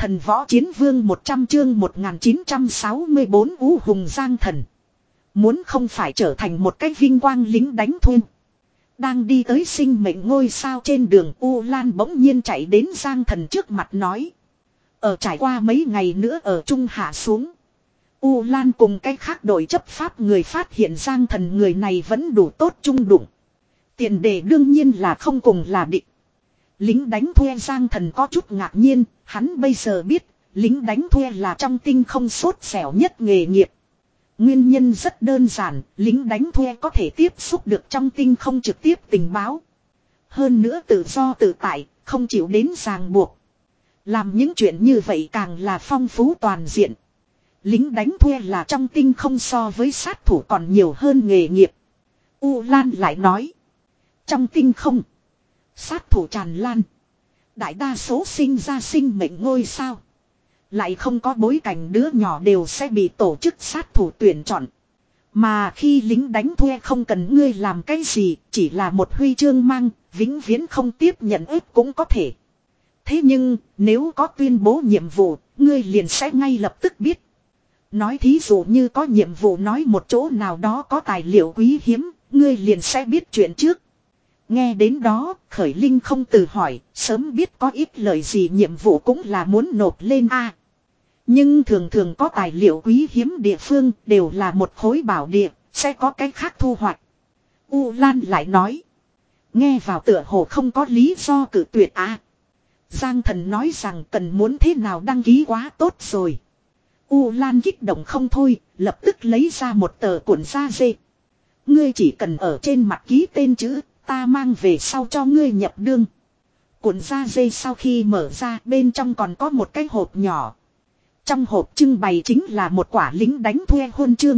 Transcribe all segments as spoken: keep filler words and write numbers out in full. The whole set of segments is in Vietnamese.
Thần võ chiến vương một trăm chương một nghìn chín trăm sáu mươi bốn Ú Hùng Giang Thần. Muốn không phải trở thành một cái vinh quang lính đánh thuê. Đang đi tới sinh mệnh ngôi sao trên đường, U Lan bỗng nhiên chạy đến Giang Thần trước mặt nói. Ở trải qua mấy ngày nữa ở Trung hạ xuống. U Lan cùng cái khác đội chấp pháp người phát hiện Giang Thần người này vẫn đủ tốt trung đụng. Tiền đề đương nhiên là không cùng là địch. Lính đánh thuê Giang Thần có chút ngạc nhiên, hắn bây giờ biết, lính đánh thuê là trong tinh không sốt sẻo nhất nghề nghiệp. Nguyên nhân rất đơn giản, lính đánh thuê có thể tiếp xúc được trong tinh không trực tiếp tình báo. Hơn nữa tự do tự tại, không chịu đến ràng buộc. Làm những chuyện như vậy càng là phong phú toàn diện. Lính đánh thuê là trong tinh không so với sát thủ còn nhiều hơn nghề nghiệp. U Lan lại nói. Trong tinh không, sát thủ tràn lan. Đại đa số sinh ra sinh mệnh ngôi sao. Lại không có bối cảnh đứa nhỏ đều sẽ bị tổ chức sát thủ tuyển chọn. Mà khi lính đánh thuê không cần ngươi làm cái gì, chỉ là một huy chương mang, vĩnh viễn không tiếp nhận ếp cũng có thể. Thế nhưng, nếu có tuyên bố nhiệm vụ, ngươi liền sẽ ngay lập tức biết. Nói thí dụ như có nhiệm vụ nói một chỗ nào đó có tài liệu quý hiếm, ngươi liền sẽ biết chuyện trước. Nghe đến đó, Khởi Linh không từ hỏi, sớm biết có ít lời gì nhiệm vụ cũng là muốn nộp lên a. Nhưng thường thường có tài liệu quý hiếm địa phương đều là một khối bảo địa, sẽ có cái khác thu hoạch. U Lan lại nói, nghe vào tựa hồ không có lý do cự tuyệt a. Giang Thần nói rằng cần muốn thế nào đăng ký quá tốt rồi. U Lan kích động không thôi, lập tức lấy ra một tờ cuộn da dê. Ngươi chỉ cần ở trên mặt ký tên chữ, ta mang về sau cho ngươi nhập đương. Cuộn da dê sau khi mở ra, bên trong còn có một cái hộp nhỏ. Trong hộp trưng bày chính là một quả lính đánh thuê huân chương.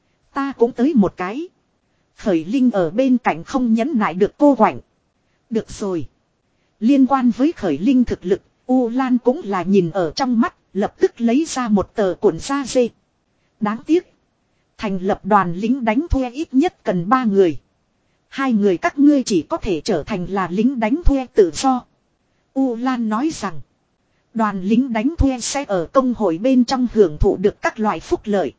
Ta cũng tới một cái. Khởi Linh ở bên cạnh không nhẫn nại được cô quạnh. Được rồi. Liên quan với Khởi Linh thực lực, U Lan cũng là nhìn ở trong mắt, lập tức lấy ra một tờ cuộn da dê. Đáng tiếc. Thành lập đoàn lính đánh thuê ít nhất cần ba người. Hai người các ngươi chỉ có thể trở thành là lính đánh thuê tự do. U Lan nói rằng. Đoàn lính đánh thuê sẽ ở công hội bên trong hưởng thụ được các loại phúc lợi.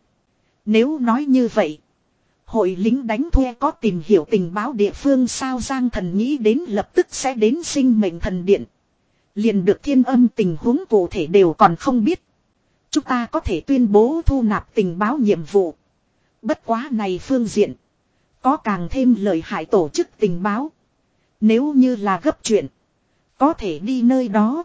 Nếu nói như vậy. Hội lính đánh thuê có tìm hiểu tình báo địa phương sao Giang Thần nghĩ đến lập tức sẽ đến sinh mệnh thần điện. Liền được thiên âm tình huống cụ thể đều còn không biết. Chúng ta có thể tuyên bố thu nạp tình báo nhiệm vụ. Bất quá này phương diện. Có càng thêm lợi hại tổ chức tình báo. Nếu như là gấp chuyện. Có thể đi nơi đó.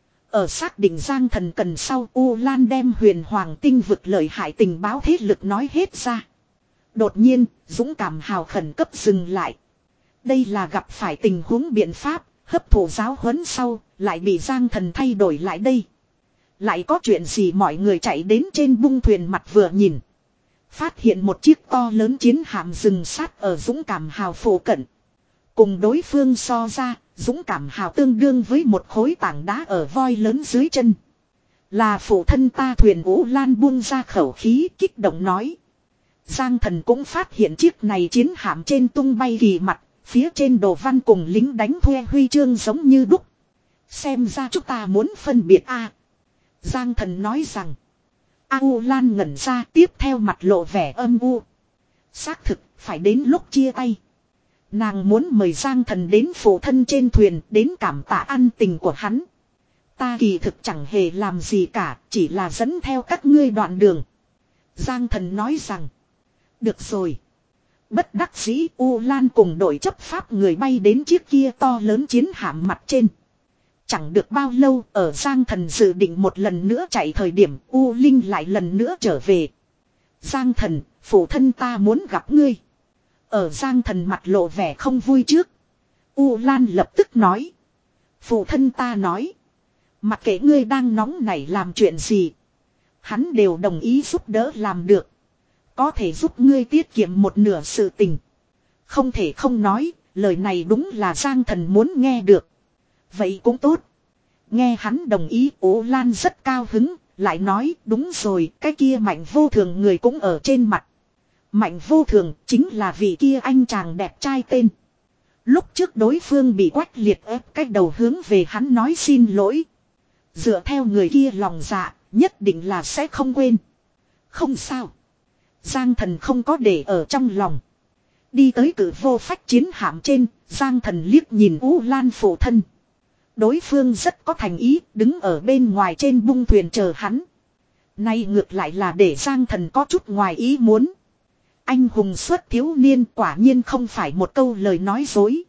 Ở xác định Giang Thần cần sau U Lan đem huyền hoàng tinh vực lợi hại tình báo thế lực nói hết ra. Đột nhiên, dũng cảm hào khẩn cấp dừng lại. Đây là gặp phải tình huống biện pháp, hấp thụ giáo huấn sau, lại bị Giang Thần thay đổi lại đây. Lại có chuyện gì mọi người chạy đến trên bung thuyền mặt vừa nhìn. Phát hiện một chiếc to lớn chiến hạm dừng sát ở dũng cảm hào phổ cận. Cùng đối phương so ra, dũng cảm hào tương đương với một khối tảng đá ở voi lớn dưới chân. Là phụ thân ta thuyền Ú Lan buông ra khẩu khí kích động nói. Giang Thần cũng phát hiện chiếc này chiến hạm trên tung bay kỳ mặt, phía trên đồ văn cùng lính đánh thuê huy chương giống như đúc. Xem ra chúng ta muốn phân biệt a. Giang Thần nói rằng. A U Lan ngẩn ra tiếp theo mặt lộ vẻ âm u. Xác thực, phải đến lúc chia tay. Nàng muốn mời Giang Thần đến phụ thân trên thuyền đến cảm tạ ân tình của hắn. Ta kỳ thực chẳng hề làm gì cả, chỉ là dẫn theo các ngươi đoạn đường. Giang Thần nói rằng. Được rồi. Bất đắc dĩ U Lan cùng đội chấp pháp người bay đến chiếc kia to lớn chiến hạm mặt trên. Chẳng được bao lâu ở Giang Thần dự định một lần nữa chạy thời điểm U Linh lại lần nữa trở về. Giang Thần, phụ thân ta muốn gặp ngươi. Ở Giang Thần mặt lộ vẻ không vui trước. U Lan lập tức nói. Phụ thân ta nói. Mặc kệ ngươi đang nóng nảy làm chuyện gì. Hắn đều đồng ý giúp đỡ làm được. Có thể giúp ngươi tiết kiệm một nửa sự tình. Không thể không nói, lời này đúng là Giang Thần muốn nghe được. Vậy cũng tốt. Nghe hắn đồng ý U Lan rất cao hứng, lại nói đúng rồi, cái kia Mạnh Vô Thường người cũng ở trên mặt. Mạnh Vô Thường chính là vị kia anh chàng đẹp trai tên. Lúc trước đối phương bị Quách Liệt ép cách đầu hướng về hắn nói xin lỗi. Dựa theo người kia lòng dạ, nhất định là sẽ không quên. Không sao. Giang Thần không có để ở trong lòng. Đi tới cử vô phách chiến hạm trên, Giang Thần liếc nhìn U Lan phụ thân. Đối phương rất có thành ý, đứng ở bên ngoài trên bung thuyền chờ hắn. Nay ngược lại là để Giang Thần có chút ngoài ý muốn. Anh hùng xuất thiếu niên quả nhiên không phải một câu lời nói dối.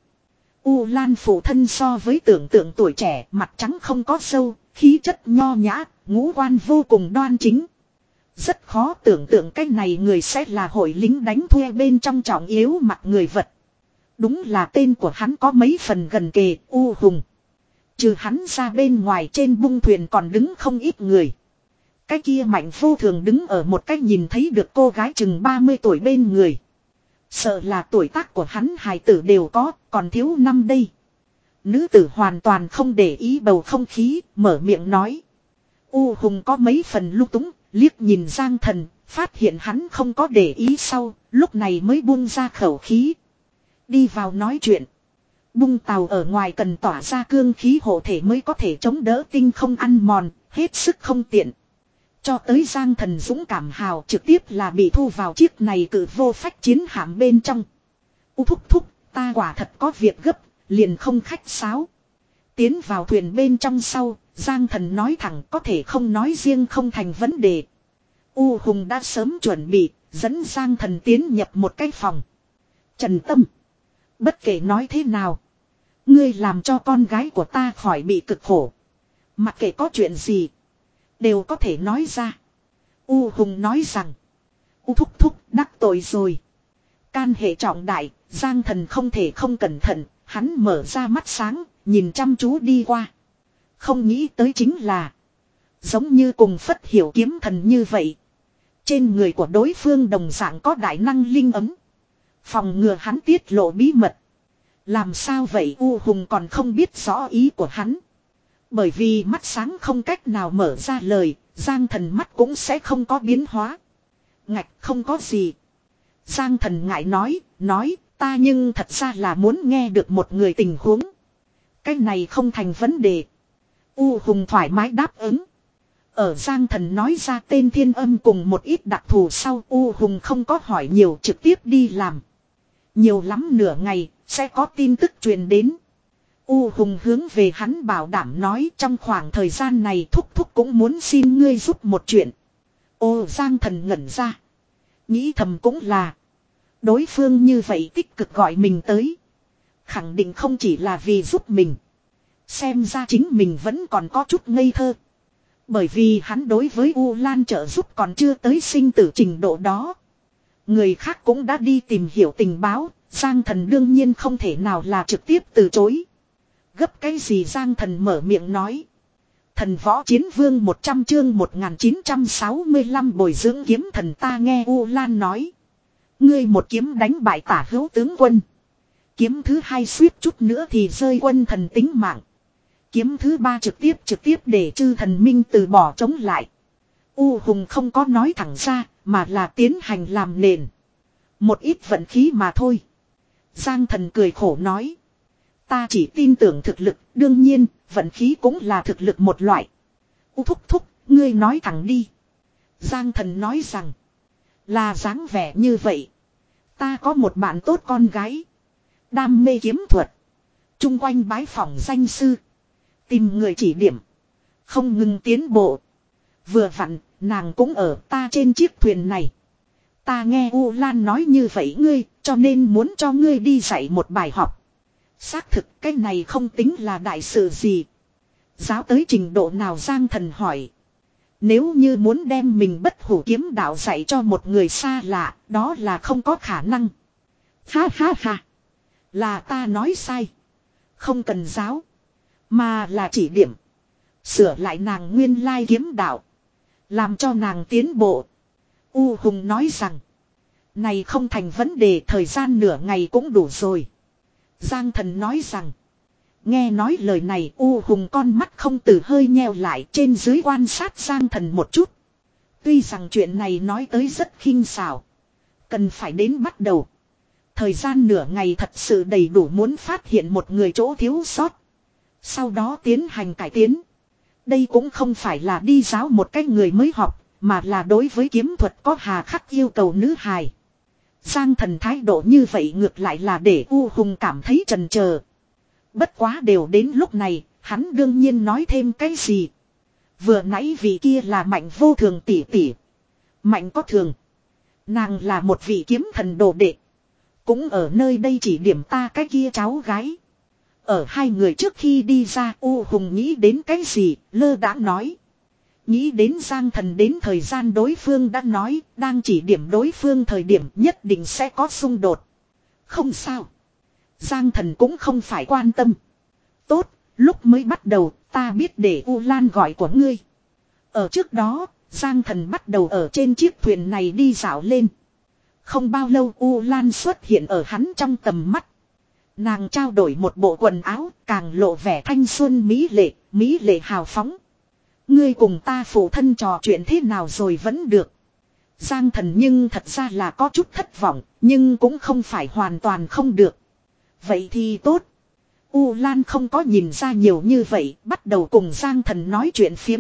U Lan phụ thân so với tưởng tượng tuổi trẻ, mặt trắng không có râu, khí chất nho nhã, ngũ quan vô cùng đoan chính. Rất khó tưởng tượng cái này người sẽ là hội lính đánh thuê bên trong trọng yếu mặt người vật. Đúng là tên của hắn có mấy phần gần kề, U Hùng. Trừ hắn ra bên ngoài trên bung thuyền còn đứng không ít người. Cái kia Mạnh vô thường đứng ở một cách nhìn thấy được cô gái chừng ba mươi tuổi bên người. Sợ là tuổi tác của hắn hài tử đều có, còn thiếu năm đây. Nữ tử hoàn toàn không để ý bầu không khí, mở miệng nói. U Hùng có mấy phần lung túng, liếc nhìn Giang Thần, phát hiện hắn không có để ý sau, lúc này mới buông ra khẩu khí. Đi vào nói chuyện. Bung tàu ở ngoài cần tỏa ra cương khí hộ thể mới có thể chống đỡ tinh không ăn mòn, hết sức không tiện. Cho tới Giang Thần dũng cảm hào trực tiếp là bị thu vào chiếc này cử vô phách chiến hạm bên trong. U thúc thúc, ta quả thật có việc gấp, liền không khách sáo. Tiến vào thuyền bên trong sau, Giang Thần nói thẳng có thể không nói riêng không thành vấn đề. U Hùng đã sớm chuẩn bị, dẫn Giang Thần tiến nhập một cái phòng. Trần Tâm, bất kể nói thế nào, ngươi làm cho con gái của ta khỏi bị cực khổ. Mặc kệ có chuyện gì, đều có thể nói ra. U Hùng nói rằng, U thúc thúc đắc tội rồi. Can hệ trọng đại, Giang Thần không thể không cẩn thận, hắn mở ra mắt sáng, nhìn chăm chú đi qua. Không nghĩ tới chính là, giống như cùng Phất Hiểu kiếm thần như vậy. Trên người của đối phương đồng dạng có đại năng linh ấm. Phòng ngừa hắn tiết lộ bí mật. Làm sao vậy U Hùng còn không biết rõ ý của hắn. Bởi vì mắt sáng không cách nào mở ra lời, Giang Thần mắt cũng sẽ không có biến hóa. Ngạch không có gì. Giang Thần ngại nói, nói, ta nhưng thật ra là muốn nghe được một người tình huống. Cái này không thành vấn đề. U Hùng thoải mái đáp ứng. Ở Giang Thần nói ra tên Thiên Âm cùng một ít đặc thù sau, U Hùng không có hỏi nhiều, trực tiếp đi làm. Nhiều lắm nửa ngày, sẽ có tin tức truyền đến. U Hùng hướng về hắn bảo đảm nói trong khoảng thời gian này thúc thúc cũng muốn xin ngươi giúp một chuyện. Ô Giang Thần ngẩn ra. Nghĩ thầm cũng là. Đối phương như vậy tích cực gọi mình tới. Khẳng định không chỉ là vì giúp mình. Xem ra chính mình vẫn còn có chút ngây thơ. Bởi vì hắn đối với U Lan trợ giúp còn chưa tới sinh tử trình độ đó. Người khác cũng đã đi tìm hiểu tình báo. Giang Thần đương nhiên không thể nào là trực tiếp từ chối. Gấp cái gì Giang Thần mở miệng nói. Thần võ chiến vương một trăm chương một nghìn chín trăm sáu mươi lăm bồi dưỡng kiếm thần ta nghe U Lan nói. Ngươi một kiếm đánh bại tả hữu tướng quân. Kiếm thứ hai suýt chút nữa thì rơi quân thần tính mạng. Kiếm thứ ba trực tiếp trực tiếp để chư thần minh từ bỏ chống lại. U Hùng không có nói thẳng ra mà là tiến hành làm nền. Một ít vận khí mà thôi. Giang Thần cười khổ nói. Ta chỉ tin tưởng thực lực, đương nhiên, vận khí cũng là thực lực một loại. U thúc thúc, ngươi nói thẳng đi. Giang Thần nói rằng, là dáng vẻ như vậy. Ta có một bạn tốt con gái. Đam mê kiếm thuật. Trung quanh bái phỏng danh sư. Tìm người chỉ điểm. Không ngừng tiến bộ. Vừa vặn, nàng cũng ở ta trên chiếc thuyền này. Ta nghe U Lan nói như vậy ngươi, cho nên muốn cho ngươi đi dạy một bài học. Xác thực cái này không tính là đại sự gì. Giáo tới trình độ nào Giang Thần hỏi. Nếu như muốn đem mình bất hủ kiếm đạo dạy cho một người xa lạ, đó là không có khả năng. Ha ha ha. Là ta nói sai. Không cần giáo. Mà là chỉ điểm. Sửa lại nàng nguyên lai kiếm đạo. Làm cho nàng tiến bộ. U Hùng nói rằng. Này không thành vấn đề, thời gian nửa ngày cũng đủ rồi. Giang Thần nói rằng. Nghe nói lời này U Hùng con mắt không từ hơi nheo lại, trên dưới quan sát Giang Thần một chút. Tuy rằng chuyện này nói tới rất khinh xảo. Cần phải đến bắt đầu. Thời gian nửa ngày thật sự đầy đủ muốn phát hiện một người chỗ thiếu sót. Sau đó tiến hành cải tiến. Đây cũng không phải là đi giáo một cái người mới học, mà là đối với kiếm thuật có hà khắc yêu cầu nữ hài. Giang Thần thái độ như vậy ngược lại là để U Hùng cảm thấy chần chờ. Bất quá đều đến lúc này, hắn đương nhiên nói thêm cái gì. Vừa nãy vị kia là Mạnh vô thường tỷ tỷ. Mạnh có thường. Nàng là một vị kiếm thần đồ đệ. Cũng ở nơi đây chỉ điểm ta cái kia cháu gái. Ở hai người trước khi đi ra, U Hùng nghĩ đến cái gì, lơ đãng nói. Nghĩ đến Giang Thần đến thời gian đối phương đã nói, đang chỉ điểm đối phương thời điểm nhất định sẽ có xung đột. Không sao. Giang Thần cũng không phải quan tâm. Tốt, lúc mới bắt đầu, ta biết để U Lan gọi của ngươi. Ở trước đó, Giang Thần bắt đầu ở trên chiếc thuyền này đi dạo lên. Không bao lâu U Lan xuất hiện ở hắn trong tầm mắt. Nàng trao đổi một bộ quần áo, càng lộ vẻ thanh xuân mỹ lệ, mỹ lệ hào phóng. Ngươi cùng ta phụ thân trò chuyện thế nào rồi vẫn được. Giang Thần nhưng thật ra là có chút thất vọng, nhưng cũng không phải hoàn toàn không được. Vậy thì tốt. U Lan không có nhìn ra nhiều như vậy, bắt đầu cùng Giang Thần nói chuyện phiếm.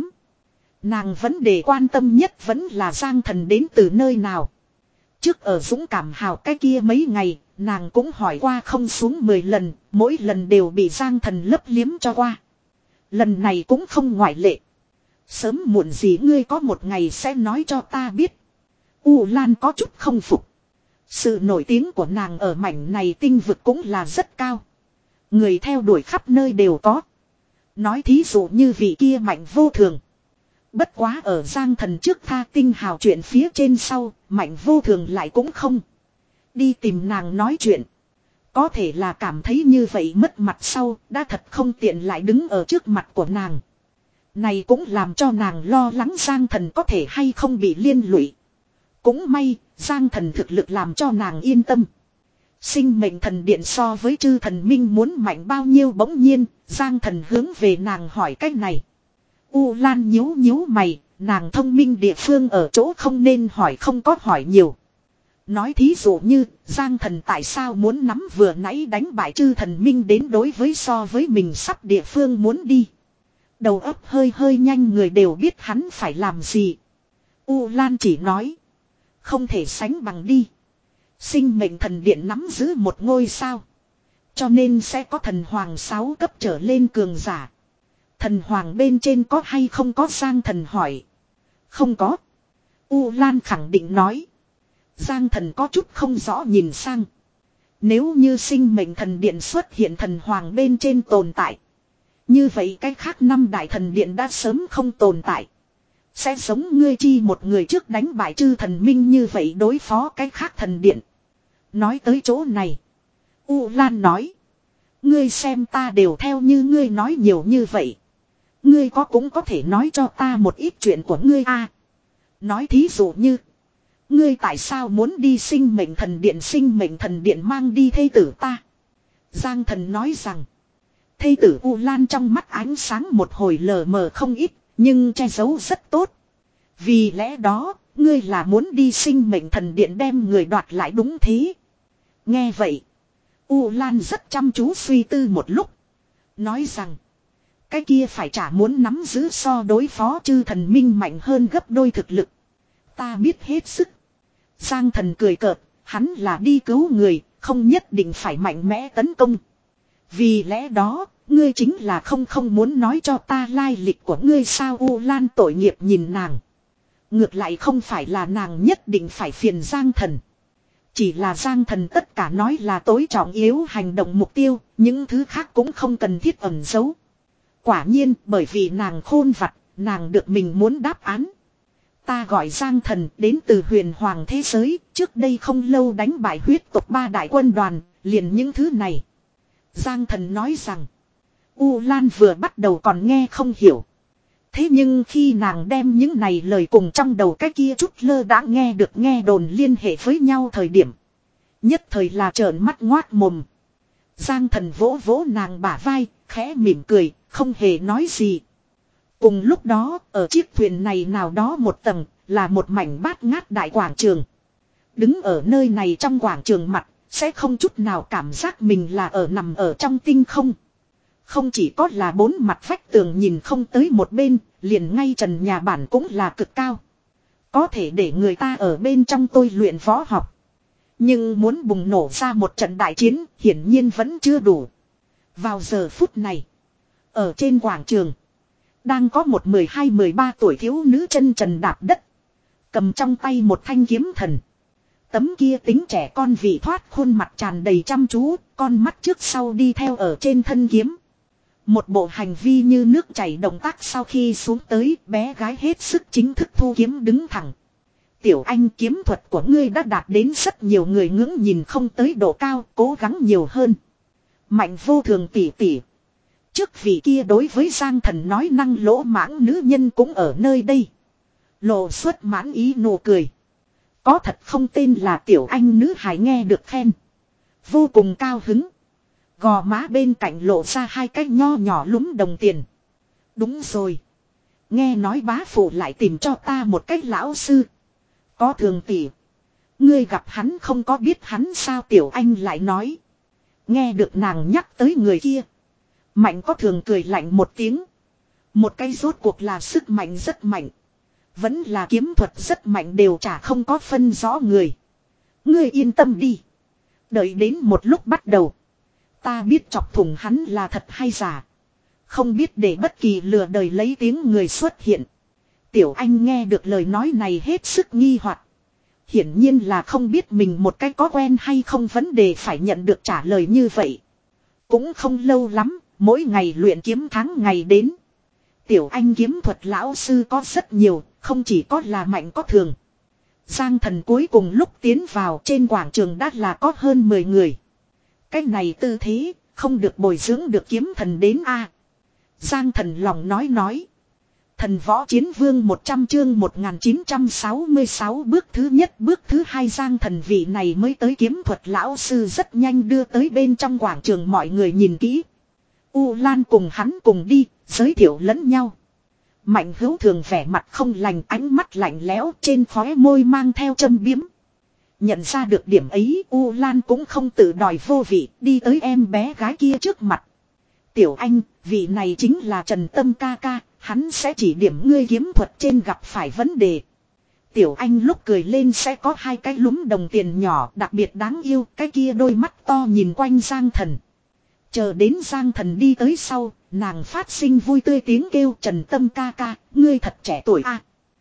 Nàng vấn đề quan tâm nhất vẫn là Giang Thần đến từ nơi nào. Trước ở Dũng Cảm Hào cái kia mấy ngày, nàng cũng hỏi qua không xuống mười lần, mỗi lần đều bị Giang Thần lấp liếm cho qua. Lần này cũng không ngoại lệ. Sớm muộn gì ngươi có một ngày sẽ nói cho ta biết. U Lan có chút không phục. Sự nổi tiếng của nàng ở mảnh này tinh vực cũng là rất cao. Người theo đuổi khắp nơi đều có. Nói thí dụ như vị kia Mạnh vô thường. Bất quá ở Giang Thần trước tha tinh hào chuyện phía trên sau, Mạnh vô thường lại cũng không đi tìm nàng nói chuyện. Có thể là cảm thấy như vậy mất mặt sau, đã thật không tiện lại đứng ở trước mặt của nàng. Này cũng làm cho nàng lo lắng Giang Thần có thể hay không bị liên lụy. Cũng may, Giang Thần thực lực làm cho nàng yên tâm. Sinh mệnh thần điện so với chư thần minh muốn mạnh bao nhiêu bỗng nhiên, Giang Thần hướng về nàng hỏi cách này. U Lan nhíu nhíu mày, nàng thông minh địa phương ở chỗ không nên hỏi không có hỏi nhiều. Nói thí dụ như, Giang Thần tại sao muốn nắm vừa nãy đánh bại chư thần minh đến đối với so với mình sắp địa phương muốn đi. Đầu óc hơi hơi nhanh người đều biết hắn phải làm gì. U Lan chỉ nói. Không thể sánh bằng đi. Sinh mệnh thần điện nắm giữ một ngôi sao. Cho nên sẽ có thần hoàng sáu cấp trở lên cường giả. Thần hoàng bên trên có hay không có Giang Thần hỏi. Không có. U Lan khẳng định nói. Giang Thần có chút không rõ nhìn sang. Nếu như sinh mệnh thần điện xuất hiện thần hoàng bên trên tồn tại. Như vậy cái khác năm đại thần điện đã sớm không tồn tại. Sẽ giống ngươi chi một người trước đánh bại chư thần minh như vậy đối phó cái khác thần điện. Nói tới chỗ này. U Lan nói. Ngươi xem ta đều theo như ngươi nói nhiều như vậy. Ngươi có cũng có thể nói cho ta một ít chuyện của ngươi a. À, nói thí dụ như. Ngươi tại sao muốn đi sinh mệnh thần điện sinh mệnh thần điện mang đi thê tử ta. Giang Thần nói rằng. Thê tử U Lan trong mắt ánh sáng một hồi lờ mờ không ít. Nhưng che giấu rất tốt. Vì lẽ đó, ngươi là muốn đi sinh mệnh thần điện đem người đoạt lại đúng thế. Nghe vậy. U Lan rất chăm chú suy tư một lúc. Nói rằng. Cái kia phải trả muốn nắm giữ so đối phó chư thần minh mạnh hơn gấp đôi thực lực. Ta biết hết sức. Giang Thần cười cợt. Hắn là đi cứu người. Không nhất định phải mạnh mẽ tấn công. Vì lẽ đó. Ngươi chính là không không muốn nói cho ta lai lịch của ngươi sao. U Lan tội nghiệp nhìn nàng. Ngược lại không phải là nàng nhất định phải phiền Giang Thần. Chỉ là Giang Thần tất cả nói là tối trọng yếu hành động mục tiêu. Những thứ khác cũng không cần thiết ẩn giấu. Quả nhiên bởi vì nàng khôn vặt. Nàng được mình muốn đáp án. Ta gọi Giang Thần đến từ huyền hoàng thế giới. Trước đây không lâu đánh bại huyết tộc ba đại quân đoàn. Liền những thứ này. Giang Thần nói rằng. U Lan vừa bắt đầu còn nghe không hiểu. Thế nhưng khi nàng đem những này lời cùng trong đầu cái kia chút lơ đã nghe được nghe đồn liên hệ với nhau thời điểm. Nhất thời là trợn mắt ngoác mồm. Giang Thần vỗ vỗ nàng bả vai, khẽ mỉm cười, không hề nói gì. Cùng lúc đó, ở chiếc thuyền này nào đó một tầng, là một mảnh bát ngát đại quảng trường. Đứng ở nơi này trong quảng trường mặt, sẽ không chút nào cảm giác mình là ở nằm ở trong tinh không. Không chỉ có là bốn mặt vách tường nhìn không tới một bên, liền ngay trần nhà bản cũng là cực cao. Có thể để người ta ở bên trong tôi luyện võ học. Nhưng muốn bùng nổ ra một trận đại chiến, hiển nhiên vẫn chưa đủ. Vào giờ phút này, ở trên quảng trường, đang có một mười hai mười ba tuổi thiếu nữ chân trần đạp đất. Cầm trong tay một thanh kiếm thần. Tấm kia tính trẻ con vị thoát khuôn mặt tràn đầy chăm chú, con mắt trước sau đi theo ở trên thân kiếm. Một bộ hành vi như nước chảy động tác sau khi xuống tới, bé gái hết sức chính thức thu kiếm đứng thẳng. Tiểu anh, kiếm thuật của ngươi đã đạt đến rất nhiều người ngưỡng nhìn không tới độ cao, cố gắng nhiều hơn. Mạnh vô thường tỉ tỉ. Trước vị kia đối với Giang Thần nói năng lỗ mãng nữ nhân cũng ở nơi đây. Lộ xuất mãn ý nụ cười. Có thật không tên là tiểu anh nữ hài nghe được khen. Vô cùng cao hứng. Gò má bên cạnh lộ ra hai cái nho nhỏ lúm đồng tiền. Đúng rồi. Nghe nói bá phụ lại tìm cho ta một cách lão sư. Có thường tỷ. Ngươi gặp hắn không có biết hắn sao tiểu anh lại nói. Nghe được nàng nhắc tới người kia. Mạnh có thường cười lạnh một tiếng. Một cái rốt cuộc là sức mạnh rất mạnh. Vẫn là kiếm thuật rất mạnh đều chả không có phân rõ người. Ngươi yên tâm đi. Đợi đến một lúc bắt đầu. Ta biết chọc thủng hắn là thật hay giả. Không biết để bất kỳ lừa đời lấy tiếng người xuất hiện. Tiểu anh nghe được lời nói này hết sức nghi hoặc. Hiển nhiên là không biết mình một cái có quen hay không vấn đề phải nhận được trả lời như vậy. Cũng không lâu lắm, mỗi ngày luyện kiếm tháng ngày đến. Tiểu anh kiếm thuật lão sư có rất nhiều, không chỉ có là mạnh có thường. Giang Thần cuối cùng lúc tiến vào trên quảng trường đã là có hơn mười người. Cái này tư thế, không được bồi dưỡng được kiếm thần đến a. Giang Thần lòng nói nói. Thần võ chiến vương một trăm chương một nghìn chín trăm sáu mươi sáu bước thứ nhất bước thứ hai Giang Thần vị này mới tới kiếm thuật lão sư rất nhanh đưa tới bên trong quảng trường mọi người nhìn kỹ. U Lan cùng hắn cùng đi, giới thiệu lẫn nhau. Mạnh Hữu Thường vẻ mặt không lành ánh mắt lạnh lẽo trên khóe môi mang theo châm biếm. Nhận ra được điểm ấy U Lan cũng không tự đòi vô vị đi tới em bé gái kia trước mặt. Tiểu anh, vị này chính là Trần Tâm ca ca, hắn sẽ chỉ điểm ngươi kiếm thuật trên gặp phải vấn đề. Tiểu anh lúc cười lên sẽ có hai cái lúm đồng tiền nhỏ đặc biệt đáng yêu, cái kia đôi mắt to nhìn quanh Giang Thần. Chờ đến Giang Thần đi tới sau, nàng phát sinh vui tươi tiếng kêu Trần Tâm ca ca, ngươi thật trẻ tuổi a. À,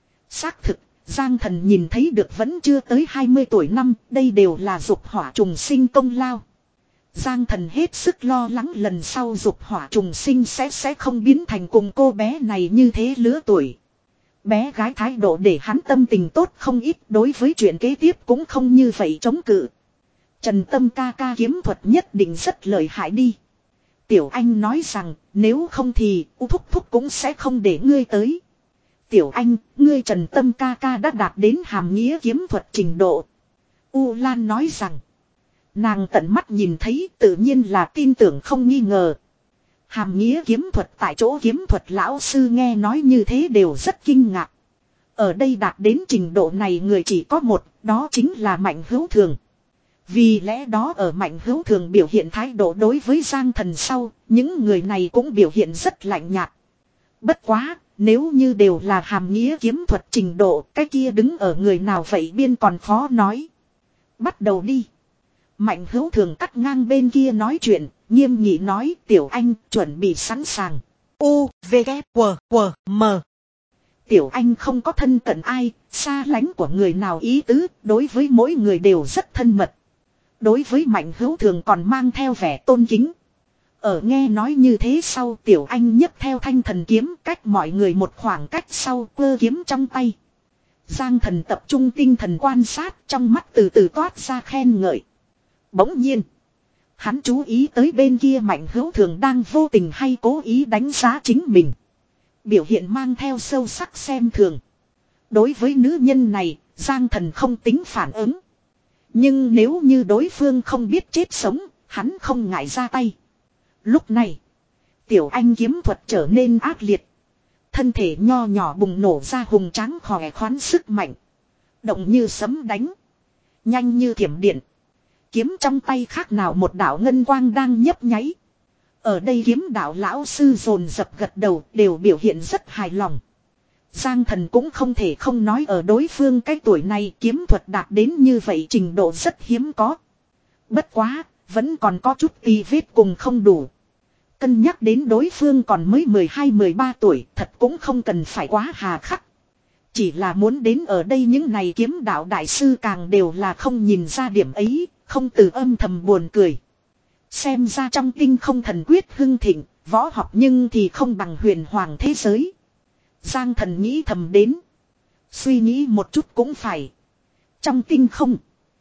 xác thực, Giang Thần nhìn thấy được vẫn chưa tới hai mươi tuổi năm, đây đều là dục hỏa trùng sinh công lao. Giang Thần hết sức lo lắng lần sau dục hỏa trùng sinh sẽ sẽ không biến thành cùng cô bé này như thế lứa tuổi. Bé gái thái độ để hắn tâm tình tốt không ít, đối với chuyện kế tiếp cũng không như vậy chống cự. Trần Tâm ca ca kiếm thuật nhất định rất lợi hại đi. Tiểu anh nói rằng nếu không thì U Thúc Thúc cũng sẽ không để ngươi tới. Tiểu anh, ngươi Trần Tâm ca ca đã đạt đến hàm nghĩa kiếm thuật trình độ. U Lan nói rằng. Nàng tận mắt nhìn thấy tự nhiên là tin tưởng không nghi ngờ. Hàm nghĩa kiếm thuật tại chỗ kiếm thuật lão sư nghe nói như thế đều rất kinh ngạc. Ở đây đạt đến trình độ này người chỉ có một, đó chính là Mạnh Hữu Thường. Vì lẽ đó ở Mạnh Hữu Thường biểu hiện thái độ đối với Giang Thần sau, những người này cũng biểu hiện rất lạnh nhạt. Bất quá, nếu như đều là hàm nghĩa kiếm thuật trình độ, cái kia đứng ở người nào vậy biên còn khó nói. Bắt đầu đi. Mạnh Hữu Thường cắt ngang bên kia nói chuyện, nghiêm nghị nói Tiểu anh chuẩn bị sẵn sàng. U, V, K, W, W, M. Tiểu anh không có thân cận ai, xa lánh của người nào ý tứ, đối với mỗi người đều rất thân mật. Đối với Mạnh Hữu Thường còn mang theo vẻ tôn kính. Ở nghe nói như thế sau Tiểu anh nhấc theo thanh thần kiếm cách mọi người một khoảng cách sau cơ kiếm trong tay. Giang Thần tập trung tinh thần quan sát trong mắt từ từ toát ra khen ngợi. Bỗng nhiên, hắn chú ý tới bên kia Mạnh Hữu Thường đang vô tình hay cố ý đánh giá chính mình. Biểu hiện mang theo sâu sắc xem thường. Đối với nữ nhân này, Giang Thần không tính phản ứng. Nhưng nếu như đối phương không biết chết sống, hắn không ngại ra tay. Lúc này, Tiểu anh kiếm thuật trở nên ác liệt. Thân thể nho nhỏ bùng nổ ra hùng tráng khỏe khoắn sức mạnh. Động như sấm đánh. Nhanh như thiểm điện. Kiếm trong tay khác nào một đạo ngân quang đang nhấp nháy. Ở đây kiếm đạo lão sư dồn dập gật đầu đều biểu hiện rất hài lòng. Giang Thần cũng không thể không nói ở đối phương cái tuổi này kiếm thuật đạt đến như vậy trình độ rất hiếm có. Bất quá, vẫn còn có chút tì vết cùng không đủ. Cân nhắc đến đối phương còn mới mười hai mười ba tuổi, thật cũng không cần phải quá hà khắc. Chỉ là muốn đến ở đây những này kiếm đạo đại sư càng đều là không nhìn ra điểm ấy, không từ âm thầm buồn cười. Xem ra trong tinh không thần quyết hưng thịnh, võ học nhưng thì không bằng huyền hoàng thế giới. Giang Thần nghĩ thầm đến. Suy nghĩ một chút cũng phải. Trong tinh không,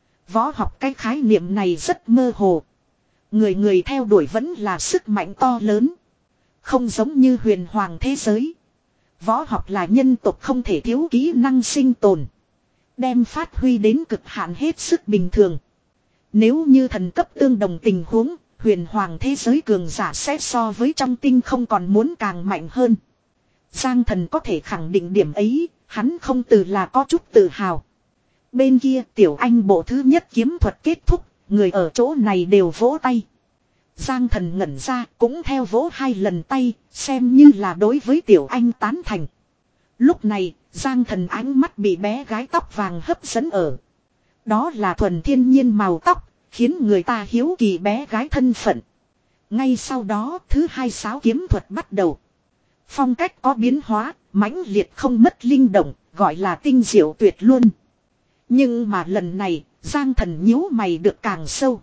võ học cái khái niệm này rất mơ hồ. Người người theo đuổi vẫn là sức mạnh to lớn. Không giống như huyền hoàng thế giới. Võ học là nhân tộc không thể thiếu kỹ năng sinh tồn. Đem phát huy đến cực hạn hết sức bình thường. Nếu như thần cấp tương đồng tình huống, huyền hoàng thế giới cường giả sẽ so với trong tinh không còn muốn càng mạnh hơn. Giang Thần có thể khẳng định điểm ấy, hắn không từ là có chút tự hào. Bên kia Tiểu Anh bộ thứ nhất kiếm thuật kết thúc, người ở chỗ này đều vỗ tay. Giang Thần ngẩn ra cũng theo vỗ hai lần tay, xem như là đối với Tiểu Anh tán thành. Lúc này, Giang Thần ánh mắt bị bé gái tóc vàng hấp dẫn ở. Đó là thuần thiên nhiên màu tóc, khiến người ta hiếu kỳ bé gái thân phận. Ngay sau đó, thứ hai sáo kiếm thuật bắt đầu. Phong cách có biến hóa, mãnh liệt không mất linh động, gọi là tinh diệu tuyệt luôn. Nhưng mà lần này, Giang Thần nhíu mày được càng sâu.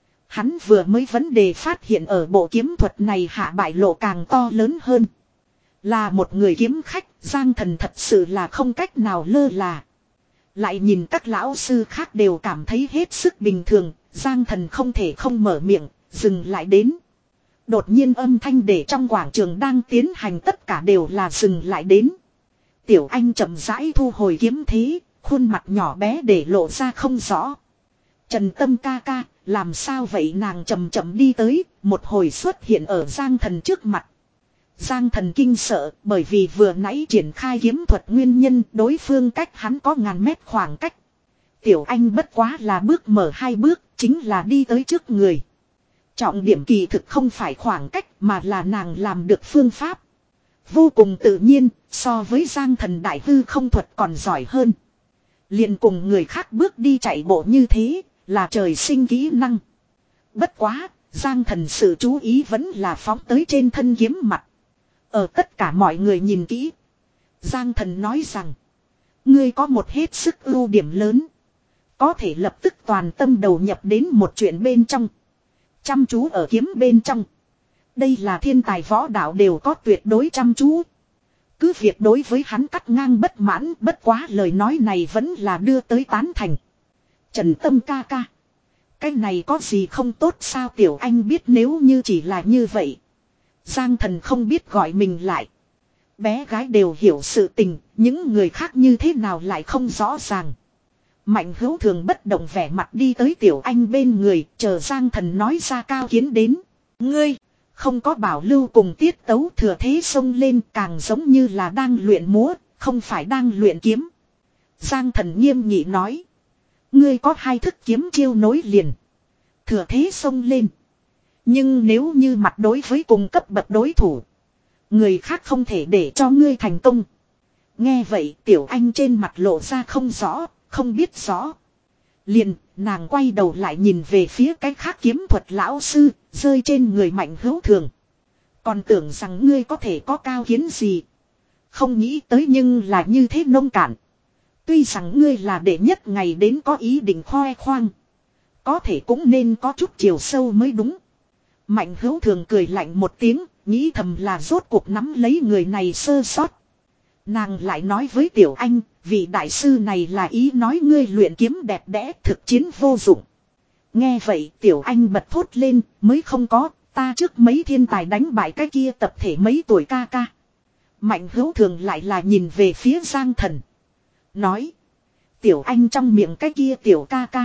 Hắn vừa mới vấn đề phát hiện ở bộ kiếm thuật này hạ bại lộ càng to lớn hơn. Là một người kiếm khách, Giang Thần thật sự là không cách nào lơ là. Lại nhìn các lão sư khác đều cảm thấy hết sức bình thường, Giang Thần không thể không mở miệng, dừng lại đến. Đột nhiên âm thanh để trong quảng trường đang tiến hành tất cả đều là dừng lại đến. Tiểu Anh chậm rãi thu hồi kiếm thế, khuôn mặt nhỏ bé để lộ ra không rõ. Trần Tâm ca ca, làm sao vậy, nàng chậm chậm đi tới, một hồi xuất hiện ở Giang Thần trước mặt. Giang Thần kinh sợ bởi vì vừa nãy triển khai kiếm thuật nguyên nhân đối phương cách hắn có ngàn mét khoảng cách. Tiểu Anh bất quá là bước mở hai bước, chính là đi tới trước người. Trọng điểm kỳ thực không phải khoảng cách mà là nàng làm được phương pháp. Vô cùng tự nhiên, so với Giang Thần đại hư không thuật còn giỏi hơn. Liền cùng người khác bước đi chạy bộ như thế, là trời sinh kỹ năng. Bất quá, Giang Thần sự chú ý vẫn là phóng tới trên thân kiếm mặt. Ở tất cả mọi người nhìn kỹ, Giang Thần nói rằng, ngươi có một hết sức ưu điểm lớn. Có thể lập tức toàn tâm đầu nhập đến một chuyện bên trong. Chăm chú ở kiếm bên trong. Đây là thiên tài võ đạo đều có tuyệt đối chăm chú. Cứ việc đối với hắn cắt ngang bất mãn, bất quá lời nói này vẫn là đưa tới tán thành. Trần Tâm ca ca, cái này có gì không tốt sao? Tiểu Anh biết nếu như chỉ là như vậy, Giang Thần không biết gọi mình lại. Bé gái đều hiểu sự tình, những người khác như thế nào lại không rõ ràng. Mạnh Hữu Thường bất động vẻ mặt đi tới Tiểu Anh bên người, chờ Giang Thần nói ra cao kiến đến. Ngươi, không có bảo lưu cùng tiết tấu, thừa thế xông lên, càng giống như là đang luyện múa, không phải đang luyện kiếm. Giang Thần nghiêm nghị nói. Ngươi có hai thức kiếm chiêu nối liền. Thừa thế xông lên. Nhưng nếu như mặt đối với cùng cấp bậc đối thủ, người khác không thể để cho ngươi thành công. Nghe vậy Tiểu Anh trên mặt lộ ra không rõ, không biết rõ. Liền, nàng quay đầu lại nhìn về phía cái khác kiếm thuật lão sư, rơi trên người Mạnh Hữu Thường. Còn tưởng rằng ngươi có thể có cao kiến gì. Không nghĩ tới nhưng là như thế nông cạn. Tuy rằng ngươi là đệ nhất ngày đến có ý định khoe khoang, có thể cũng nên có chút chiều sâu mới đúng. Mạnh Hữu Thường cười lạnh một tiếng, nghĩ thầm là rốt cuộc nắm lấy người này sơ sót. Nàng lại nói với Tiểu Anh, vị đại sư này là ý nói ngươi luyện kiếm đẹp đẽ, thực chiến vô dụng. Nghe vậy Tiểu Anh bật thốt lên, mới không có, ta trước mấy thiên tài đánh bại cái kia tập thể mấy tuổi ca ca. Mạnh Hữu Thường lại là nhìn về phía Giang Thần. Nói, Tiểu Anh trong miệng cái kia Tiểu ca ca,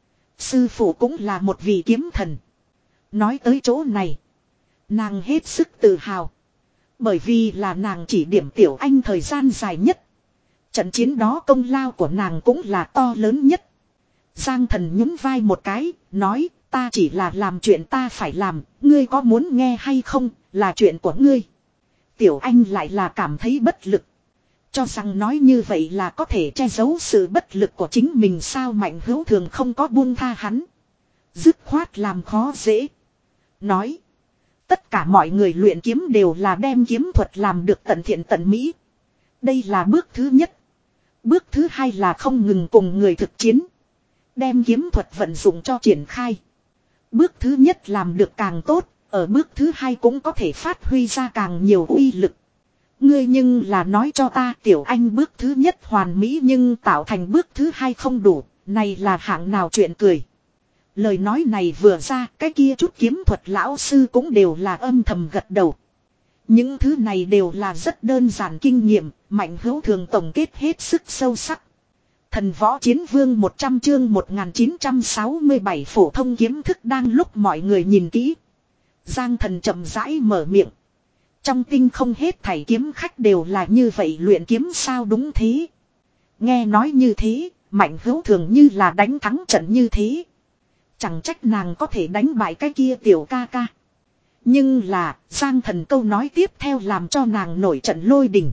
sư phụ cũng là một vị kiếm thần. Nói tới chỗ này, nàng hết sức tự hào. Bởi vì là nàng chỉ điểm Tiểu Anh thời gian dài nhất. Trận chiến đó công lao của nàng cũng là to lớn nhất. Giang Thần nhún vai một cái, nói, Ta chỉ là làm chuyện ta phải làm, ngươi có muốn nghe hay không, là chuyện của ngươi. Tiểu Anh lại là cảm thấy bất lực. Cho rằng nói như vậy là có thể che giấu sự bất lực của chính mình sao. Mạnh Hữu Thường không có buông tha hắn. Dứt khoát làm khó dễ. Nói. Tất cả mọi người luyện kiếm đều là đem kiếm thuật làm được tận thiện tận mỹ. Đây là bước thứ nhất. Bước thứ hai là không ngừng cùng người thực chiến. Đem kiếm thuật vận dụng cho triển khai. Bước thứ nhất làm được càng tốt. Ở bước thứ hai cũng có thể phát huy ra càng nhiều uy lực. Ngươi nhưng là nói cho ta Tiểu Anh bước thứ nhất hoàn mỹ nhưng tạo thành bước thứ hai không đủ. Này là hạng nào chuyện cười. Lời nói này vừa ra cái kia chút kiếm thuật lão sư cũng đều là âm thầm gật đầu. Những thứ này đều là rất đơn giản kinh nghiệm. Mạnh Hữu Thường tổng kết hết sức sâu sắc. Thần võ chiến vương một trăm chương một nghìn chín trăm sáu mươi bảy phổ thông kiếm thức đang lúc mọi người nhìn kỹ. Giang Thần chậm rãi mở miệng. Trong tinh không hết thảy kiếm khách đều là như vậy luyện kiếm sao đúng thế. Nghe nói như thế, Mạnh Hữu Thường như là đánh thắng trận như thế. Chẳng trách nàng có thể đánh bại cái kia tiểu ca ca. Nhưng là, Giang Thần câu nói tiếp theo làm cho nàng nổi trận lôi đình.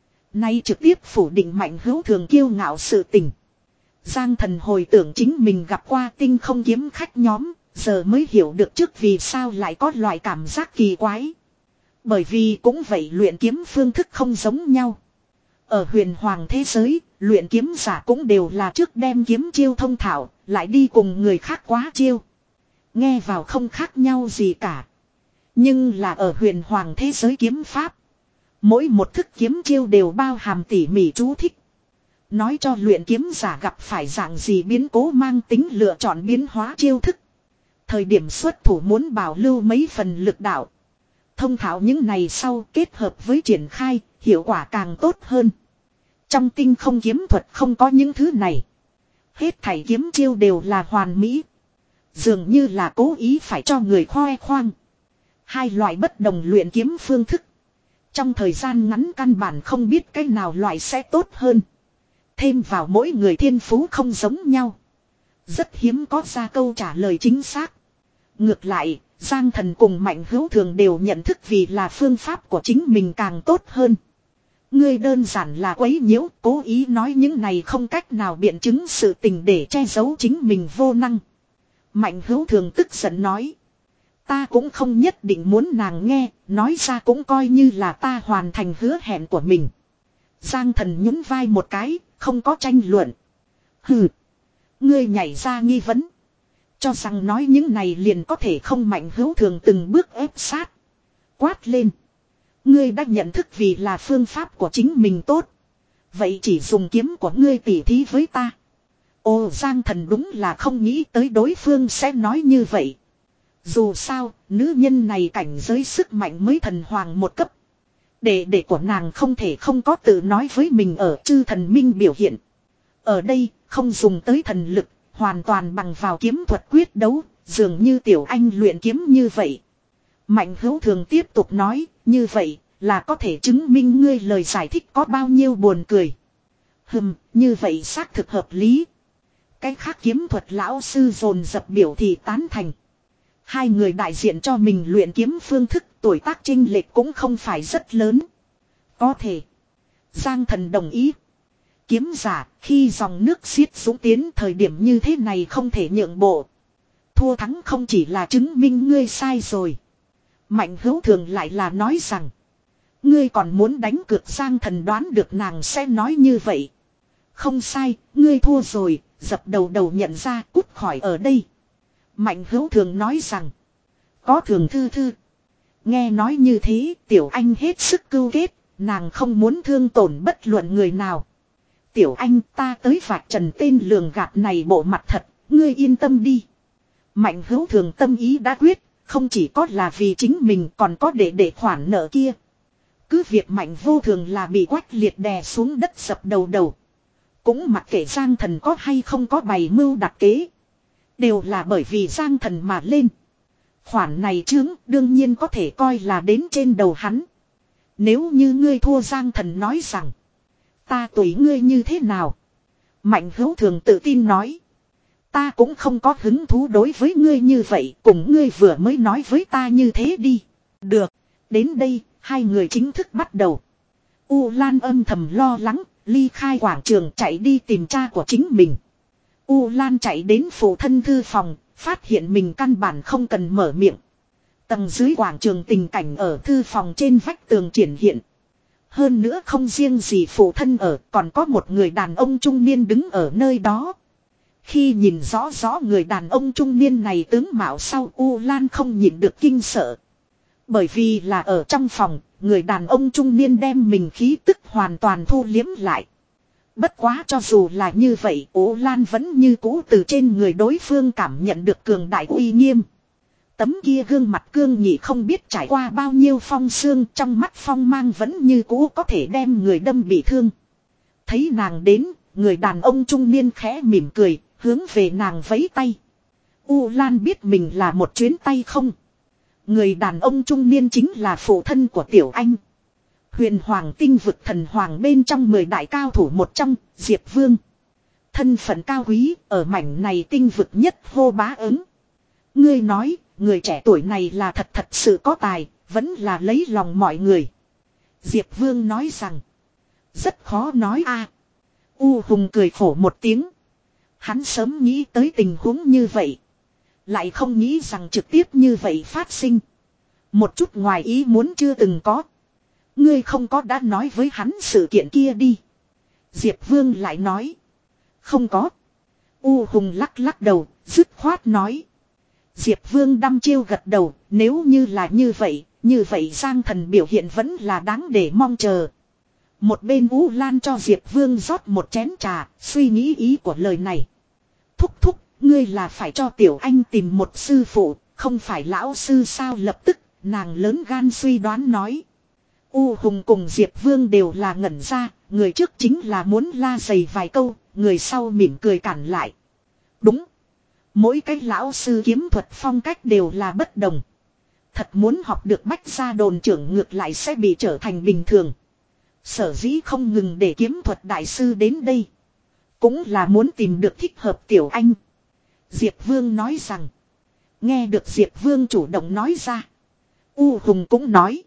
Nay trực tiếp phủ định Mạnh Hữu Thường kiêu ngạo sự tình. Giang Thần hồi tưởng chính mình gặp qua tinh không kiếm khách nhóm, giờ mới hiểu được trước vì sao lại có loại cảm giác kỳ quái. Bởi vì cũng vậy luyện kiếm phương thức không giống nhau. Ở huyền hoàng thế giới, luyện kiếm giả cũng đều là trước đem kiếm chiêu thông thạo, lại đi cùng người khác quá chiêu. Nghe vào không khác nhau gì cả. Nhưng là ở huyền hoàng thế giới kiếm pháp. Mỗi một thức kiếm chiêu đều bao hàm tỉ mỉ chú thích. Nói cho luyện kiếm giả gặp phải dạng gì biến cố mang tính lựa chọn biến hóa chiêu thức. Thời điểm xuất thủ muốn bảo lưu mấy phần lực đạo. Thông thạo những này sau kết hợp với triển khai, hiệu quả càng tốt hơn. Trong tinh không kiếm thuật không có những thứ này. Hết thảy kiếm chiêu đều là hoàn mỹ. Dường như là cố ý phải cho người khoe khoang. Hai loại bất đồng luyện kiếm phương thức. Trong thời gian ngắn căn bản không biết cái nào loại sẽ tốt hơn. Thêm vào mỗi người thiên phú không giống nhau. Rất hiếm có ra câu trả lời chính xác. Ngược lại, Giang Thần cùng Mạnh Hữu Thường đều nhận thức vì là phương pháp của chính mình càng tốt hơn. Ngươi đơn giản là quấy nhiễu, cố ý nói những này không cách nào biện chứng sự tình để che giấu chính mình vô năng. Mạnh Hữu Thường tức giận nói. Ta cũng không nhất định muốn nàng nghe, nói ra cũng coi như là ta hoàn thành hứa hẹn của mình. Giang Thần nhún vai một cái, không có tranh luận. Hừ, ngươi nhảy ra nghi vấn. Cho rằng nói những này liền có thể không. Mạnh Hữu Thường từng bước ép sát. Quát lên. Ngươi đã nhận thức vì là phương pháp của chính mình tốt. Vậy chỉ dùng kiếm của ngươi tỉ thí với ta. Ồ, Giang Thần đúng là không nghĩ tới đối phương sẽ nói như vậy. Dù sao, nữ nhân này cảnh giới sức mạnh mới thần hoàng một cấp. Đệ đệ của nàng không thể không có tự nói với mình ở chư thần minh biểu hiện. Ở đây, không dùng tới thần lực, hoàn toàn bằng vào kiếm thuật quyết đấu, dường như Tiểu Anh luyện kiếm như vậy. Mạnh Hữu Thường tiếp tục nói, như vậy, là có thể chứng minh ngươi lời giải thích có bao nhiêu buồn cười. Hừm, như vậy xác thực hợp lý. Cái khác kiếm thuật lão sư dồn dập biểu thị tán thành. Hai người đại diện cho mình luyện kiếm phương thức, tuổi tác chênh lệch cũng không phải rất lớn. Có thể. Giang Thần đồng ý. Kiếm giả, khi dòng nước xiết dũng tiến thời điểm như thế này không thể nhượng bộ. Thua thắng không chỉ là chứng minh ngươi sai rồi. Mạnh Hữu Thường lại là nói rằng. Ngươi còn muốn đánh cược. Giang Thần đoán được nàng sẽ nói như vậy. Không sai, ngươi thua rồi, dập đầu đầu nhận ra cút khỏi ở đây. Mạnh Hữu Thường nói rằng. Có Thường thư thư. Nghe nói như thế, Tiểu Anh hết sức cưu kết, nàng không muốn thương tổn bất luận người nào. Tiểu Anh, ta tới vạch trần tên lường gạt này bộ mặt thật, ngươi yên tâm đi. Mạnh Hữu Thường tâm ý đã quyết, không chỉ có là vì chính mình còn có để để khoản nợ kia. Cứ việc Mạnh Vô Thường là bị Quách Liệt đè xuống đất sập đầu đầu. Cũng mặc kệ Giang Thần có hay không có bày mưu đặt kế. Đều là bởi vì Giang Thần mà lên. Khoản này chướng đương nhiên có thể coi là đến trên đầu hắn. Nếu như ngươi thua, Giang Thần nói rằng. Ta tùy ngươi như thế nào. Mạnh Hữu Thường tự tin nói. Ta cũng không có hứng thú đối với ngươi như vậy, cùng ngươi vừa mới nói với ta như thế đi. Được, đến đây, hai người chính thức bắt đầu. U Lan âm thầm lo lắng, ly khai quảng trường chạy đi tìm cha của chính mình. U Lan chạy đến phụ thân thư phòng, phát hiện mình căn bản không cần mở miệng. Tầng dưới quảng trường tình cảnh ở thư phòng trên vách tường triển hiện. Hơn nữa không riêng gì phụ thân ở, còn có một người đàn ông trung niên đứng ở nơi đó. Khi nhìn rõ rõ người đàn ông trung niên này tướng mạo sau, U Lan không nhịn được kinh sợ. Bởi vì là ở trong phòng, người đàn ông trung niên đem mình khí tức hoàn toàn thu liếm lại. Bất quá cho dù là như vậy, U Lan vẫn như cũ từ trên người đối phương cảm nhận được cường đại uy nghiêm. Tấm kia gương mặt cương nghị không biết trải qua bao nhiêu phong sương, trong mắt phong mang vẫn như cũ có thể đem người đâm bị thương. Thấy nàng đến, người đàn ông trung niên khẽ mỉm cười, hướng về nàng vẫy tay. U Lan biết mình là một chuyến tay không. Người đàn ông trung niên chính là phụ thân của Tiểu Anh. Huyền Hoàng tinh vực thần hoàng bên trong mười đại cao thủ một trong, Diệp Vương. Thân phận cao quý, ở mảnh này tinh vực nhất hô bá ứng. Ngươi nói, người trẻ tuổi này là thật thật sự có tài, vẫn là lấy lòng mọi người. Diệp Vương nói rằng, rất khó nói a. U Hùng cười khổ một tiếng. Hắn sớm nghĩ tới tình huống như vậy. Lại không nghĩ rằng trực tiếp như vậy phát sinh. Một chút ngoài ý muốn chưa từng có. Ngươi không có đã nói với hắn sự kiện kia đi. Diệp Vương lại nói. Không có. U Hùng lắc lắc đầu, dứt khoát nói. Diệp Vương đăm chiêu gật đầu, nếu như là như vậy, như vậy Giang Thần biểu hiện vẫn là đáng để mong chờ. Một bên U Lan cho Diệp Vương rót một chén trà, suy nghĩ ý của lời này. Thúc thúc, ngươi là phải cho Tiểu Anh tìm một sư phụ, không phải lão sư sao? Lập tức, nàng lớn gan suy đoán nói. U Hùng cùng Diệp Vương đều là ngẩn ra, người trước chính là muốn la dày vài câu, người sau mỉm cười cản lại. Đúng. Mỗi cái lão sư kiếm thuật phong cách đều là bất đồng. Thật muốn học được bách gia đồn trưởng ngược lại sẽ bị trở thành bình thường. Sở dĩ không ngừng để kiếm thuật đại sư đến đây. Cũng là muốn tìm được thích hợp Tiểu Anh. Diệp Vương nói rằng. Nghe được Diệp Vương chủ động nói ra. U Hùng cũng nói.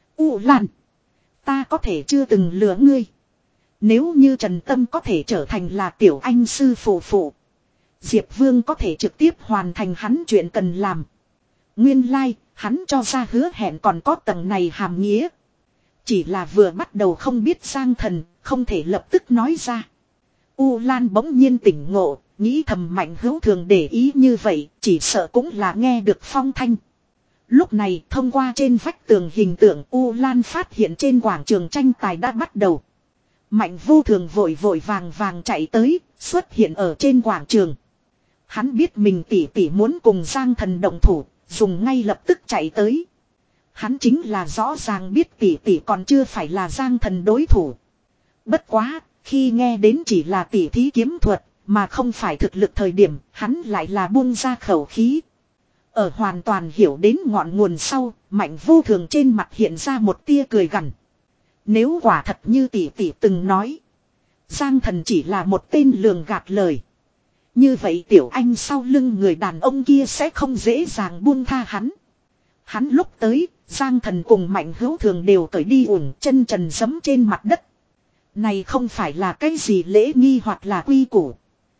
U Lan. Ta có thể chưa từng lừa ngươi. Nếu như Trần Tâm có thể trở thành là Tiểu Anh sư phụ phụ. Diệp Vương có thể trực tiếp hoàn thành hắn chuyện cần làm. Nguyên lai, like, hắn cho ra hứa hẹn còn có tầng này hàm nghĩa. Chỉ là vừa bắt đầu không biết Giang Thần, không thể lập tức nói ra. U Lan bỗng nhiên tỉnh ngộ, nghĩ thầm Mạnh Hữu Thường để ý như vậy, chỉ sợ cũng là nghe được phong thanh. Lúc này, thông qua trên vách tường hình tượng, U Lan phát hiện trên quảng trường tranh tài đã bắt đầu. Mạnh Vô Thường vội vội vàng vàng chạy tới, xuất hiện ở trên quảng trường. Hắn biết mình tỉ tỉ muốn cùng Giang Thần động thủ, dùng ngay lập tức chạy tới. Hắn chính là rõ ràng biết tỉ tỉ còn chưa phải là Giang Thần đối thủ. Bất quá, khi nghe đến chỉ là tỉ thí kiếm thuật, mà không phải thực lực thời điểm, hắn lại là buông ra khẩu khí. Ở hoàn toàn hiểu đến ngọn nguồn sau, Mạnh Vô Thường trên mặt hiện ra một tia cười gằn. Nếu quả thật như tỷ tỷ từng nói, Giang Thần chỉ là một tên lường gạt lời. Như vậy Tiểu Anh sau lưng người đàn ông kia sẽ không dễ dàng buông tha hắn. Hắn lúc tới, Giang Thần cùng Mạnh Hữu Thường đều cởi đi ủng chân trần giẫm trên mặt đất. Này không phải là cái gì lễ nghi hoặc là quy củ.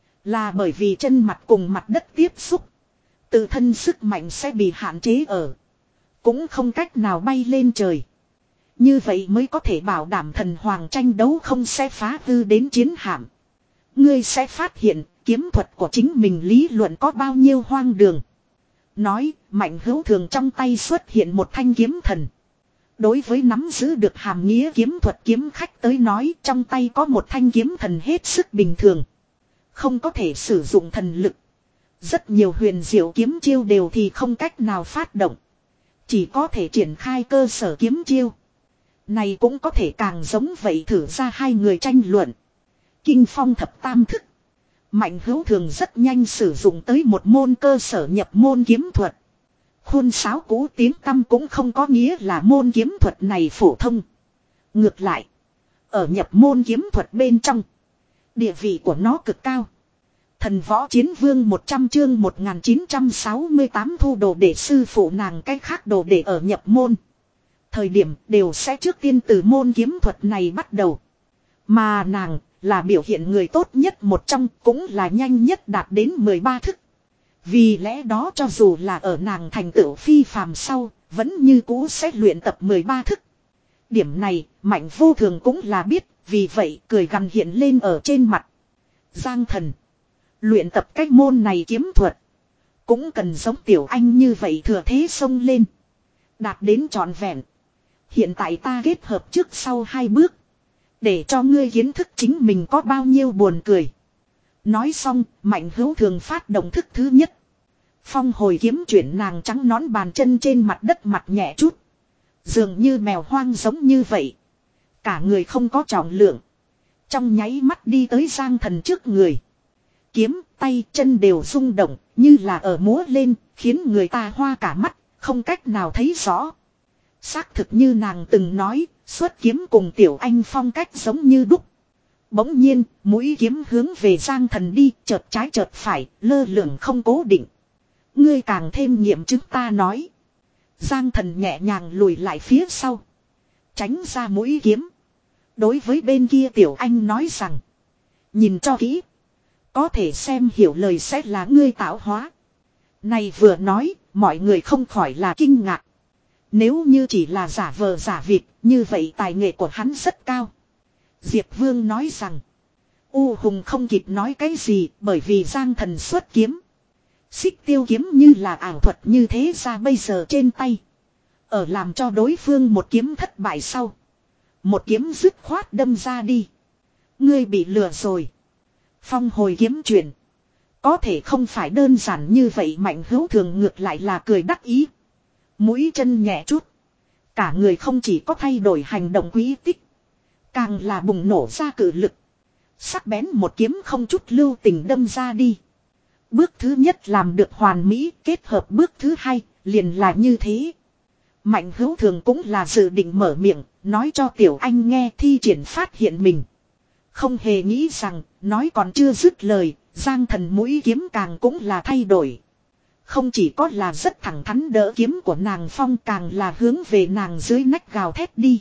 Là bởi vì chân mặt cùng mặt đất tiếp xúc. Tự thân sức mạnh sẽ bị hạn chế ở. Cũng không cách nào bay lên trời. Như vậy mới có thể bảo đảm thần hoàng tranh đấu không sẽ phá hư đến chiến hạm. Ngươi sẽ phát hiện kiếm thuật của chính mình lý luận có bao nhiêu hoang đường. Nói, Mạnh Hữu Thường trong tay xuất hiện một thanh kiếm thần. Đối với nắm giữ được hàm nghĩa kiếm thuật kiếm khách tới nói, trong tay có một thanh kiếm thần hết sức bình thường. Không có thể sử dụng thần lực. Rất nhiều huyền diệu kiếm chiêu đều thì không cách nào phát động. Chỉ có thể triển khai cơ sở kiếm chiêu. Này cũng có thể càng giống vậy thử ra hai người tranh luận. Kinh phong thập tam thức. Mạnh Hữu Thường rất nhanh sử dụng tới một môn cơ sở nhập môn kiếm thuật. Khuôn sáo cũ tiếng tăm cũng không có nghĩa là môn kiếm thuật này phổ thông. Ngược lại, ở nhập môn kiếm thuật bên trong, địa vị của nó cực cao. Thần võ chiến vương một trăm chương một nghìn chín trăm sáu mươi tám thu đồ để sư phụ nàng cách khác đồ để ở nhập môn. Thời điểm đều sẽ trước tiên từ môn kiếm thuật này bắt đầu. Mà nàng là biểu hiện người tốt nhất một trong, cũng là nhanh nhất đạt đến mười ba thức. Vì lẽ đó cho dù là ở nàng thành tựu phi phàm sau, vẫn như cũ sẽ luyện tập mười ba thức. Điểm này, Mạnh Vô Thường cũng là biết, vì vậy cười gằn hiện lên ở trên mặt. Giang thần. Luyện tập cách môn này kiếm thuật. Cũng cần giống tiểu anh như vậy thừa thế xông lên. Đạt đến trọn vẹn. Hiện tại ta kết hợp trước sau hai bước. Để cho ngươi kiến thức chính mình có bao nhiêu buồn cười. Nói xong, Mạnh Hữu Thường phát động thức thứ nhất. Phong hồi kiếm chuyển, nàng trắng nón bàn chân trên mặt đất mặt nhẹ chút. Dường như mèo hoang giống như vậy. Cả người không có trọng lượng. Trong nháy mắt đi tới Giang thần trước người. Kiếm, tay, chân đều rung động, như là ở múa lên, khiến người ta hoa cả mắt, không cách nào thấy rõ. Xác thực như nàng từng nói, xuất kiếm cùng tiểu anh phong cách giống như đúc. Bỗng nhiên, mũi kiếm hướng về Giang thần đi, chợt trái chợt phải, lơ lửng không cố định. Ngươi càng thêm nghiệm chứng ta nói. Giang thần nhẹ nhàng lùi lại phía sau. Tránh ra mũi kiếm. Đối với bên kia tiểu anh nói rằng. Nhìn cho kỹ. Có thể xem hiểu lời sẽ là ngươi tạo hóa. Này vừa nói, mọi người không khỏi là kinh ngạc. Nếu như chỉ là giả vờ giả vịt, như vậy tài nghệ của hắn rất cao. Diệp Vương nói rằng. U Hùng không kịp nói cái gì, bởi vì Giang thần xuất kiếm. Xích tiêu kiếm như là ảo thuật như thế ra bây giờ trên tay. Ở làm cho đối phương một kiếm thất bại sau. Một kiếm dứt khoát đâm ra đi. Ngươi bị lừa rồi. Phong hồi kiếm chuyển. Có thể không phải đơn giản như vậy. Mạnh Hữu Thường ngược lại là cười đắc ý. Mũi chân nhẹ chút. Cả người không chỉ có thay đổi hành động quý tích. Càng là bùng nổ ra cự lực. Sắc bén một kiếm không chút lưu tình đâm ra đi. Bước thứ nhất làm được hoàn mỹ, kết hợp bước thứ hai, liền là như thế. Mạnh Hữu Thường cũng là dự định mở miệng, nói cho tiểu anh nghe thi triển phát hiện mình. Không hề nghĩ rằng, nói còn chưa dứt lời, Giang thần mũi kiếm càng cũng là thay đổi. Không chỉ có là rất thẳng thắn đỡ kiếm của nàng phong, càng là hướng về nàng dưới nách gào thét đi.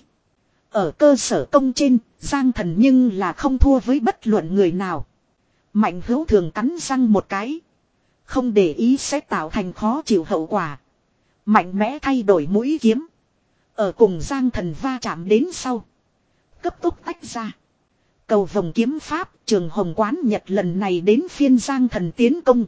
Ở cơ sở công trên, Giang thần nhưng là không thua với bất luận người nào. Mạnh Hữu Thường cắn răng một cái. Không để ý sẽ tạo thành khó chịu hậu quả. Mạnh mẽ thay đổi mũi kiếm. Ở cùng Giang thần va chạm đến sau. Cấp tốc tách ra. Cầu vồng kiếm pháp, Trường Hồng Quán Nhật lần này đến phiên Giang thần tiến công.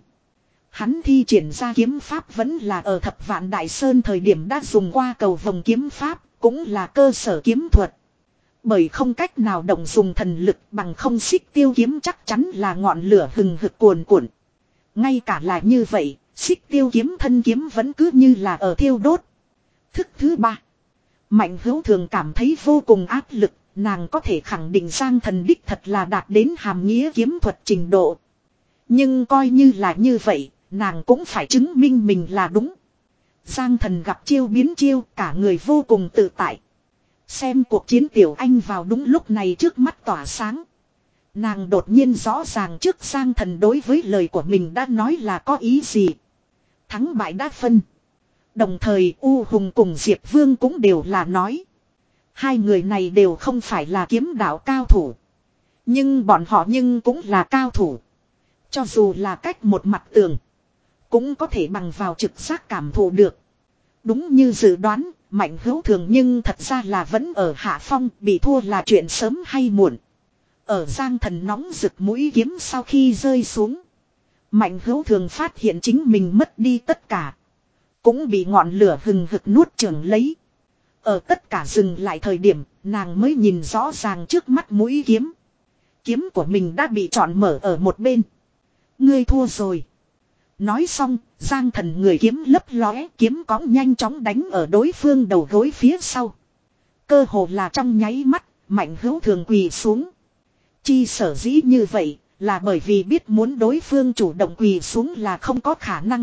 Hắn thi triển ra kiếm pháp vẫn là ở Thập Vạn Đại Sơn thời điểm đã dùng qua cầu vồng kiếm pháp, cũng là cơ sở kiếm thuật. Bởi không cách nào động dùng thần lực bằng không xích tiêu kiếm chắc chắn là ngọn lửa hừng hực cuồn cuộn. Ngay cả là như vậy, xích tiêu kiếm thân kiếm vẫn cứ như là ở thiêu đốt. Thức thứ ba. Mạnh Hữu Thường cảm thấy vô cùng áp lực, nàng có thể khẳng định Giang thần đích thật là đạt đến hàm nghĩa kiếm thuật trình độ. Nhưng coi như là như vậy, nàng cũng phải chứng minh mình là đúng. Giang thần gặp chiêu biến chiêu, cả người vô cùng tự tại. Xem cuộc chiến tiểu anh vào đúng lúc này trước mắt tỏa sáng. Nàng đột nhiên rõ ràng trước Giang thần đối với lời của mình đã nói là có ý gì. Thắng bại đã phân. Đồng thời U Hùng cùng Diệp Vương cũng đều là nói. Hai người này đều không phải là kiếm đạo cao thủ. Nhưng bọn họ nhưng cũng là cao thủ. Cho dù là cách một mặt tường. Cũng có thể bằng vào trực giác cảm thụ được. Đúng như dự đoán, Mạnh Hữu Thường nhưng thật ra là vẫn ở hạ phong, bị thua là chuyện sớm hay muộn. Ở Giang thần nóng rực mũi kiếm sau khi rơi xuống. Mạnh Hữu Thường phát hiện chính mình mất đi tất cả. Cũng bị ngọn lửa hừng hực nuốt chửng lấy. Ở tất cả dừng lại thời điểm, nàng mới nhìn rõ ràng trước mắt mũi kiếm. Kiếm của mình đã bị trọn mở ở một bên. Ngươi thua rồi. Nói xong, Giang thần người kiếm lấp lóe, kiếm cõng nhanh chóng đánh ở đối phương đầu gối phía sau. Cơ hồ là trong nháy mắt, Mạnh Hữu Thường quỳ xuống. Chi sở dĩ như vậy, là bởi vì biết muốn đối phương chủ động quỳ xuống là không có khả năng.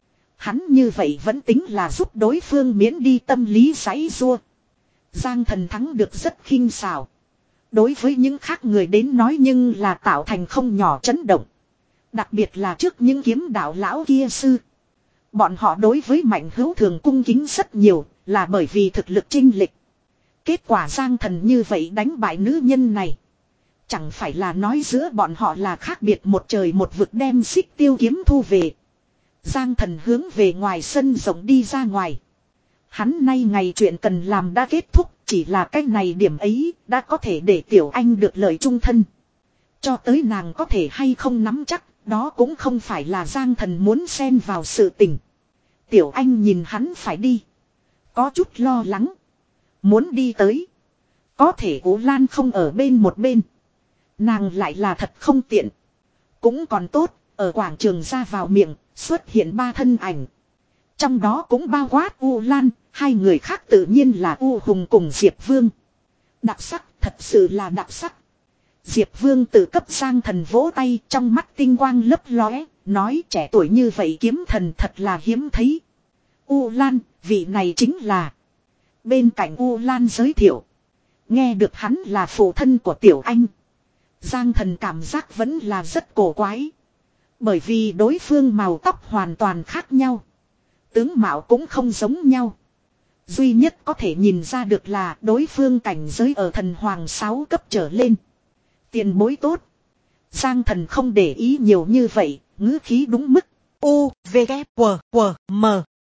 Hắn như vậy vẫn tính là giúp đối phương miễn đi tâm lý giãy giụa. Giang thần thắng được rất khinh xảo. Đối với những khác người đến nói nhưng là tạo thành không nhỏ chấn động. Đặc biệt là trước những kiếm đạo lão kia sư. Bọn họ đối với Mạnh Hữu Thường cung kính rất nhiều, là bởi vì thực lực chênh lệch. Kết quả Giang Thần như vậy đánh bại nữ nhân này. Chẳng phải là nói giữa bọn họ là khác biệt một trời một vực, đem Xích Tiêu kiếm thu về. Giang Thần hướng về ngoài sân rộng đi ra ngoài. Hắn nay ngày chuyện cần làm đã kết thúc, chỉ là cái này điểm ấy đã có thể để Tiểu Anh được lợi chung thân. Cho tới nàng có thể hay không nắm chắc, đó cũng không phải là Giang Thần muốn xen vào sự tình. Tiểu Anh nhìn hắn phải đi, có chút lo lắng. Muốn đi tới, có thể Ú Lan không ở bên một bên. Nàng lại là thật không tiện. Cũng còn tốt, ở quảng trường ra vào miệng, xuất hiện ba thân ảnh. Trong đó cũng bao quát U Lan, hai người khác tự nhiên là U Hùng cùng Diệp Vương. Đặc sắc, thật sự là đặc sắc. Diệp Vương tự cấp Giang Thần vỗ tay, trong mắt tinh quang lấp lóe, nói trẻ tuổi như vậy kiếm thần thật là hiếm thấy. U Lan, vị này chính là. Bên cạnh U Lan giới thiệu. Nghe được hắn là phụ thân của Tiểu Anh. Giang Thần cảm giác vẫn là rất cổ quái. Bởi vì đối phương màu tóc hoàn toàn khác nhau. Tướng mạo cũng không giống nhau. Duy nhất có thể nhìn ra được là đối phương cảnh giới ở thần hoàng sáu cấp trở lên. Tiền bối tốt. Giang Thần không để ý nhiều như vậy, ngữ khí đúng mức. U, V, K, W, W, M.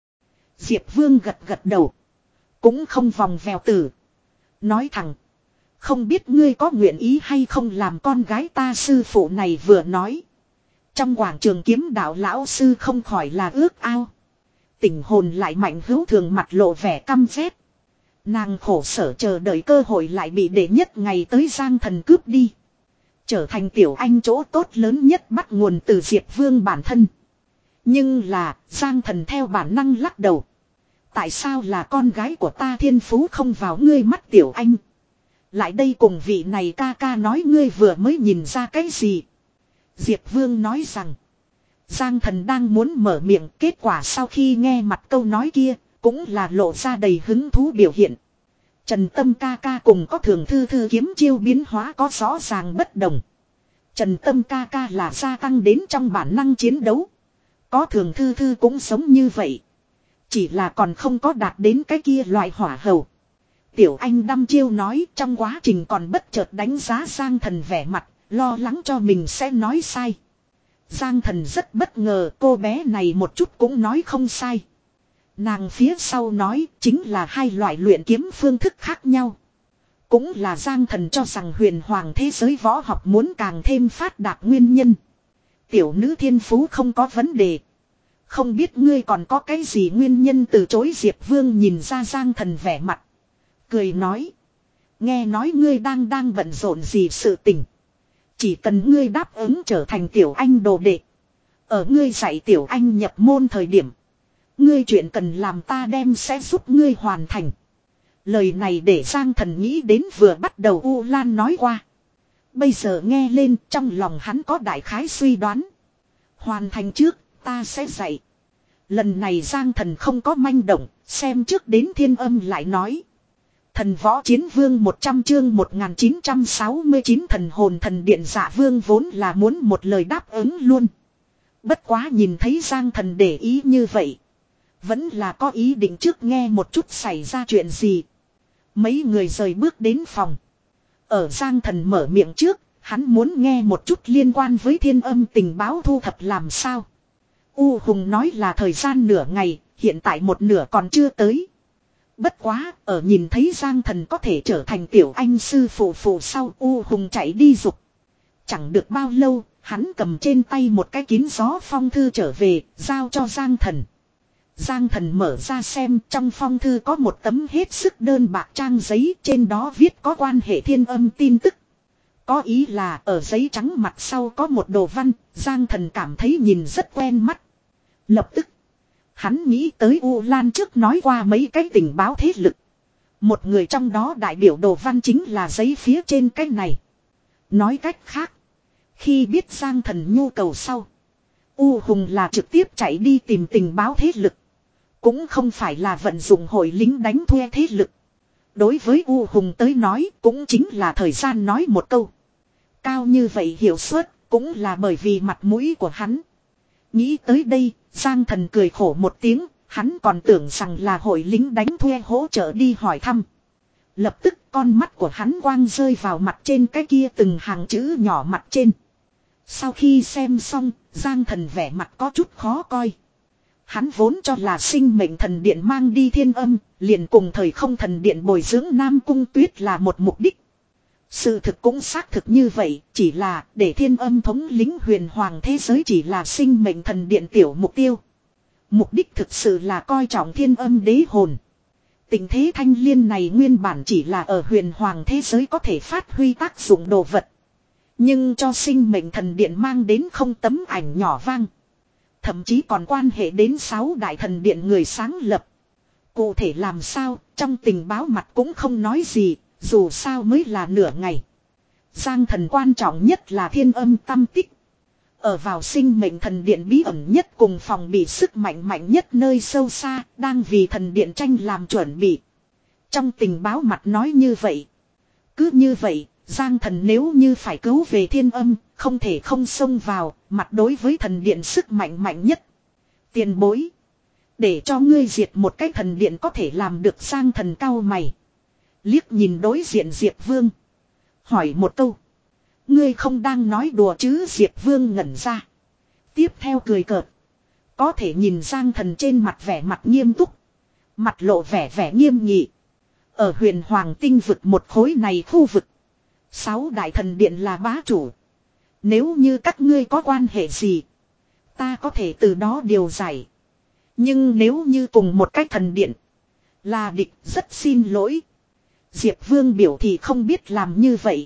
Diệp Vương gật gật đầu. Cũng không vòng vèo tử. Nói thẳng. Không biết ngươi có nguyện ý hay không làm con gái ta. Sư phụ này vừa nói. Trong quảng trường kiếm đạo lão sư không khỏi là ước ao. Tỉnh hồn lại Mạnh Hữu Thường mặt lộ vẻ căm ghét. Nàng khổ sở chờ đợi cơ hội lại bị đệ nhất ngày tới Giang Thần cướp đi. Trở thành Tiểu Anh chỗ tốt lớn nhất bắt nguồn từ Diệp Vương bản thân. Nhưng là Giang Thần theo bản năng lắc đầu. Tại sao là con gái của ta thiên phú không vào ngươi mắt Tiểu Anh? Lại đây cùng vị này ca ca nói ngươi vừa mới nhìn ra cái gì? Diệp Vương nói rằng. Giang Thần đang muốn mở miệng, kết quả sau khi nghe mặt câu nói kia, cũng là lộ ra đầy hứng thú biểu hiện. Trần Tâm ca ca cùng có Thường Thư Thư kiếm chiêu biến hóa có rõ ràng bất đồng. Trần Tâm ca ca là gia tăng đến trong bản năng chiến đấu. Có Thường Thư Thư cũng giống như vậy. Chỉ là còn không có đạt đến cái kia loại hỏa hầu. Tiểu Anh đăm chiêu nói trong quá trình còn bất chợt đánh giá Giang Thần vẻ mặt, lo lắng cho mình sẽ nói sai. Giang Thần rất bất ngờ, cô bé này một chút cũng nói không sai. Nàng phía sau nói chính là hai loại luyện kiếm phương thức khác nhau. Cũng là Giang Thần cho rằng huyền hoàng thế giới võ học muốn càng thêm phát đạt nguyên nhân. Tiểu nữ thiên phú không có vấn đề. Không biết ngươi còn có cái gì nguyên nhân từ chối. Diệp Vương nhìn ra Giang Thần vẻ mặt. Cười nói. Nghe nói ngươi đang đang bận rộn gì sự tình. Chỉ cần ngươi đáp ứng trở thành Tiểu Anh đồ đệ. Ở ngươi dạy Tiểu Anh nhập môn thời điểm. Ngươi chuyện cần làm ta đem sẽ giúp ngươi hoàn thành. Lời này để Giang Thần nghĩ đến vừa bắt đầu U Lan nói qua. Bây giờ nghe lên trong lòng hắn có đại khái suy đoán. Hoàn thành trước, ta sẽ dạy. Lần này Giang Thần không có manh động, xem trước đến Thiên Âm lại nói. Thần Võ Chiến Vương một trăm chương một nghìn chín trăm sáu mươi chín thần hồn thần điện Dạ Vương vốn là muốn một lời đáp ứng luôn. Bất quá nhìn thấy Giang Thần để ý như vậy. Vẫn là có ý định trước nghe một chút xảy ra chuyện gì. Mấy người rời bước đến phòng. Ở Giang Thần mở miệng trước, hắn muốn nghe một chút liên quan với Thiên Âm tình báo thu thập làm sao. U Hùng nói là thời gian nửa ngày, hiện tại một nửa còn chưa tới. Bất quá, ở nhìn thấy Giang Thần có thể trở thành Tiểu Anh sư phụ phụ sau U Hùng chạy đi dục. Chẳng được bao lâu, hắn cầm trên tay một cái kín gió phong thư trở về, giao cho Giang Thần. Giang Thần mở ra xem, trong phong thư có một tấm hết sức đơn bạc trang giấy, trên đó viết có quan hệ Thiên Âm tin tức. Có ý là ở giấy trắng mặt sau có một đồ văn, Giang Thần cảm thấy nhìn rất quen mắt. Lập tức, hắn nghĩ tới U Lan trước nói qua mấy cái tình báo thế lực. Một người trong đó đại biểu đồ văn chính là giấy phía trên cái này. Nói cách khác, khi biết Giang Thần nhu cầu sau, U Hùng là trực tiếp chạy đi tìm tình báo thế lực. Cũng không phải là vận dụng hội lính đánh thuê thế lực. Đối với U Hùng tới nói cũng chính là thời gian nói một câu. Cao như vậy hiệu suất, cũng là bởi vì mặt mũi của hắn. Nghĩ tới đây, Giang Thần cười khổ một tiếng, hắn còn tưởng rằng là hội lính đánh thuê hỗ trợ đi hỏi thăm. Lập tức con mắt của hắn quang rơi vào mặt trên cái kia từng hàng chữ nhỏ mặt trên. Sau khi xem xong, Giang Thần vẻ mặt có chút khó coi. Hắn vốn cho là sinh mệnh thần điện mang đi thiên âm, liền cùng thời không thần điện bồi dưỡng Nam Cung Tuyết là một mục đích. Sự thực cũng xác thực như vậy, chỉ là để thiên âm thống lĩnh huyền hoàng thế giới chỉ là sinh mệnh thần điện tiểu mục tiêu. Mục đích thực sự là coi trọng thiên âm đế hồn. Tình thế thanh liên này nguyên bản chỉ là ở huyền hoàng thế giới có thể phát huy tác dụng đồ vật. Nhưng cho sinh mệnh thần điện mang đến không tấm ảnh nhỏ vang. Thậm chí còn quan hệ đến sáu đại thần điện người sáng lập. Cụ thể làm sao, trong tình báo mặt cũng không nói gì, dù sao mới là nửa ngày. Giang Thần quan trọng nhất là thiên âm tâm tích. Ở vào sinh mệnh thần điện bí ẩn nhất cùng phòng bị sức mạnh mạnh nhất nơi sâu xa, đang vì thần điện tranh làm chuẩn bị. Trong tình báo mặt nói như vậy. Cứ như vậy, Giang Thần nếu như phải cứu về thiên âm, không thể không xông vào, mặt đối với thần điện sức mạnh mạnh nhất. Tiền bối. Để cho ngươi diệt một cái thần điện có thể làm được. Giang Thần cau mày. Liếc nhìn đối diện Diệp Vương. Hỏi một câu. Ngươi không đang nói đùa chứ? Diệp Vương ngẩn ra. Tiếp theo cười cợt. Có thể nhìn Giang Thần trên mặt vẻ mặt nghiêm túc. Mặt lộ vẻ vẻ nghiêm nghị. Ở huyền hoàng tinh vực một khối này khu vực. Sáu đại thần điện là bá chủ. Nếu như các ngươi có quan hệ gì. Ta có thể từ đó điều giải. Nhưng nếu như cùng một cái thần điện. Là địch, rất xin lỗi. Diệp Vương biểu thì không biết làm như vậy.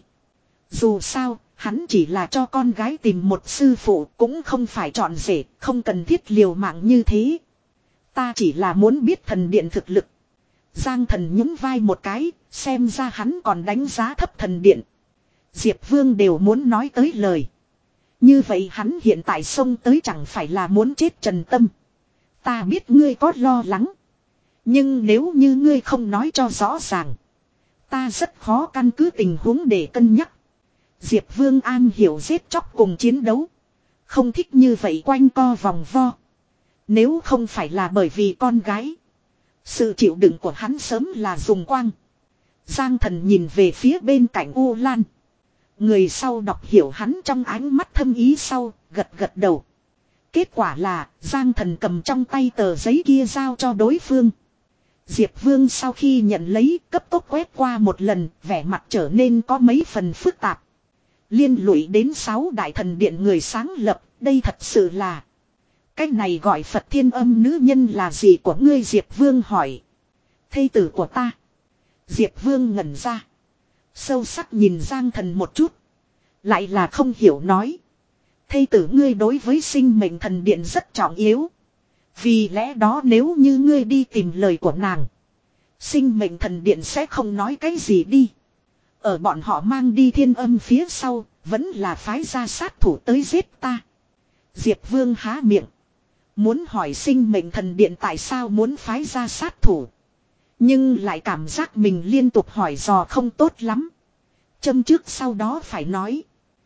Dù sao, hắn chỉ là cho con gái tìm một sư phụ, cũng không phải chọn rể, không cần thiết liều mạng như thế. Ta chỉ là muốn biết thần điện thực lực. Giang Thần nhún vai một cái, xem ra hắn còn đánh giá thấp thần điện. Diệp Vương đều muốn nói tới lời. Như vậy hắn hiện tại xông tới chẳng phải là muốn chết Trần Tâm. Ta biết ngươi có lo lắng. Nhưng nếu như ngươi không nói cho rõ ràng. Ta rất khó căn cứ tình huống để cân nhắc. Diệp Vương an hiểu giết chóc cùng chiến đấu. Không thích như vậy quanh co vòng vo. Nếu không phải là bởi vì con gái. Sự chịu đựng của hắn sớm là dùng quang. Giang Thần nhìn về phía bên cạnh U Lan. Người sau đọc hiểu hắn trong ánh mắt thâm ý sau, gật gật đầu. Kết quả là, Giang Thần cầm trong tay tờ giấy kia giao cho đối phương. Diệp Vương sau khi nhận lấy, cấp tốc quét qua một lần, vẻ mặt trở nên có mấy phần phức tạp. Liên lụy đến sáu đại thần điện người sáng lập, đây thật sự là. Cái này gọi Phật Thiên Âm nữ nhân là gì của ngươi? Diệp Vương hỏi. Thê tử của ta. Diệp Vương ngẩn ra. Sâu sắc nhìn Giang Thần một chút. Lại là không hiểu nói. Thê tử ngươi đối với sinh mệnh thần điện rất trọng yếu. Vì lẽ đó nếu như ngươi đi tìm lời của nàng. Sinh mệnh thần điện sẽ không nói cái gì đi. Ở bọn họ mang đi thiên âm phía sau. Vẫn là phái ra sát thủ tới giết ta. Diệp Vương há miệng. Muốn hỏi sinh mệnh thần điện tại sao muốn phái ra sát thủ. Nhưng lại cảm giác mình liên tục hỏi dò không tốt lắm. Châm trước sau đó phải nói.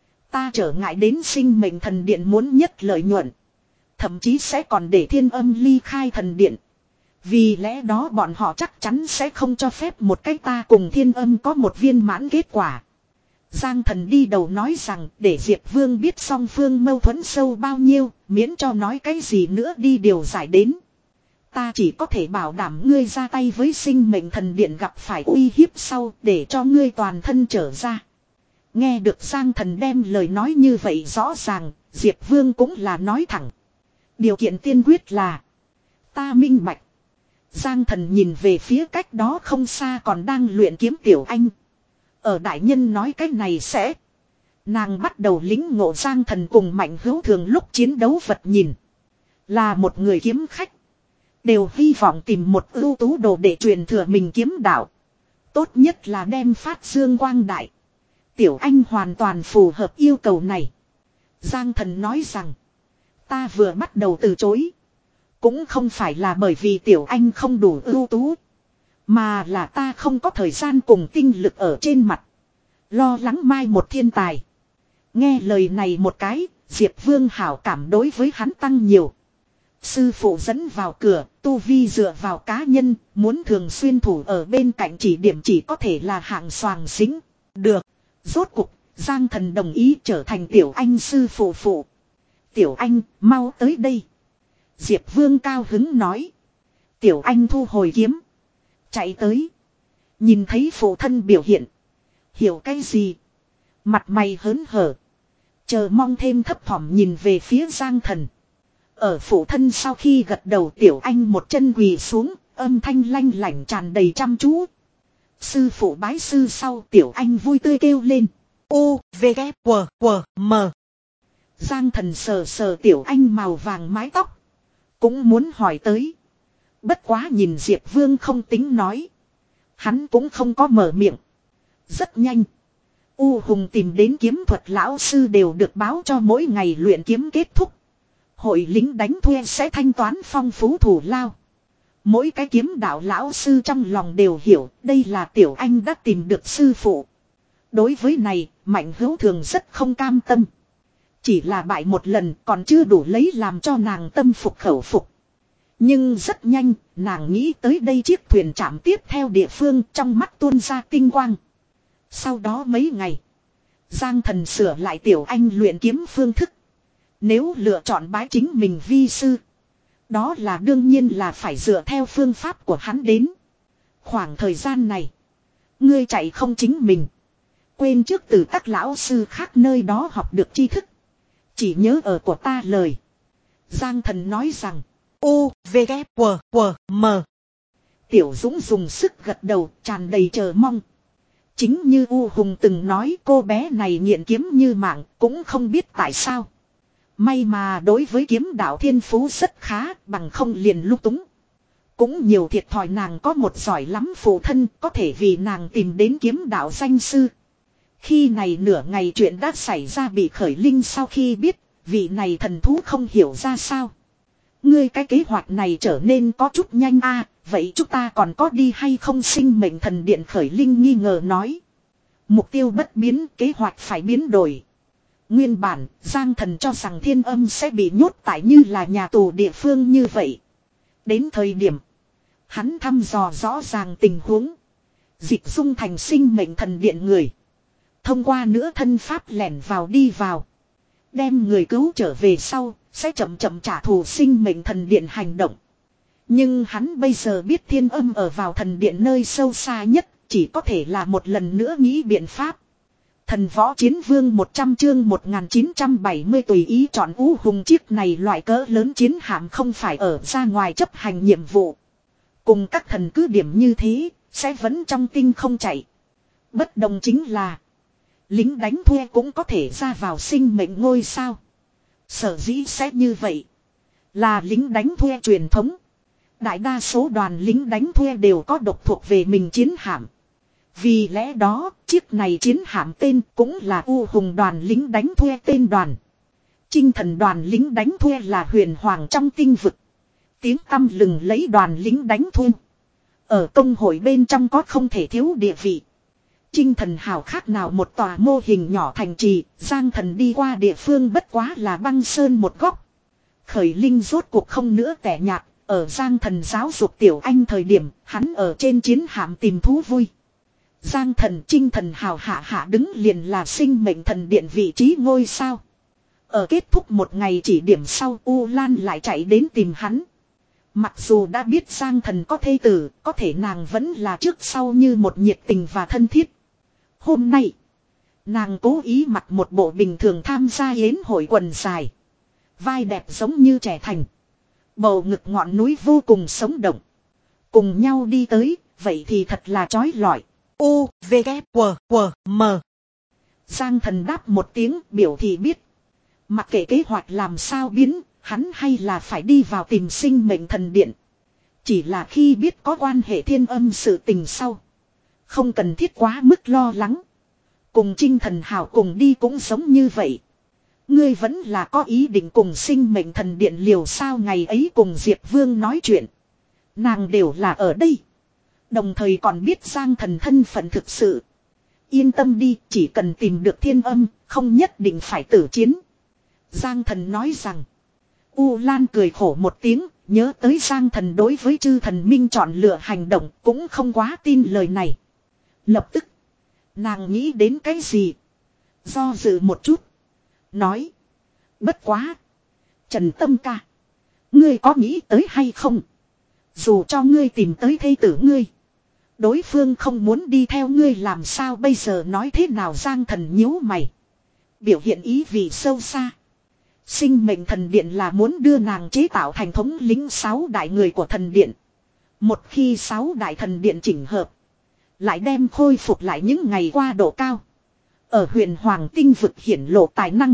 Ta trở ngại đến sinh mệnh thần điện muốn nhất lợi nhuận. Thậm chí sẽ còn để thiên âm ly khai thần điện. Vì lẽ đó bọn họ chắc chắn sẽ không cho phép một cái ta cùng thiên âm có một viên mãn kết quả. Giang Thần đi đầu nói rằng để Diệp Vương biết song phương mâu thuẫn sâu bao nhiêu, miễn cho nói cái gì nữa đi điều giải đến. Ta chỉ có thể bảo đảm ngươi ra tay với sinh mệnh thần điện gặp phải uy hiếp sau để cho ngươi toàn thân trở ra. Nghe được Giang Thần đem lời nói như vậy rõ ràng, Diệp Vương cũng là nói thẳng. Điều kiện tiên quyết là ta minh bạch. Giang Thần nhìn về phía cách đó không xa còn đang luyện kiếm Tiểu Anh. Ở đại nhân nói cái này sẽ. Nàng bắt đầu lính ngộ Giang Thần cùng Mạnh Hữu Thường lúc chiến đấu vật nhìn. Là một người kiếm khách. Đều hy vọng tìm một ưu tú đồ để truyền thừa mình kiếm đạo. Tốt nhất là đem phát dương quang đại. Tiểu Anh hoàn toàn phù hợp yêu cầu này. Giang Thần nói rằng. Ta vừa bắt đầu từ chối. Cũng không phải là bởi vì Tiểu Anh không đủ ưu tú. Mà là ta không có thời gian cùng tinh lực ở trên mặt. Lo lắng mai một thiên tài. Nghe lời này một cái, Diệp Vương hảo cảm đối với hắn tăng nhiều. Sư phụ dẫn vào cửa, tu vi dựa vào cá nhân, muốn thường xuyên thủ ở bên cạnh chỉ điểm chỉ có thể là hạng soàng xính. Được, rốt cục, Giang Thần đồng ý trở thành Tiểu Anh sư phụ phụ. Tiểu Anh, mau tới đây. Diệp Vương cao hứng nói. Tiểu Anh thu hồi kiếm. Chạy tới. Nhìn thấy phụ thân biểu hiện. Hiểu cái gì? Mặt mày hớn hở. Chờ mong thêm thấp thỏm nhìn về phía Giang Thần. Ở phụ thân sau khi gật đầu Tiểu Anh một chân quỳ xuống, âm thanh lanh lảnh tràn đầy chăm chú. Sư phụ bái sư sau Tiểu Anh vui tươi kêu lên. U, V, K, W, W, M. Giang Thần sờ sờ Tiểu Anh màu vàng mái tóc. Cũng muốn hỏi tới. Bất quá nhìn Diệp Vương không tính nói. Hắn cũng không có mở miệng. Rất nhanh. U Hùng tìm đến kiếm thuật lão sư đều được báo cho mỗi ngày luyện kiếm kết thúc. Hội lính đánh thuê sẽ thanh toán phong phú thủ lao. Mỗi cái kiếm đạo lão sư trong lòng đều hiểu đây là Tiểu Anh đã tìm được sư phụ. Đối với này, Mạnh Hữu Thường rất không cam tâm. Chỉ là bại một lần còn chưa đủ lấy làm cho nàng tâm phục khẩu phục. Nhưng rất nhanh, nàng nghĩ tới đây chiếc thuyền chạm tiếp theo địa phương trong mắt tuôn ra tinh quang. Sau đó mấy ngày, Giang Thần sửa lại Tiểu Anh luyện kiếm phương thức. Nếu lựa chọn bái chính mình vi sư, đó là đương nhiên là phải dựa theo phương pháp của hắn đến. Khoảng thời gian này, ngươi chạy không chính mình. Quên trước từ các lão sư khác nơi đó học được tri thức. Chỉ nhớ ở của ta lời. Giang Thần nói rằng. U, V, K, W, W, M. Tiểu Dũng dùng sức gật đầu tràn đầy chờ mong. Chính như U Hùng từng nói cô bé này nghiện kiếm như mạng cũng không biết tại sao. May mà đối với kiếm đạo thiên phú rất khá bằng không liền lúc túng. Cũng nhiều thiệt thòi nàng có một giỏi lắm phụ thân có thể vì nàng tìm đến kiếm đạo danh sư. Khi này nửa ngày chuyện đã xảy ra bị Khởi Linh sau khi biết vị này thần thú không hiểu ra sao. Ngươi cái kế hoạch này trở nên có chút nhanh a, vậy chúng ta còn có đi hay không? Sinh mệnh thần điện Khởi Linh nghi ngờ nói. Mục tiêu bất biến, kế hoạch phải biến đổi. Nguyên bản, Giang Thần cho rằng Thiên Âm sẽ bị nhốt tại như là nhà tù địa phương như vậy. Đến thời điểm, hắn thăm dò rõ ràng tình huống. Dịch dung thành sinh mệnh thần điện người. Thông qua nữa thân pháp lẻn vào đi vào. Đem người cứu trở về sau, sẽ chậm chậm trả thù sinh mệnh thần điện hành động. Nhưng hắn bây giờ biết Thiên Âm ở vào thần điện nơi sâu xa nhất, chỉ có thể là một lần nữa nghĩ biện pháp. Thần võ chiến vương một trăm chương một nghìn chín trăm bảy mươi tùy ý chọn U Hùng chiếc này loại cỡ lớn chiến hạm không phải ở ra ngoài chấp hành nhiệm vụ. Cùng các thần cứ điểm như thế, sẽ vẫn trong tinh không chạy. Bất đồng chính là, lính đánh thuê cũng có thể ra vào sinh mệnh ngôi sao. Sở dĩ sẽ như vậy, là lính đánh thuê truyền thống. Đại đa số đoàn lính đánh thuê đều có độc thuộc về mình chiến hạm. Vì lẽ đó, chiếc này chiến hạm tên cũng là U Hùng đoàn lính đánh thuê tên đoàn. Chinh thần đoàn lính đánh thuê là huyền hoàng trong tinh vực. Tiếng tăm lừng lấy đoàn lính đánh thuê. Ở công hội bên trong có không thể thiếu địa vị. Chinh thần hào khác nào một tòa mô hình nhỏ thành trì, Giang Thần đi qua địa phương bất quá là băng sơn một góc. Khởi Linh rốt cuộc không nữa tẻ nhạt, ở Giang Thần giáo dục Tiểu Anh thời điểm, hắn ở trên chiến hạm tìm thú vui. Giang Thần Chinh thần hào hạ hạ đứng liền là sinh mệnh thần điện vị trí ngôi sao. Ở kết thúc một ngày chỉ điểm sau U Lan lại chạy đến tìm hắn. Mặc dù đã biết Giang Thần có thê tử, có thể nàng vẫn là trước sau như một nhiệt tình và thân thiết. Hôm nay, nàng cố ý mặc một bộ bình thường tham gia yến hội quần dài. Vai đẹp giống như trẻ thành. Bầu ngực ngọn núi vô cùng sống động. Cùng nhau đi tới, vậy thì thật là chói lọi. U, V, K, W, W, M. Giang Thần đáp một tiếng biểu thị biết. Mặc kệ kế hoạch làm sao biến, hắn hay là phải đi vào tìm sinh mệnh thần điện. Chỉ là khi biết có quan hệ Thiên Âm sự tình sau. Không cần thiết quá mức lo lắng. Cùng Chinh thần hào cùng đi cũng giống như vậy. Ngươi vẫn là có ý định cùng sinh mệnh thần điện liều sao? Ngày ấy cùng Diệp Vương nói chuyện. Nàng đều là ở đây. Đồng thời còn biết Giang Thần thân phận thực sự. Yên tâm đi, chỉ cần tìm được thiên âm, không nhất định phải tử chiến. Giang thần nói rằng. U Lan cười khổ một tiếng, nhớ tới Giang thần đối với chư thần minh chọn lựa hành động, cũng không quá tin lời này. Lập tức, nàng nghĩ đến cái gì? Do dự một chút. Nói. Bất quá. Trần Tâm ca. Ngươi có nghĩ tới hay không? Dù cho ngươi tìm tới thê tử ngươi. Đối phương không muốn đi theo ngươi làm sao bây giờ nói thế nào Giang thần nhíu mày. Biểu hiện ý vị sâu xa. Sinh mệnh thần điện là muốn đưa nàng chế tạo thành thống lĩnh sáu đại người của thần điện. Một khi sáu đại thần điện chỉnh hợp. Lại đem khôi phục lại những ngày qua độ cao. Ở huyền Hoàng tinh vực hiển lộ tài năng.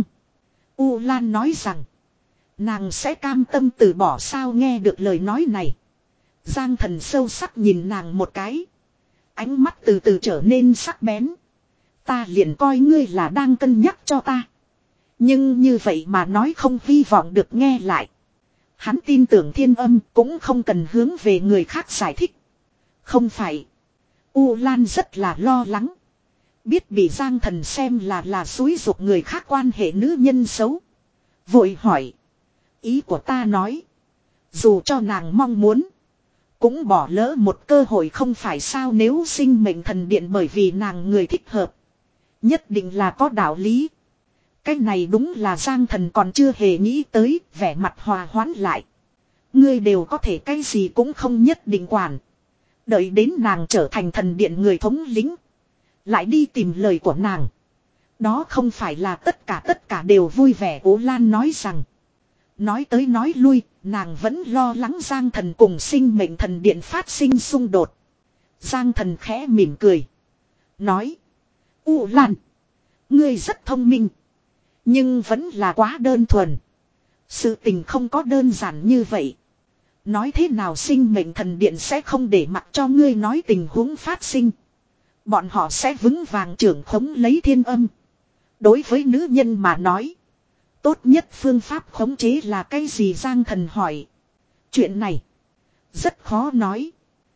U Lan nói rằng. Nàng sẽ cam tâm từ bỏ sao nghe được lời nói này. Giang thần sâu sắc nhìn nàng một cái. Ánh mắt từ từ trở nên sắc bén. Ta liền coi ngươi là đang cân nhắc cho ta. Nhưng như vậy mà nói không hy vọng được nghe lại. Hắn tin tưởng thiên âm cũng không cần hướng về người khác giải thích. Không phải. U Lan rất là lo lắng. Biết bị Giang thần xem là là xúi giục người khác quan hệ nữ nhân xấu. Vội hỏi. Ý của ta nói. Dù cho nàng mong muốn. Cũng bỏ lỡ một cơ hội không phải sao nếu sinh mệnh thần điện bởi vì nàng người thích hợp. Nhất định là có đạo lý. Cái này đúng là Giang thần còn chưa hề nghĩ tới, vẻ mặt hòa hoãn lại. Ngươi đều có thể cái gì cũng không nhất định quản. Đợi đến nàng trở thành thần điện người thống lĩnh. Lại đi tìm lời của nàng. Đó không phải là tất cả tất cả đều vui vẻ. U Lan nói rằng. Nói tới nói lui, nàng vẫn lo lắng Giang thần cùng sinh mệnh thần điện phát sinh xung đột. Giang thần khẽ mỉm cười. Nói. U Lan. Ngươi rất thông minh. Nhưng vẫn là quá đơn thuần. Sự tình không có đơn giản như vậy. Nói thế nào sinh mệnh thần điện sẽ không để mặc cho ngươi nói tình huống phát sinh. Bọn họ sẽ vững vàng trưởng khống lấy thiên âm. Đối với nữ nhân mà nói. Tốt nhất phương pháp khống chế là cái gì Giang thần hỏi. Chuyện này. Rất khó nói.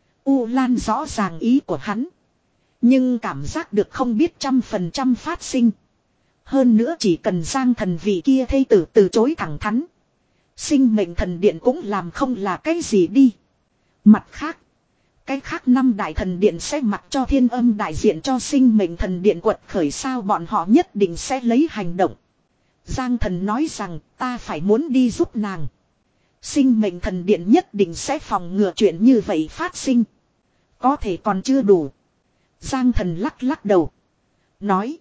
U Lan rõ ràng ý của hắn. Nhưng cảm giác được không biết trăm phần trăm phát sinh. Hơn nữa chỉ cần Giang thần vị kia thây tử từ chối thẳng thắn. Sinh mệnh thần điện cũng làm không là cái gì đi. Mặt khác. Cái khác năm đại thần điện sẽ mặc cho thiên âm đại diện cho sinh mệnh thần điện quật khởi sao bọn họ nhất định sẽ lấy hành động. Giang thần nói rằng ta phải muốn đi giúp nàng. Sinh mệnh thần điện nhất định sẽ phòng ngừa chuyện như vậy phát sinh. Có thể còn chưa đủ. Giang thần lắc lắc đầu. Nói.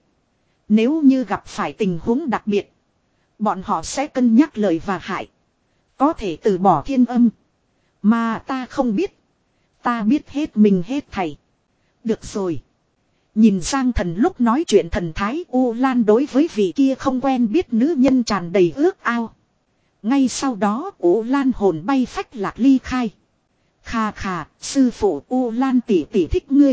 Nếu như gặp phải tình huống đặc biệt. Bọn họ sẽ cân nhắc lợi và hại. Có thể từ bỏ thiên âm. Mà ta không biết. Ta biết hết mình hết thầy. Được rồi. Nhìn Giang thần lúc nói chuyện thần thái U Lan đối với vị kia không quen biết nữ nhân tràn đầy ước ao. Ngay sau đó U Lan hồn bay phách lạc ly khai. Khà khà, sư phụ U Lan tỷ tỷ thích ngươi.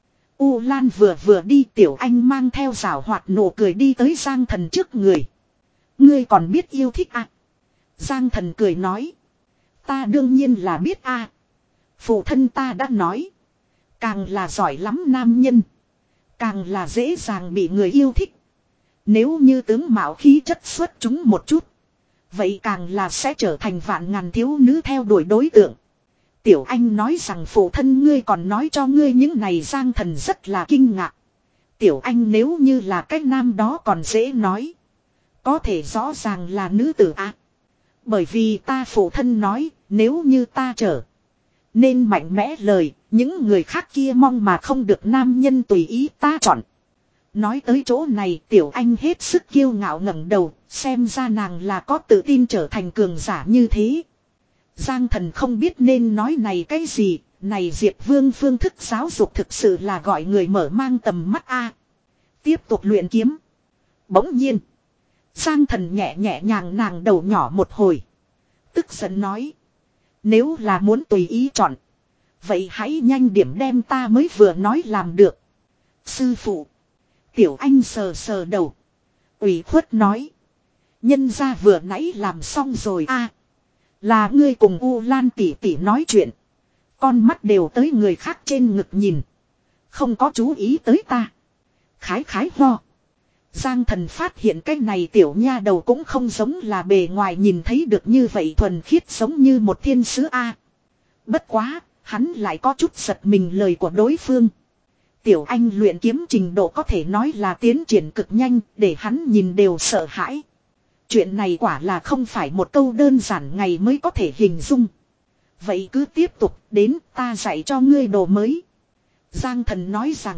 U Lan vừa vừa đi Tiểu Anh mang theo rào hoạt nụ cười đi tới Giang thần trước người. Ngươi còn biết yêu thích à? Giang thần cười nói. Ta đương nhiên là biết a. À. Phụ thân ta đã nói. Càng là giỏi lắm nam nhân. Càng là dễ dàng bị người yêu thích. Nếu như tướng mạo khí chất xuất chúng một chút. Vậy càng là sẽ trở thành vạn ngàn thiếu nữ theo đuổi đối tượng. Tiểu Anh nói rằng phụ thân ngươi còn nói cho ngươi những này Giang thần rất là kinh ngạc. Tiểu Anh nếu như là cái nam đó còn dễ nói. Có thể rõ ràng là nữ tử à. Bởi vì ta phụ thân nói nếu như ta trở nên mạnh mẽ lời, những người khác kia mong mà không được nam nhân tùy ý ta chọn. Nói tới chỗ này Tiểu Anh hết sức kiêu ngạo ngẩng đầu, xem ra nàng là có tự tin trở thành cường giả như thế. Giang thần không biết nên nói này cái gì, này Diệp Vương phương thức giáo dục thực sự là gọi người mở mang tầm mắt a. Tiếp tục luyện kiếm. Bỗng nhiên, Giang thần nhẹ nhẹ nhàng nàng đầu nhỏ một hồi. Tức giận nói. Nếu là muốn tùy ý chọn. Vậy hãy nhanh điểm đem ta mới vừa nói làm được. Sư phụ. Tiểu Anh sờ sờ đầu. Ủy khuất nói. Nhân ra vừa nãy làm xong rồi a. À, là ngươi cùng U Lan tỷ tỷ nói chuyện. Con mắt đều tới người khác trên ngực nhìn. Không có chú ý tới ta. khái khái ho. Giang Thần phát hiện cái này tiểu nha đầu cũng không giống là bề ngoài nhìn thấy được như vậy thuần khiết giống như một thiên sứ A. Bất quá, hắn lại có chút giật mình lời của đối phương. Tiểu anh luyện kiếm trình độ có thể nói là tiến triển cực nhanh để hắn nhìn đều sợ hãi. Chuyện này quả là không phải một câu đơn giản ngày mới có thể hình dung. Vậy cứ tiếp tục đến ta dạy cho ngươi đồ mới. Giang Thần nói rằng.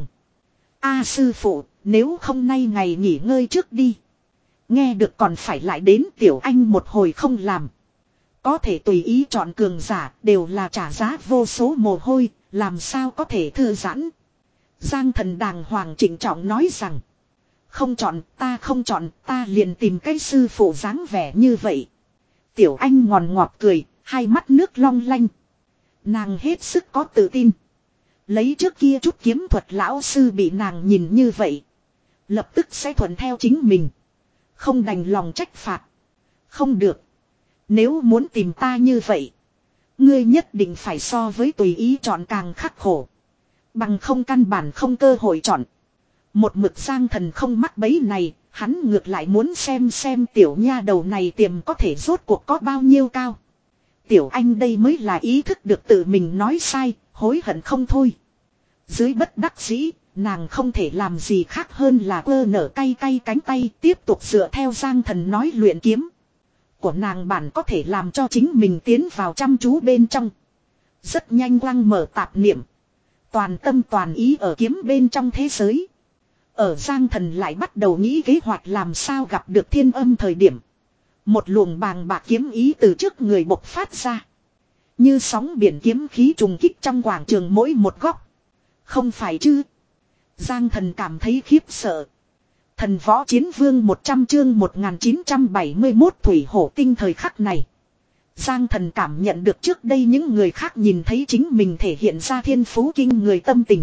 A sư phụ, nếu không nay ngày nghỉ ngơi trước đi. Nghe được còn phải lại đến tiểu anh một hồi không làm. Có thể tùy ý chọn cường giả đều là trả giá vô số mồ hôi, làm sao có thể thư giãn. Giang Thần đàng hoàng trịnh trọng nói rằng. Không chọn, ta không chọn, ta liền tìm cái sư phụ dáng vẻ như vậy. Tiểu anh ngòn ngọt cười, hai mắt nước long lanh. Nàng hết sức có tự tin. Lấy trước kia chút kiếm thuật lão sư bị nàng nhìn như vậy. Lập tức sẽ thuận theo chính mình. Không đành lòng trách phạt. Không được. Nếu muốn tìm ta như vậy. Ngươi nhất định phải so với tùy ý chọn càng khắc khổ. Bằng không căn bản không cơ hội chọn. Một mực Giang Thần không mắc bẫy này. Hắn ngược lại muốn xem xem tiểu nha đầu này tiềm có thể rốt cuộc có bao nhiêu cao. Tiểu anh đây mới là ý thức được tự mình nói sai. Hối hận không thôi. Dưới bất đắc dĩ, nàng không thể làm gì khác hơn là ơ nở cay cay cánh tay tiếp tục dựa theo Giang Thần nói luyện kiếm. Của nàng bản có thể làm cho chính mình tiến vào chăm chú bên trong. Rất nhanh quăng mở tạp niệm. Toàn tâm toàn ý ở kiếm bên trong thế giới. Ở Giang Thần lại bắt đầu nghĩ kế hoạch làm sao gặp được thiên âm thời điểm. Một luồng bàng bạc kiếm ý từ trước người bộc phát ra. Như sóng biển kiếm khí trùng kích trong quảng trường mỗi một góc. Không phải chứ. Giang Thần cảm thấy khiếp sợ. Thần võ chiến vương một trăm chương một nghìn chín trăm bảy mươi mốt thủy hổ tinh thời khắc này. Giang Thần cảm nhận được trước đây những người khác nhìn thấy chính mình thể hiện ra thiên phú kinh người tâm tình.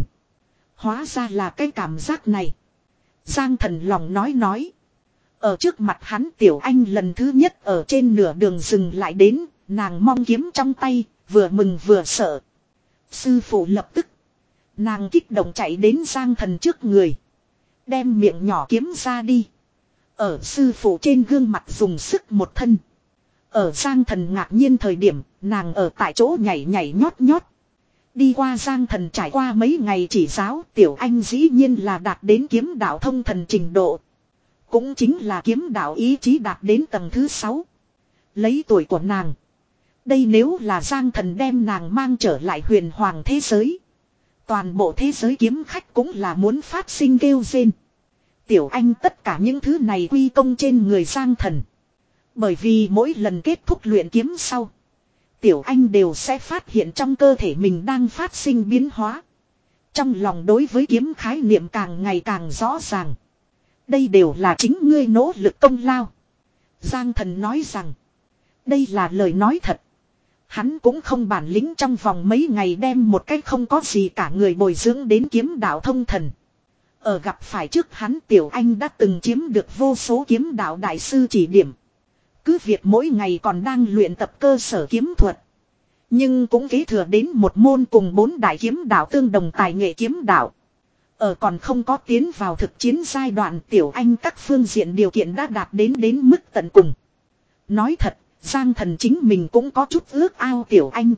Hóa ra là cái cảm giác này. Giang Thần lòng nói nói. Ở trước mặt hắn tiểu anh lần thứ nhất ở trên nửa đường dừng lại đến. Nàng mong kiếm trong tay, vừa mừng vừa sợ. Sư phụ lập tức. Nàng kích động chạy đến Giang Thần trước người. Đem miệng nhỏ kiếm ra đi. Ở sư phụ trên gương mặt dùng sức một thân. Ở Giang Thần ngạc nhiên thời điểm, nàng ở tại chỗ nhảy nhảy nhót nhót. Đi qua Giang Thần trải qua mấy ngày chỉ giáo, tiểu anh dĩ nhiên là đạt đến kiếm đạo thông thần trình độ. Cũng chính là kiếm đạo ý chí đạt đến tầng thứ sáu. Lấy tuổi của nàng. Đây nếu là Giang Thần đem nàng mang trở lại huyền hoàng thế giới. Toàn bộ thế giới kiếm khách cũng là muốn phát sinh kêu rên. Tiểu anh tất cả những thứ này quy công trên người Giang Thần. Bởi vì mỗi lần kết thúc luyện kiếm sau. Tiểu anh đều sẽ phát hiện trong cơ thể mình đang phát sinh biến hóa. Trong lòng đối với kiếm khái niệm càng ngày càng rõ ràng. Đây đều là chính ngươi nỗ lực công lao. Giang Thần nói rằng. Đây là lời nói thật. Hắn cũng không bản lĩnh trong vòng mấy ngày đem một cách không có gì cả người bồi dưỡng đến kiếm đạo thông thần. Ở gặp phải trước hắn tiểu anh đã từng chiếm được vô số kiếm đạo đại sư chỉ điểm. Cứ việc mỗi ngày còn đang luyện tập cơ sở kiếm thuật. Nhưng cũng kế thừa đến một môn cùng bốn đại kiếm đạo tương đồng tài nghệ kiếm đạo. Ở còn không có tiến vào thực chiến giai đoạn tiểu anh các phương diện điều kiện đã đạt đến đến mức tận cùng. Nói thật, Giang Thần chính mình cũng có chút ước ao tiểu anh.